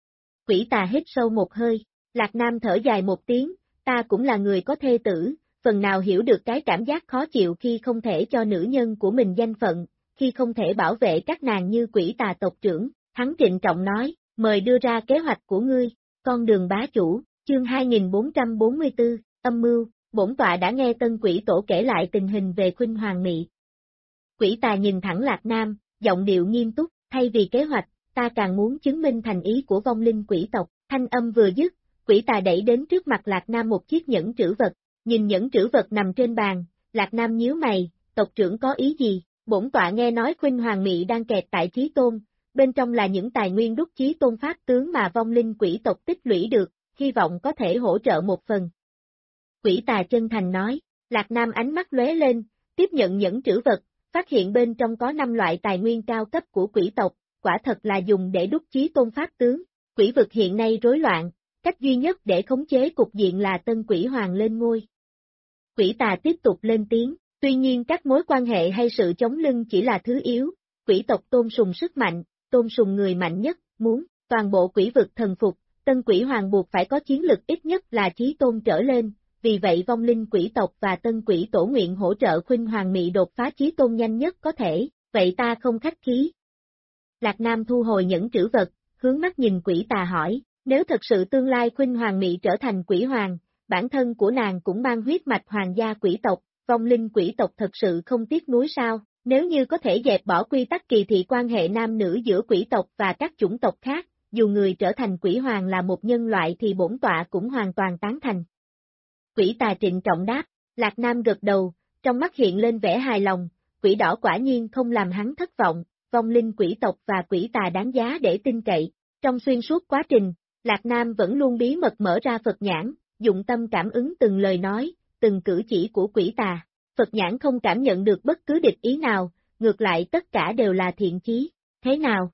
Quỷ tà hít sâu một hơi, Lạc Nam thở dài một tiếng, ta cũng là người có thê tử, phần nào hiểu được cái cảm giác khó chịu khi không thể cho nữ nhân của mình danh phận, khi không thể bảo vệ các nàng như quỷ tà tộc trưởng, hắn trịnh trọng nói, mời đưa ra kế hoạch của ngươi, con đường bá chủ, chương 2444, âm mưu, bổn tọa đã nghe Tân Quỷ Tổ kể lại tình hình về Khuynh Hoàng Mị. Quỷ tà nhìn thẳng Lạc Nam, giọng điệu nghiêm túc, thay vì kế hoạch, ta càng muốn chứng minh thành ý của vong linh quỷ tộc, thanh âm vừa dứt, quỷ tà đẩy đến trước mặt Lạc Nam một chiếc nhẫn trữ vật, nhìn nhẫn trữ vật nằm trên bàn, Lạc Nam nhíu mày, tộc trưởng có ý gì, bổn tọa nghe nói Khuynh Hoàng Mị đang kẹt tại Chí Tôn, bên trong là những tài nguyên đúc Chí Tôn pháp tướng mà vong linh quỷ tộc tích lũy được, hy vọng có thể hỗ trợ một phần. Quỷ tà chân thành nói, Lạc Nam ánh mắt lóe lên, tiếp nhận nhẫn trữ vật, phát hiện bên trong có 5 loại tài nguyên cao cấp của quỷ tộc, quả thật là dùng để đúc Chí Tôn pháp tướng, quỷ vực hiện nay rối loạn, cách duy nhất để khống chế cục diện là Tân Quỷ Hoàng lên ngôi. Quỷ tà tiếp tục lên tiếng, tuy nhiên các mối quan hệ hay sự chống lưng chỉ là thứ yếu, quỷ tộc tôn sùng sức mạnh, tôn sùng người mạnh nhất, muốn toàn bộ quỷ vực thần phục, Tân Quỷ Hoàng buộc phải có chiến lực ít nhất là Chí Tôn trở lên, vì vậy vong linh quỷ tộc và Tân Quỷ Tổ nguyện hỗ trợ Khuynh Hoàng Mị đột phá Chí Tôn nhanh nhất có thể, vậy ta không khách khí. Lạc Nam thu hồi nhẫn trữ vật, hướng mắt nhìn quỷ tà hỏi, nếu thật sự tương lai Khuynh Hoàng Mị trở thành quỷ hoàng, bản thân của nàng cũng mang huyết mạch hoàng gia quỷ tộc, vong linh quỷ tộc thật sự không tiếc nuối sao, nếu như có thể dẹp bỏ quy tắc kỳ thị quan hệ nam nữ giữa quỷ tộc và các chủng tộc khác, dù người trở thành quỷ hoàng là một nhân loại thì bổn tọa cũng hoàn toàn tán thành. Quỷ tà trịnh trọng đáp, Lạc Nam gật đầu, trong mắt hiện lên vẻ hài lòng, quỷ đỏ quả nhiên không làm hắn thất vọng, vong linh quỷ tộc và quỷ tà đáng giá để tin cậy. Trong xuyên suốt quá trình, Lạc Nam vẫn luôn bí mật mở ra Phật nhãn, dụng tâm cảm ứng từng lời nói, từng cử chỉ của quỷ tà. Phật nhãn không cảm nhận được bất cứ địch ý nào, ngược lại tất cả đều là thiện chí. Thế nào?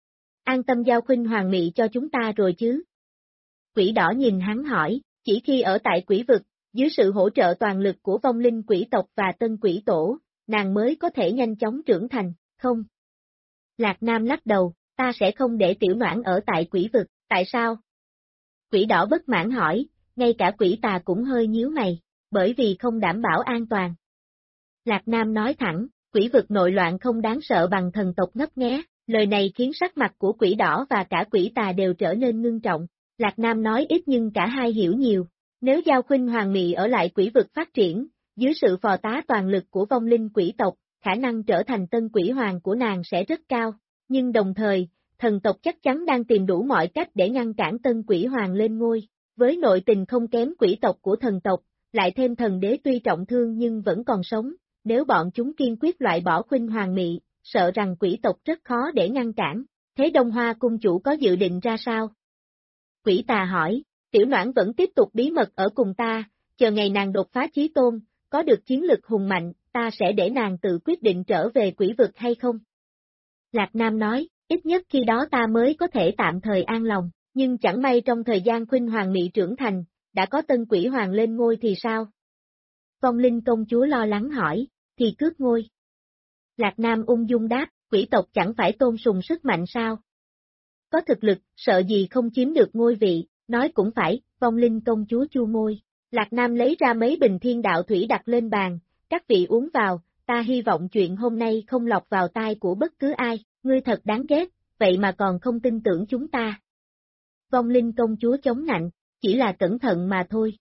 An tâm giao Khuynh Hoàng Mị cho chúng ta rồi chứ? Quỷ đỏ nhìn hắn hỏi, chỉ khi ở tại quỷ vực, dưới sự hỗ trợ toàn lực của vong linh quỷ tộc và Tân Quỷ Tổ, nàng mới có thể nhanh chóng trưởng thành, không? Lạc Nam lắc đầu, ta sẽ không để tiểu noãn ở tại quỷ vực, tại sao? Quỷ đỏ bất mãn hỏi, ngay cả quỷ tà cũng hơi nhíu mày, bởi vì không đảm bảo an toàn. Lạc Nam nói thẳng, quỷ vực nội loạn không đáng sợ bằng thần tộc ngấp nghé, lời này khiến sắc mặt của quỷ đỏ và cả quỷ tà đều trở nên ngưng trọng. Lạc Nam nói ít nhưng cả hai hiểu nhiều, nếu giao Khuynh Hoàng Mị ở lại quỷ vực phát triển, dưới sự phò tá toàn lực của vong linh quỷ tộc, khả năng trở thành tân quỷ hoàng của nàng sẽ rất cao, nhưng đồng thời, thần tộc chắc chắn đang tìm đủ mọi cách để ngăn cản tân quỷ hoàng lên ngôi, với nội tình không kém quỷ tộc của thần tộc, lại thêm thần đế tuy trọng thương nhưng vẫn còn sống, nếu bọn chúng kiên quyết loại bỏ Khuynh Hoàng Mị, sợ rằng quỷ tộc rất khó để ngăn cản, thế Đông Hoa cung chủ có dự định ra sao? Quỷ tà hỏi, tiểu noãn vẫn tiếp tục bí mật ở cùng ta, chờ ngày nàng đột phá chí tôn, có được chiến lực hùng mạnh, ta sẽ để nàng tự quyết định trở về quỷ vực hay không? Lạc Nam nói, ít nhất khi đó ta mới có thể tạm thời an lòng, nhưng chẳng may trong thời gian Khuynh Hoàng Mị trưởng thành, đã có tân quỷ hoàng lên ngôi thì sao? Vong linh công chúa lo lắng hỏi, thì cướp ngôi. Lạc Nam ung dung đáp, quỷ tộc chẳng phải tôn sùng sức mạnh sao? Có thực lực, sợ gì không chiếm được ngôi vị, nói cũng phải, vong linh công chúa chu môi. Lạc Nam lấy ra mấy bình thiên đạo thủy đặt lên bàn, các vị uống vào, ta hy vọng chuyện hôm nay không lọt vào tai của bất cứ ai, ngươi thật đáng ghét, vậy mà còn không tin tưởng chúng ta. Vong linh công chúa chống nạnh, chỉ là cẩn thận mà thôi.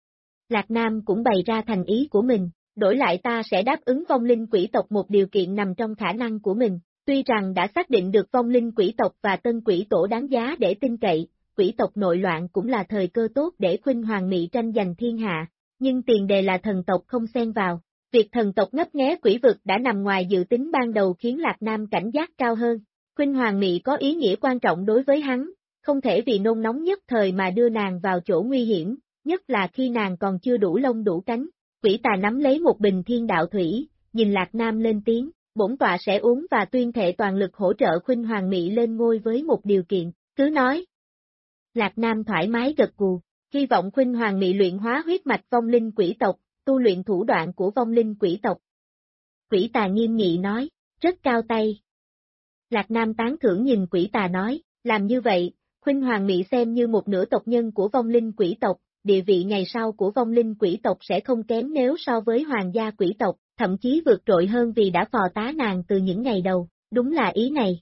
Lạc Nam cũng bày ra thành ý của mình, đổi lại ta sẽ đáp ứng vong linh quỷ tộc một điều kiện nằm trong khả năng của mình, tuy rằng đã xác định được vong linh quỷ tộc và tân quỷ tổ đáng giá để tin cậy, quỷ tộc nội loạn cũng là thời cơ tốt để Khuynh Hoàng Mị tranh giành thiên hạ, nhưng tiền đề là thần tộc không xen vào. Việc thần tộc ngấp nghé quỷ vực đã nằm ngoài dự tính ban đầu khiến Lạc Nam cảnh giác cao hơn. Khuynh Hoàng Mị có ý nghĩa quan trọng đối với hắn, không thể vì nôn nóng nhất thời mà đưa nàng vào chỗ nguy hiểm, nhất là khi nàng còn chưa đủ lông đủ cánh. Quỷ tà nắm lấy một bình thiên đạo thủy, nhìn Lạc Nam lên tiếng, bổn tọa sẽ uống và tuyên thệ toàn lực hỗ trợ Khuynh Hoàng Mị lên ngôi với một điều kiện, cứ nói. Lạc Nam thoải mái gật gù, hy vọng Khuynh Hoàng Mị luyện hóa huyết mạch vong linh quỷ tộc, tu luyện thủ đoạn của vong linh quỷ tộc. Quỷ tà nghiêm nghị nói, rất cao tay. Lạc Nam tán thưởng nhìn quỷ tà nói, làm như vậy, Khuynh Hoàng Mị xem như một nửa tộc nhân của vong linh quỷ tộc, địa vị ngày sau của vong linh quỷ tộc sẽ không kém nếu so với hoàng gia quỷ tộc, thậm chí vượt trội hơn vì đã phò tá nàng từ những ngày đầu, đúng là ý này.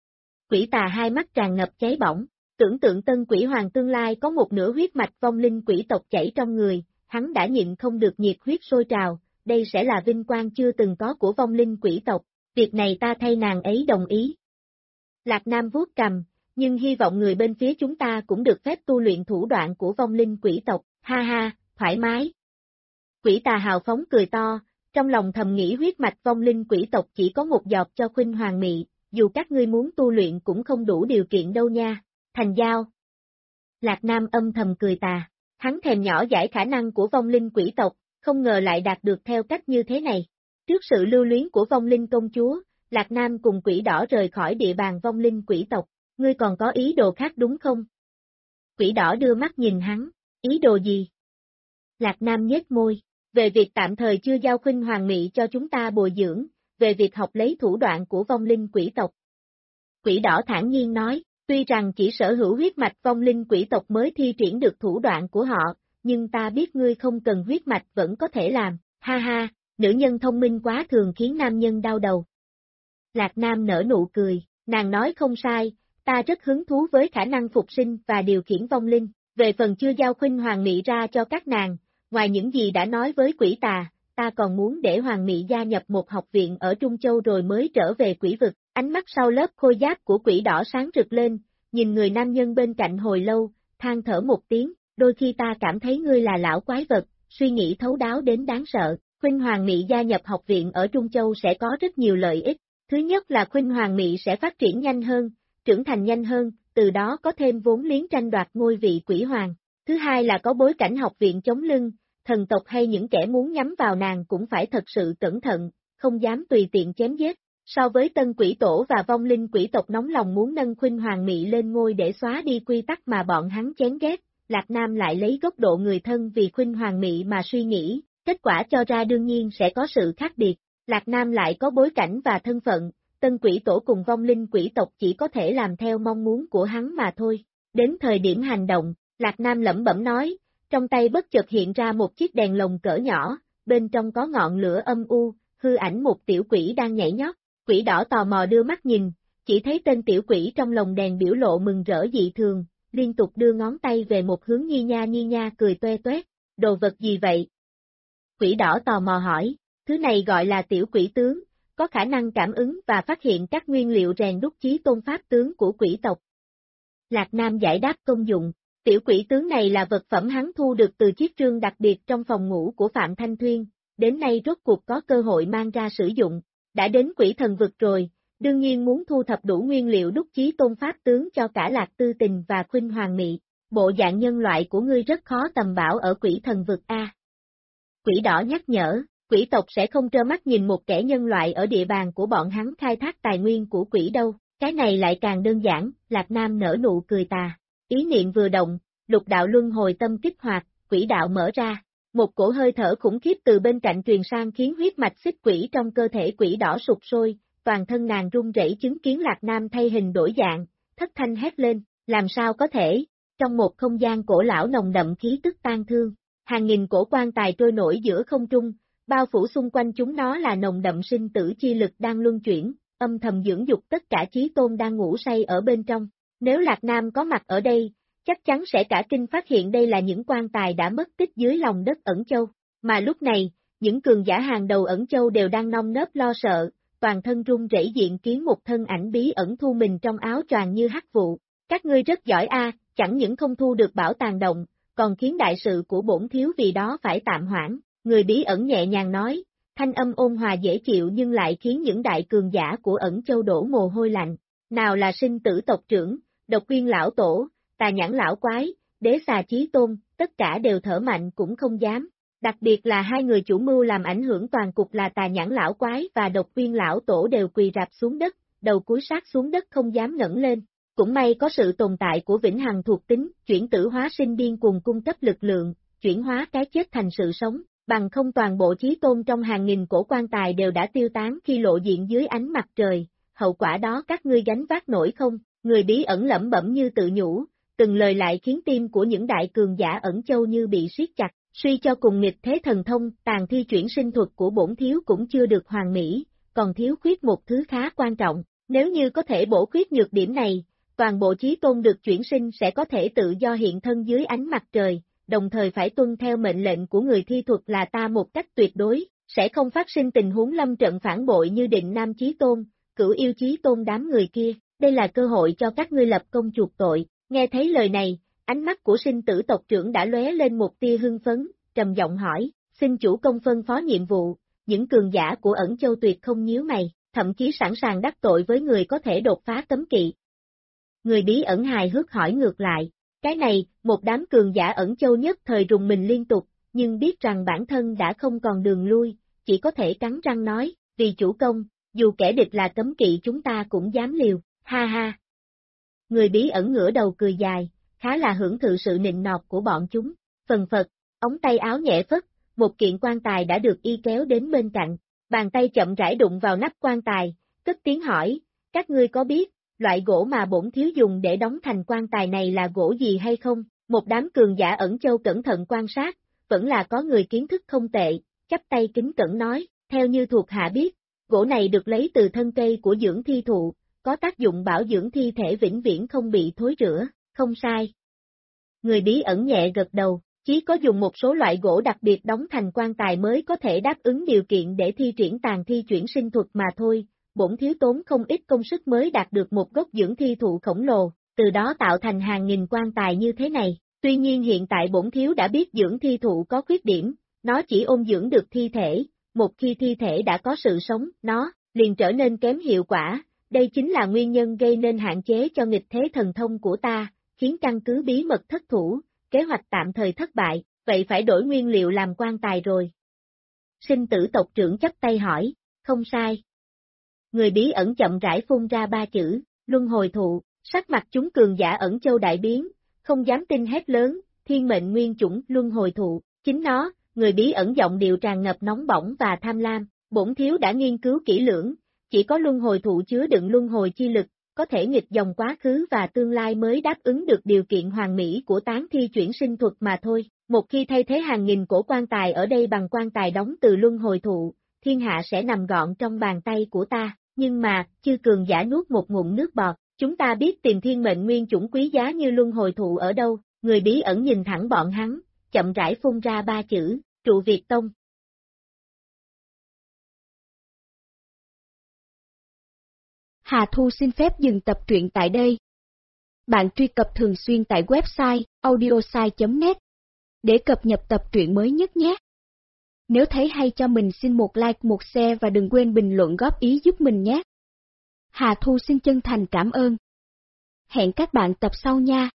Quỷ tà hai mắt tràn ngập cháy bỏng, tưởng tượng tân quỷ hoàng tương lai có một nửa huyết mạch vong linh quỷ tộc chảy trong người, hắn đã nhịn không được nhiệt huyết sôi trào, đây sẽ là vinh quang chưa từng có của vong linh quỷ tộc, việc này ta thay nàng ấy đồng ý. Lạc Nam vuốt cầm, nhưng hy vọng người bên phía chúng ta cũng được phép tu luyện thủ đoạn của vong linh quỷ tộc, ha ha, thoải mái. Quỷ tà hào phóng cười to, trong lòng thầm nghĩ huyết mạch vong linh quỷ tộc chỉ có một giọt cho Khuynh Hoàng Mị, dù các ngươi muốn tu luyện cũng không đủ điều kiện đâu nha, thành giao. Lạc Nam âm thầm cười tà, hắn thèm nhỏ giải khả năng của vong linh quỷ tộc, không ngờ lại đạt được theo cách như thế này. Trước sự lưu luyến của vong linh công chúa, Lạc Nam cùng quỷ đỏ rời khỏi địa bàn vong linh quỷ tộc, ngươi còn có ý đồ khác đúng không? Quỷ đỏ đưa mắt nhìn hắn, ý đồ gì? Lạc Nam nhếch môi, về việc tạm thời chưa giao Khuynh Hoàng Mị cho chúng ta bồi dưỡng, về việc học lấy thủ đoạn của vong linh quỷ tộc. Quỷ đỏ thản nhiên nói, tuy rằng chỉ sở hữu huyết mạch vong linh quỷ tộc mới thi triển được thủ đoạn của họ, nhưng ta biết ngươi không cần huyết mạch vẫn có thể làm, ha ha, nữ nhân thông minh quá thường khiến nam nhân đau đầu. Lạc Nam nở nụ cười, nàng nói không sai, ta rất hứng thú với khả năng phục sinh và điều khiển vong linh, về phần chưa giao Khuynh Hoàng Mị ra cho các nàng, ngoài những gì đã nói với quỷ tà, ta còn muốn để Hoàng Mị gia nhập một học viện ở Trung Châu rồi mới trở về quỷ vực, ánh mắt sau lớp khôi giáp của quỷ đỏ sáng rực lên, nhìn người nam nhân bên cạnh hồi lâu, than thở một tiếng, đôi khi ta cảm thấy ngươi là lão quái vật, suy nghĩ thấu đáo đến đáng sợ, Khuynh Hoàng Mị gia nhập học viện ở Trung Châu sẽ có rất nhiều lợi ích, thứ nhất là Khuynh Hoàng Mị sẽ phát triển nhanh hơn, trưởng thành nhanh hơn, từ đó có thêm vốn liếng tranh đoạt ngôi vị quỷ hoàng, thứ hai là có bối cảnh học viện chống lưng, thần tộc hay những kẻ muốn nhắm vào nàng cũng phải thật sự cẩn thận, không dám tùy tiện chém giết. So với tân quỷ tổ và vong linh quỷ tộc nóng lòng muốn nâng Khuynh Hoàng Mị lên ngôi để xóa đi quy tắc mà bọn hắn chán ghét, Lạc Nam lại lấy góc độ người thân vì Khuynh Hoàng Mị mà suy nghĩ, kết quả cho ra đương nhiên sẽ có sự khác biệt. Lạc Nam lại có bối cảnh và thân phận, tân quỷ tổ cùng vong linh quỷ tộc chỉ có thể làm theo mong muốn của hắn mà thôi. Đến thời điểm hành động, Lạc Nam lẩm bẩm nói, trong tay bất chợt hiện ra một chiếc đèn lồng cỡ nhỏ, bên trong có ngọn lửa âm u, hư ảnh một tiểu quỷ đang nhảy nhót. Quỷ đỏ tò mò đưa mắt nhìn, chỉ thấy tên tiểu quỷ trong lồng đèn biểu lộ mừng rỡ dị thường, liên tục đưa ngón tay về một hướng nhi nha cười toe toét, đồ vật gì vậy? Quỷ đỏ tò mò hỏi, thứ này gọi là tiểu quỷ tướng, có khả năng cảm ứng và phát hiện các nguyên liệu rèn đúc chí tôn pháp tướng của quỷ tộc. Lạc Nam giải đáp công dụng, tiểu quỷ tướng này là vật phẩm hắn thu được từ chiếc trương đặc biệt trong phòng ngủ của Phạm Thanh Thuyên, đến nay rốt cuộc có cơ hội mang ra sử dụng. Đã đến quỷ thần vực rồi, đương nhiên muốn thu thập đủ nguyên liệu đúc chí tôn pháp tướng cho cả Lạc Tư Tình và Khuynh Hoàng Mị, bộ dạng nhân loại của ngươi rất khó tầm bảo ở quỷ thần vực a. Quỷ đỏ nhắc nhở, quỷ tộc sẽ không trơ mắt nhìn một kẻ nhân loại ở địa bàn của bọn hắn khai thác tài nguyên của quỷ đâu, cái này lại càng đơn giản, Lạc Nam nở nụ cười tà, ý niệm vừa động, lục đạo luân hồi tâm kích hoạt, quỷ đạo mở ra. Một cổ hơi thở khủng khiếp từ bên cạnh truyền sang khiến huyết mạch xích quỷ trong cơ thể quỷ đỏ sụt sôi, toàn thân nàng run rẩy chứng kiến Lạc Nam thay hình đổi dạng, thất thanh hét lên, làm sao có thể, trong một không gian cổ lão nồng đậm khí tức tang thương, hàng nghìn cổ quan tài trôi nổi giữa không trung, bao phủ xung quanh chúng nó là nồng đậm sinh tử chi lực đang luân chuyển, âm thầm dưỡng dục tất cả chí tôn đang ngủ say ở bên trong, nếu Lạc Nam có mặt ở đây, chắc chắn sẽ cả kinh phát hiện đây là những quan tài đã mất tích dưới lòng đất Ẩn Châu, mà lúc này, những cường giả hàng đầu Ẩn Châu đều đang nơm nớp lo sợ, toàn thân run rẩy diện kiến một thân ảnh bí ẩn thu mình trong áo choàng như hắc vụ. Các ngươi rất giỏi a, chẳng những không thu được bảo tàng động, còn khiến đại sự của bổn thiếu vì đó phải tạm hoãn, người bí ẩn nhẹ nhàng nói, thanh âm ôn hòa dễ chịu nhưng lại khiến những đại cường giả của Ẩn Châu đổ mồ hôi lạnh, nào là sinh tử tộc trưởng, độc quyên lão tổ, tà nhãn lão quái, đế xà chí tôn, tất cả đều thở mạnh cũng không dám. Đặc biệt là hai người chủ mưu làm ảnh hưởng toàn cục là tà nhãn lão quái và độc quyên lão tổ đều quỳ rạp xuống đất, đầu cúi sát xuống đất không dám ngẩng lên. Cũng may có sự tồn tại của vĩnh hằng thuộc tính, chuyển tử hóa sinh điên cuồng cung cấp lực lượng, chuyển hóa cái chết thành sự sống, bằng không toàn bộ chí tôn trong hàng nghìn cổ quan tài đều đã tiêu tán khi lộ diện dưới ánh mặt trời, hậu quả đó các ngươi gánh vác nổi không? Người bí ẩn lẩm bẩm như tự nhủ, từng lời lại khiến tim của những đại cường giả Ẩn Châu như bị siết chặt, suy cho cùng nghịch thế thần thông, tàn thi chuyển sinh thuật của bổn thiếu cũng chưa được hoàn mỹ, còn thiếu khuyết một thứ khá quan trọng, nếu như có thể bổ khuyết nhược điểm này, toàn bộ chí tôn được chuyển sinh sẽ có thể tự do hiện thân dưới ánh mặt trời, đồng thời phải tuân theo mệnh lệnh của người thi thuật là ta một cách tuyệt đối, sẽ không phát sinh tình huống lâm trận phản bội như Định Nam Chí Tôn, Cửu Yêu Chí Tôn đám người kia, đây là cơ hội cho các ngươi lập công chuộc tội. Nghe thấy lời này, ánh mắt của sinh tử tộc trưởng đã lóe lên một tia hưng phấn, trầm giọng hỏi, xin chủ công phân phó nhiệm vụ, những cường giả của Ẩn Châu tuyệt không nhíu mày, thậm chí sẵn sàng đắc tội với người có thể đột phá cấm kỵ. Người bí ẩn hài hước hỏi ngược lại, cái này, một đám cường giả Ẩn Châu nhất thời rùng mình liên tục, nhưng biết rằng bản thân đã không còn đường lui, chỉ có thể cắn răng nói, vì chủ công, dù kẻ địch là cấm kỵ chúng ta cũng dám liều, ha ha. Người bí ẩn ngửa đầu cười dài, khá là hưởng thụ sự nịnh nọt của bọn chúng, phần phật, ống tay áo nhẹ phất, một kiện quan tài đã được y kéo đến bên cạnh, bàn tay chậm rãi đụng vào nắp quan tài, cất tiếng hỏi, các ngươi có biết, loại gỗ mà bổn thiếu dùng để đóng thành quan tài này là gỗ gì hay không? Một đám cường giả Ẩn Châu cẩn thận quan sát, vẫn là có người kiến thức không tệ, chắp tay kính cẩn nói, theo như thuộc hạ biết, gỗ này được lấy từ thân cây của dưỡng thi thụ, có tác dụng bảo dưỡng thi thể vĩnh viễn không bị thối rữa, không sai. Người bí ẩn nhẹ gật đầu, chỉ có dùng một số loại gỗ đặc biệt đóng thành quan tài mới có thể đáp ứng điều kiện để thi triển tàn thi chuyển sinh thuật mà thôi, bổn thiếu tốn không ít công sức mới đạt được một gốc dưỡng thi thụ khổng lồ, từ đó tạo thành hàng nghìn quan tài như thế này. Tuy nhiên hiện tại bổn thiếu đã biết dưỡng thi thụ có khuyết điểm, nó chỉ ôn dưỡng được thi thể, một khi thi thể đã có sự sống, nó liền trở nên kém hiệu quả, đây chính là nguyên nhân gây nên hạn chế cho nghịch thế thần thông của ta, khiến căn cứ bí mật thất thủ, kế hoạch tạm thời thất bại, vậy phải đổi nguyên liệu làm quan tài rồi. Sinh tử tộc trưởng chắp tay hỏi, không sai. Người bí ẩn chậm rãi phun ra ba chữ, luân hồi thụ, sắc mặt chúng cường giả Ẩn Châu đại biến, không dám tin hét lớn, thiên mệnh nguyên chủng luân hồi thụ, chính nó, người bí ẩn giọng điệu tràn ngập nóng bỏng và tham lam, bổn thiếu đã nghiên cứu kỹ lưỡng, chỉ có luân hồi thụ chứa đựng luân hồi chi lực, có thể nghịch dòng quá khứ và tương lai mới đáp ứng được điều kiện hoàn mỹ của tán thi chuyển sinh thuật mà thôi, một khi thay thế hàng nghìn cổ quan tài ở đây bằng quan tài đóng từ luân hồi thụ, thiên hạ sẽ nằm gọn trong bàn tay của ta, nhưng mà, chư cường giả nuốt một ngụm nước bọt, chúng ta biết tìm thiên mệnh nguyên chủng quý giá như luân hồi thụ ở đâu, người bí ẩn nhìn thẳng bọn hắn, chậm rãi phun ra ba chữ, trụ Việt Tông. Hà Thu xin phép dừng tập truyện tại đây. Bạn truy cập thường xuyên tại website audiosai.net để cập nhật tập truyện mới nhất nhé. Nếu thấy hay cho mình xin một like, một share và đừng quên bình luận góp ý giúp mình nhé. Hà Thu xin chân thành cảm ơn. Hẹn các bạn tập sau nha.